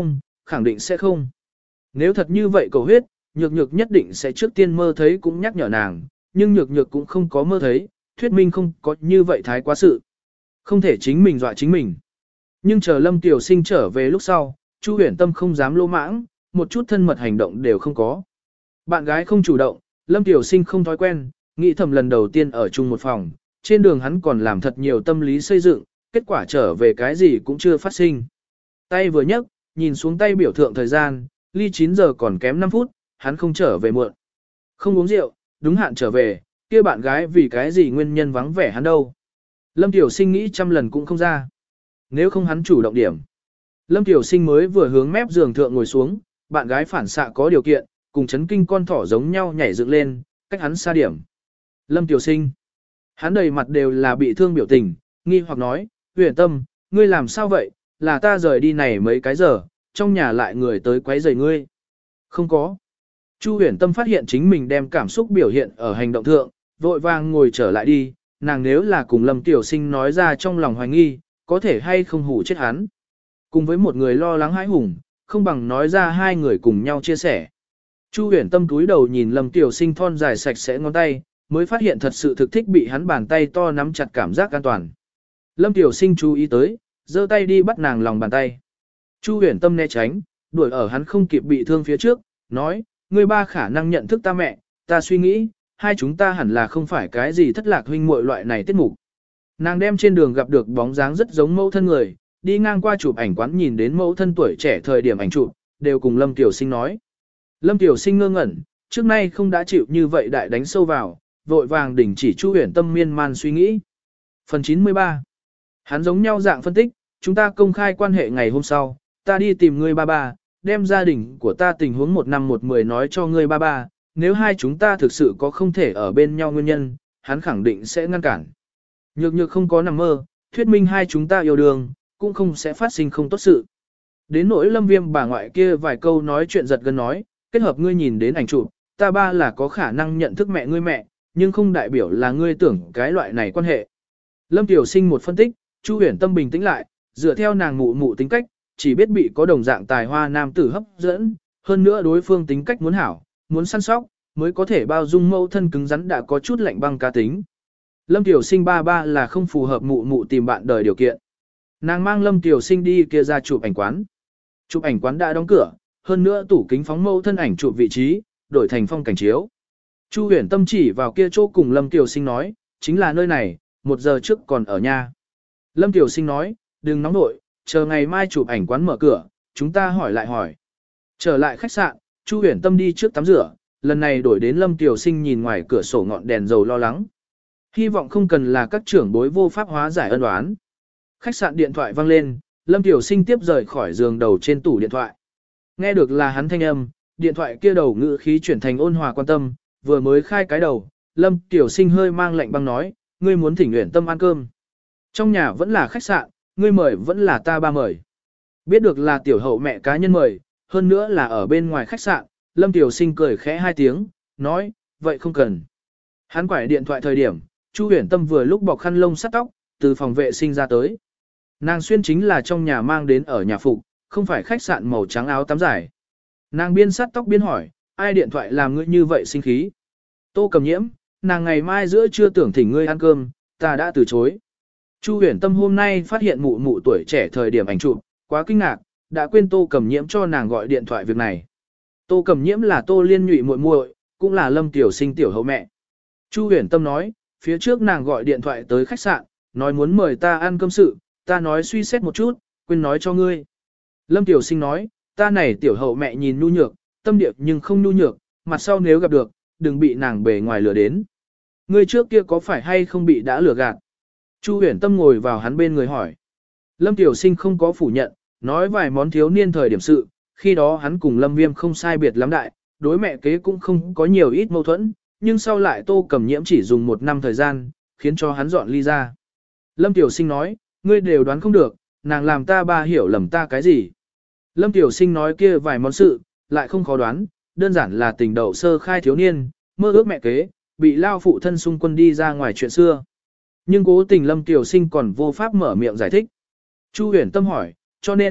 khẳng định sẽ không. Nếu thật như vậy cầu huyết, nhược nhược nhất định sẽ trước tiên mơ thấy cũng nhắc nhở nàng, nhưng nhược nhược cũng không có mơ thấy, thuyết minh không có như vậy thái quá sự. Không thể chính mình dọa chính mình. Nhưng chờ Lâm Tiểu Sinh trở về lúc sau, Chu Huyền Tâm không dám lô mãng, một chút thân mật hành động đều không có. Bạn gái không chủ động, Lâm Tiểu Sinh không thói quen, nghĩ thầm lần đầu tiên ở chung một phòng, trên đường hắn còn làm thật nhiều tâm lý xây dựng, kết quả trở về cái gì cũng chưa phát sinh. Tay vừa nhấc, nhìn xuống tay biểu thượng thời gian, ly 9 giờ còn kém 5 phút, hắn không trở về muộn. Không uống rượu, đúng hạn trở về, kia bạn gái vì cái gì nguyên nhân vắng vẻ hắn đâu. Lâm Tiểu Sinh nghĩ trăm lần cũng không ra. Nếu không hắn chủ động điểm. Lâm Tiểu Sinh mới vừa hướng mép giường thượng ngồi xuống, bạn gái phản xạ có điều kiện, cùng chấn kinh con thỏ giống nhau nhảy dựng lên, cách hắn xa điểm. Lâm Tiểu Sinh. Hắn đầy mặt đều là bị thương biểu tình, nghi hoặc nói, Huyền Tâm, ngươi làm sao vậy, là ta rời đi này mấy cái giờ, trong nhà lại người tới quấy rầy ngươi. Không có. Chu Huyền Tâm phát hiện chính mình đem cảm xúc biểu hiện ở hành động thượng, vội vàng ngồi trở lại đi, nàng nếu là cùng Lâm Tiểu Sinh nói ra trong lòng hoài nghi, có thể hay không hủ chết hắn. Cùng với một người lo lắng hãi hùng, không bằng nói ra hai người cùng nhau chia sẻ. Chu Huyền Tâm cúi đầu nhìn Lâm Tiểu Sinh thon dài sạch sẽ ngón tay, mới phát hiện thật sự thực thích bị hắn bàn tay to nắm chặt cảm giác an toàn. Lâm Tiểu Sinh chú ý tới, giơ tay đi bắt nàng lòng bàn tay. Chu Huyền Tâm né tránh, đuổi ở hắn không kịp bị thương phía trước, nói, ngươi ba khả năng nhận thức ta mẹ, ta suy nghĩ, hai chúng ta hẳn là không phải cái gì thất lạc huynh muội loại này tiết mục. Nàng đem trên đường gặp được bóng dáng rất giống mẫu thân người, đi ngang qua chụp ảnh quán nhìn đến mẫu thân tuổi trẻ thời điểm ảnh chụp, đều cùng Lâm Tiểu Sinh nói. Lâm Tiểu Sinh ngơ ngẩn, trước nay không đã chịu như vậy đại đánh sâu vào, vội vàng đình chỉ Chu Huyền Tâm miên man suy nghĩ. Phần 93. Hắn giống nhau dạng phân tích, chúng ta công khai quan hệ ngày hôm sau, ta đi tìm ngươi ba ba, đem gia đình của ta tình huống 1 năm 1 10 nói cho ngươi ba ba, nếu hai chúng ta thực sự có không thể ở bên nhau nguyên nhân, hắn khẳng định sẽ ngăn cản. Nhược nhược không có nằm mơ, thuyết minh hai chúng ta yêu đương, cũng không sẽ phát sinh không tốt sự. Đến nỗi Lâm Viêm bà ngoại kia vài câu nói chuyện giật gân nói, kết hợp ngươi nhìn đến ảnh chụp, ta ba là có khả năng nhận thức mẹ ngươi mẹ, nhưng không đại biểu là ngươi tưởng cái loại này quan hệ. Lâm Tiểu Sinh một phân tích, Chu Huyền Tâm bình tĩnh lại, dựa theo nàng mụ mụ tính cách, chỉ biết bị có đồng dạng tài hoa nam tử hấp dẫn, hơn nữa đối phương tính cách muốn hảo, muốn săn sóc, mới có thể bao dung mâu thân cứng rắn đã có chút lạnh băng cá tính. Lâm Tiểu Sinh ba ba là không phù hợp mụ mụ tìm bạn đời điều kiện. Nàng mang Lâm Tiểu Sinh đi kia ra chụp ảnh quán. Chụp ảnh quán đã đóng cửa, hơn nữa tủ kính phóng mâu thân ảnh chụp vị trí, đổi thành phong cảnh chiếu. Chu Huyền Tâm chỉ vào kia chỗ cùng Lâm Tiểu Sinh nói, chính là nơi này, 1 giờ trước còn ở nhà. Lâm Tiểu Sinh nói, đừng nóng nội, chờ ngày mai chụp ảnh quán mở cửa, chúng ta hỏi lại hỏi. Trở lại khách sạn, Chu Huyền Tâm đi trước tắm rửa, lần này đổi đến Lâm Tiểu Sinh nhìn ngoài cửa sổ ngọn đèn dầu lo lắng. Hy vọng không cần là các trưởng bối vô pháp hóa giải ân oán. Khách sạn điện thoại vang lên, Lâm Tiểu Sinh tiếp rời khỏi giường đầu trên tủ điện thoại. Nghe được là hắn thanh âm, điện thoại kia đầu ngữ khí chuyển thành ôn hòa quan tâm, vừa mới khai cái đầu, Lâm Tiểu Sinh hơi mang lạnh băng nói, ngươi muốn thỉnh Huyền Tâm ăn cơm. Trong nhà vẫn là khách sạn, ngươi mời vẫn là ta ba mời. Biết được là tiểu hậu mẹ cá nhân mời, hơn nữa là ở bên ngoài khách sạn, Lâm Tiểu Sinh cười khẽ 2 tiếng, nói, vậy không cần. Hắn quải điện thoại thời điểm, Chu Huyền Tâm vừa lúc bọc khăn lông sắt tóc, từ phòng vệ sinh ra tới. Nàng xuyên chính là trong nhà mang đến ở nhà phục, không phải khách sạn màu trắng áo tắm dài. Nàng biên sắt tóc biên hỏi, ai điện thoại làm ngươi như vậy sinh khí? Tô Cầm Nhiễm, nàng ngày mai giữa trưa tưởng thỉnh ngươi ăn cơm, ta đã từ chối. Chu Huyền Tâm hôm nay phát hiện mụ mụ tuổi trẻ thời điểm ảnh chụp, quá kinh ngạc, đã quên Tô Cầm Nhiễm cho nàng gọi điện thoại việc này. Tô Cầm Nhiễm là Tô Liên Nhụy muội muội, cũng là Lâm Tiểu Sinh tiểu hậu mẹ. Chu Huyền Tâm nói, phía trước nàng gọi điện thoại tới khách sạn, nói muốn mời ta ăn cơm sự, ta nói suy xét một chút, quên nói cho ngươi. Lâm Tiểu Sinh nói, ta này tiểu hậu mẹ nhìn nhu nhược, tâm địa nhưng không nhu nhược, mặt sau nếu gặp được, đừng bị nàng bề ngoài lừa đến. Ngươi trước kia có phải hay không bị đã lừa gạt? Chu Huyền Tâm ngồi vào hắn bên người hỏi. Lâm Tiểu Sinh không có phủ nhận, nói vài món thiếu niên thời điểm sự, khi đó hắn cùng Lâm Viêm không sai biệt lắm đại, đối mẹ kế cũng không có nhiều ít mâu thuẫn, nhưng sau lại Tô Cầm Nhiễm chỉ dùng 1 năm thời gian, khiến cho hắn dọn ly ra. Lâm Tiểu Sinh nói, ngươi đều đoán không được, nàng làm ta ba hiểu lầm ta cái gì. Lâm Tiểu Sinh nói kia vài món sự, lại không khó đoán, đơn giản là tình đầu sơ khai thiếu niên, mơ ước mẹ kế, bị lao phụ thân xung quân đi ra ngoài chuyện xưa. Nhưng cố tình Lâm Tiểu Sinh còn vô pháp mở miệng giải thích. Chu Huyền Tâm hỏi, cho nên,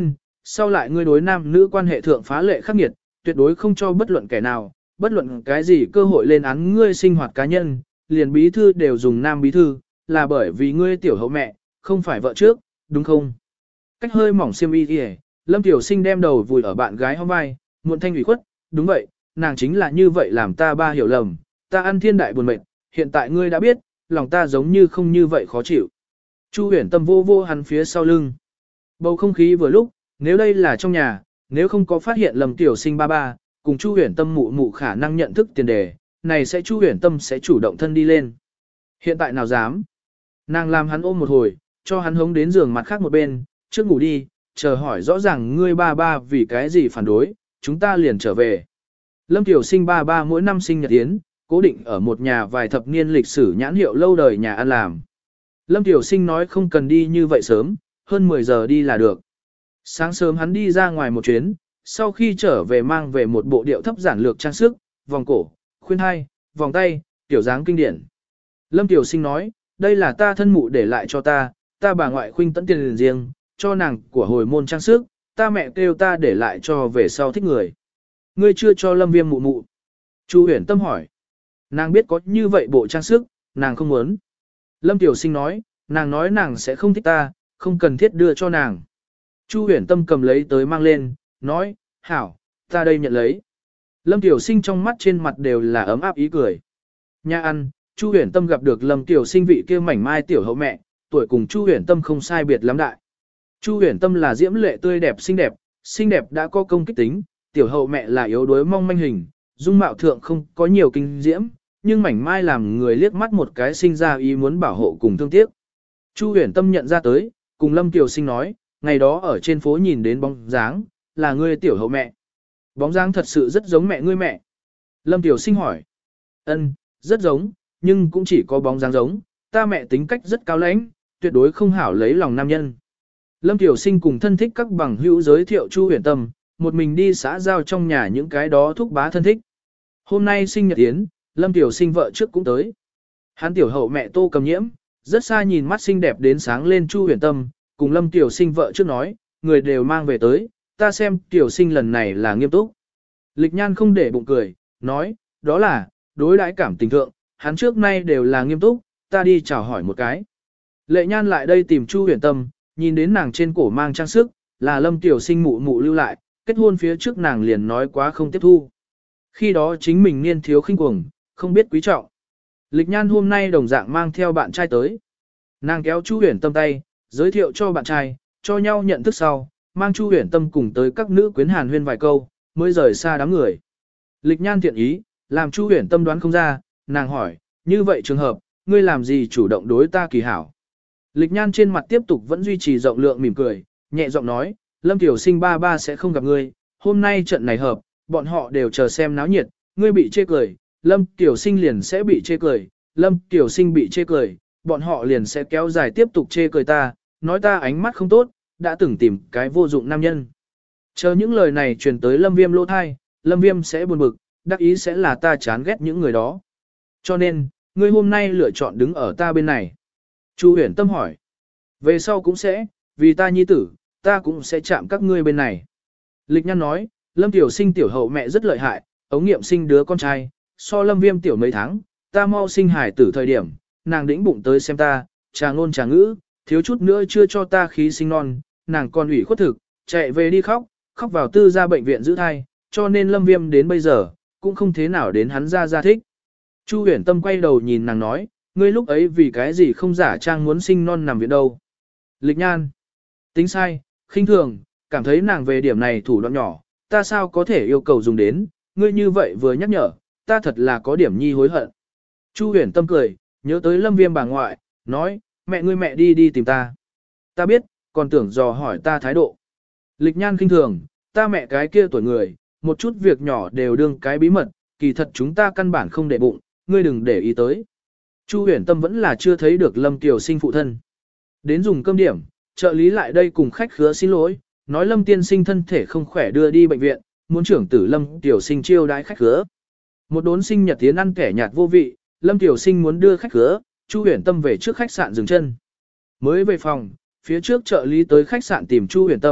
sau lại ngươi đối nam nữ quan hệ thượng phá lệ khắc nghiệt, tuyệt đối không cho bất luận kẻ nào, bất luận cái gì cơ hội lên án ngươi sinh hoạt cá nhân, liền bí thư đều dùng nam bí thư, là bởi vì ngươi tiểu hậu mẹ, không phải vợ trước, đúng không? Cách hơi mỏng xiêm y kìa, Lâm Tiểu Sinh đem đầu vùi ở bạn gái hông vai, muộn thanh ủy khuất, đúng vậy, nàng chính là như vậy làm ta ba hiểu lầm, ta ăn thiên đại buồn mệt, hiện tại ngươi đã biết, lòng ta giống như không như vậy khó chịu. Chu Huyền Tâm vô vô hắn phía sau lưng. Bầu không khí vừa lúc, nếu đây là trong nhà, nếu không có phát hiện Lâm Tiểu Sinh ba ba, cùng Chu Huyền Tâm mụ mụ khả năng nhận thức tiền đề, này sẽ Chu Huyền Tâm sẽ chủ động thân đi lên. Hiện tại nào dám? Nàng làm hắn ôm một hồi, cho hắn hống đến giường mặt khác một bên, trước ngủ đi, chờ hỏi rõ ràng ngươi ba ba vì cái gì phản đối, chúng ta liền trở về. Lâm Tiểu Sinh ba ba mỗi năm sinh nhật yến, cố định ở một nhà vài thập niên lịch sử nhãn hiệu lâu đời nhà ăn làm. Lâm Tiểu Sinh nói không cần đi như vậy sớm, hơn 10 giờ đi là được. Sáng sớm hắn đi ra ngoài một chuyến, sau khi trở về mang về một bộ điệu thấp giản lược trang sức, vòng cổ, khuyên hai, vòng tay, tiểu dáng kinh điển. Lâm Tiểu Sinh nói, đây là ta thân mụ để lại cho ta bà ngoại khuynh tẫn tiền riêng, cho nàng của hồi môn trang sức, ta mẹ kêu ta để lại cho về sau thích người. Ngươi chưa cho Lâm Viêm mụ mụ. Chu Huyền Tâm hỏi. Nàng biết có như vậy bộ trang sức, nàng không muốn. Lâm Tiểu Sinh nói nàng sẽ không thích ta, không cần thiết đưa cho nàng. Chu Huyền Tâm cầm lấy tới mang lên, nói, hảo, ta đây nhận lấy. Lâm Tiểu Sinh trong mắt trên mặt đều là ấm áp ý cười. Nhà ăn, Chu Huyền Tâm gặp được Lâm Tiểu Sinh vị kia mảnh mai tiểu hậu mẹ, tuổi cùng Chu Huyền Tâm không sai biệt lắm đại. Chu Huyền Tâm là diễm lệ tươi đẹp, xinh đẹp đã có công kích tính, tiểu hậu mẹ là yếu đuối mong manh hình, dung mạo thượng không có nhiều kinh diễm, nhưng mảnh mai làm người liếc mắt một cái sinh ra ý muốn bảo hộ cùng thương tiếc. Chu Huyền Tâm nhận ra tới, cùng Lâm Tiểu Sinh nói, ngày đó ở trên phố nhìn đến bóng dáng, là ngươi tiểu hậu mẹ. Bóng dáng thật sự rất giống mẹ ngươi mẹ. Lâm Tiểu Sinh hỏi. Ân, rất giống, nhưng cũng chỉ có bóng dáng giống, ta mẹ tính cách rất cao lãnh, tuyệt đối không hảo lấy lòng nam nhân. Lâm Tiểu Sinh cùng thân thích các bằng hữu giới thiệu Chu Huyền Tâm, một mình đi xã giao trong nhà những cái đó thúc bá thân thích. Hôm nay sinh nhật yến, Lâm Tiểu Sinh vợ trước cũng tới. Hắn tiểu hậu mẹ Tô Cầm Nhiễm, rất xa nhìn mắt xinh đẹp đến sáng lên Chu Huyền Tâm, cùng Lâm Tiểu Sinh vợ trước nói, người đều mang về tới, ta xem Tiểu Sinh lần này là nghiêm túc. Lịch Nhan không để bụng cười, nói, đó là, đối đãi cảm tình thượng, hắn trước nay đều là nghiêm túc, ta đi chào hỏi một cái. Lệ Nhan lại đây tìm Chu Huyền Tâm, nhìn đến nàng trên cổ mang trang sức, là Lâm Tiểu Sinh mụ mụ lưu lại, kết hôn phía trước nàng liền nói quá không tiếp thu. Khi đó chính mình niên thiếu khinh cuồng, không biết quý trọng. Lịch Nhan hôm nay đồng dạng mang theo bạn trai tới. Nàng kéo Chu Huyền Tâm tay, giới thiệu cho bạn trai, cho nhau nhận thức sau, mang Chu Huyền Tâm cùng tới các nữ quyến hàn huyên vài câu, mới rời xa đám người. Lịch Nhan thiện ý, làm Chu Huyền Tâm đoán không ra, nàng hỏi, như vậy trường hợp, ngươi làm gì chủ động đối ta kỳ hảo? Lịch Nhan trên mặt tiếp tục vẫn duy trì rộng lượng mỉm cười, nhẹ giọng nói, Lâm Tiểu Sinh ba ba sẽ không gặp ngươi, hôm nay trận này hợp, bọn họ đều chờ xem náo nhiệt, ngươi bị chê cười, Lâm Tiểu Sinh liền sẽ bị chê cười, Lâm Tiểu Sinh bị chê cười, bọn họ liền sẽ kéo dài tiếp tục chê cười ta, nói ta ánh mắt không tốt, đã từng tìm cái vô dụng nam nhân. Chờ những lời này truyền tới Lâm Viêm lỗ thai, Lâm Viêm sẽ buồn bực, đắc ý sẽ là ta chán ghét những người đó. Cho nên, ngươi hôm nay lựa chọn đứng ở ta bên này. Chu Huyền Tâm hỏi. Về sau cũng sẽ, vì ta nhi tử, ta cũng sẽ chạm các ngươi bên này. Lịch Nhan nói, Lâm Tiểu Sinh tiểu hậu mẹ rất lợi hại, ống nghiệm sinh đứa con trai, so Lâm Viêm tiểu mấy tháng, ta mau sinh hải tử thời điểm, nàng đĩnh bụng tới xem ta, trà ngôn trà ngữ, thiếu chút nữa chưa cho ta khí sinh non, nàng còn ủy khuất thực, chạy về đi khóc, khóc vào tư gia bệnh viện giữ thai, cho nên Lâm Viêm đến bây giờ, cũng không thế nào đến hắn ra thích. Chu Huyền Tâm quay đầu nhìn nàng nói, ngươi lúc ấy vì cái gì không giả trang muốn sinh non nằm viện đâu. Lịch Nhan. Tính sai, khinh thường, cảm thấy nàng về điểm này thủ đoạn nhỏ, ta sao có thể yêu cầu dùng đến, ngươi như vậy vừa nhắc nhở, ta thật là có điểm nhi hối hận. Chu Huyền Tâm cười, nhớ tới Lâm Viêm bà ngoại, nói, mẹ ngươi mẹ đi tìm ta. Ta biết, còn tưởng dò hỏi ta thái độ. Lịch Nhan khinh thường, ta mẹ cái kia tuổi người, một chút việc nhỏ đều đương cái bí mật, kỳ thật chúng ta căn bản không để bụng, ngươi đừng để ý tới. Chu Huyền Tâm vẫn là chưa thấy được Lâm Tiểu Sinh phụ thân. Đến dùng cơm điểm, trợ lý lại đây cùng khách khứa xin lỗi, nói Lâm tiên sinh thân thể không khỏe đưa đi bệnh viện, muốn trưởng tử Lâm Tiểu Sinh chiêu đãi khách khứa. Một đốn sinh nhật tiến ăn kẻ nhạt vô vị, Lâm Tiểu Sinh muốn đưa khách khứa, Chu Huyền Tâm về trước khách sạn dừng chân. Mới về phòng, phía trước trợ lý tới khách sạn tìm Chu Huyền Tâm,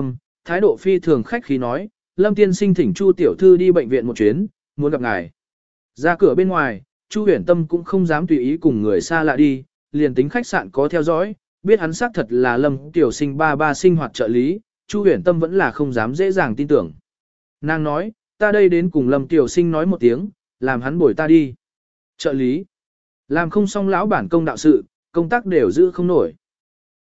thái độ phi thường khách khí nói, Lâm tiên sinh thỉnh Chu tiểu thư đi bệnh viện một chuyến, muốn gặp ngài. Ra cửa bên ngoài, Chu Huyền Tâm cũng không dám tùy ý cùng người xa lạ đi, liền tính khách sạn có theo dõi, biết hắn xác thật là Lâm tiểu sinh ba ba sinh hoạt trợ lý, Chu Huyền Tâm vẫn là không dám dễ dàng tin tưởng. Nàng nói, ta đây đến cùng Lâm tiểu sinh nói một tiếng, làm hắn bồi ta đi. Trợ lý, làm không xong lão bản công đạo sự, công tác đều giữ không nổi.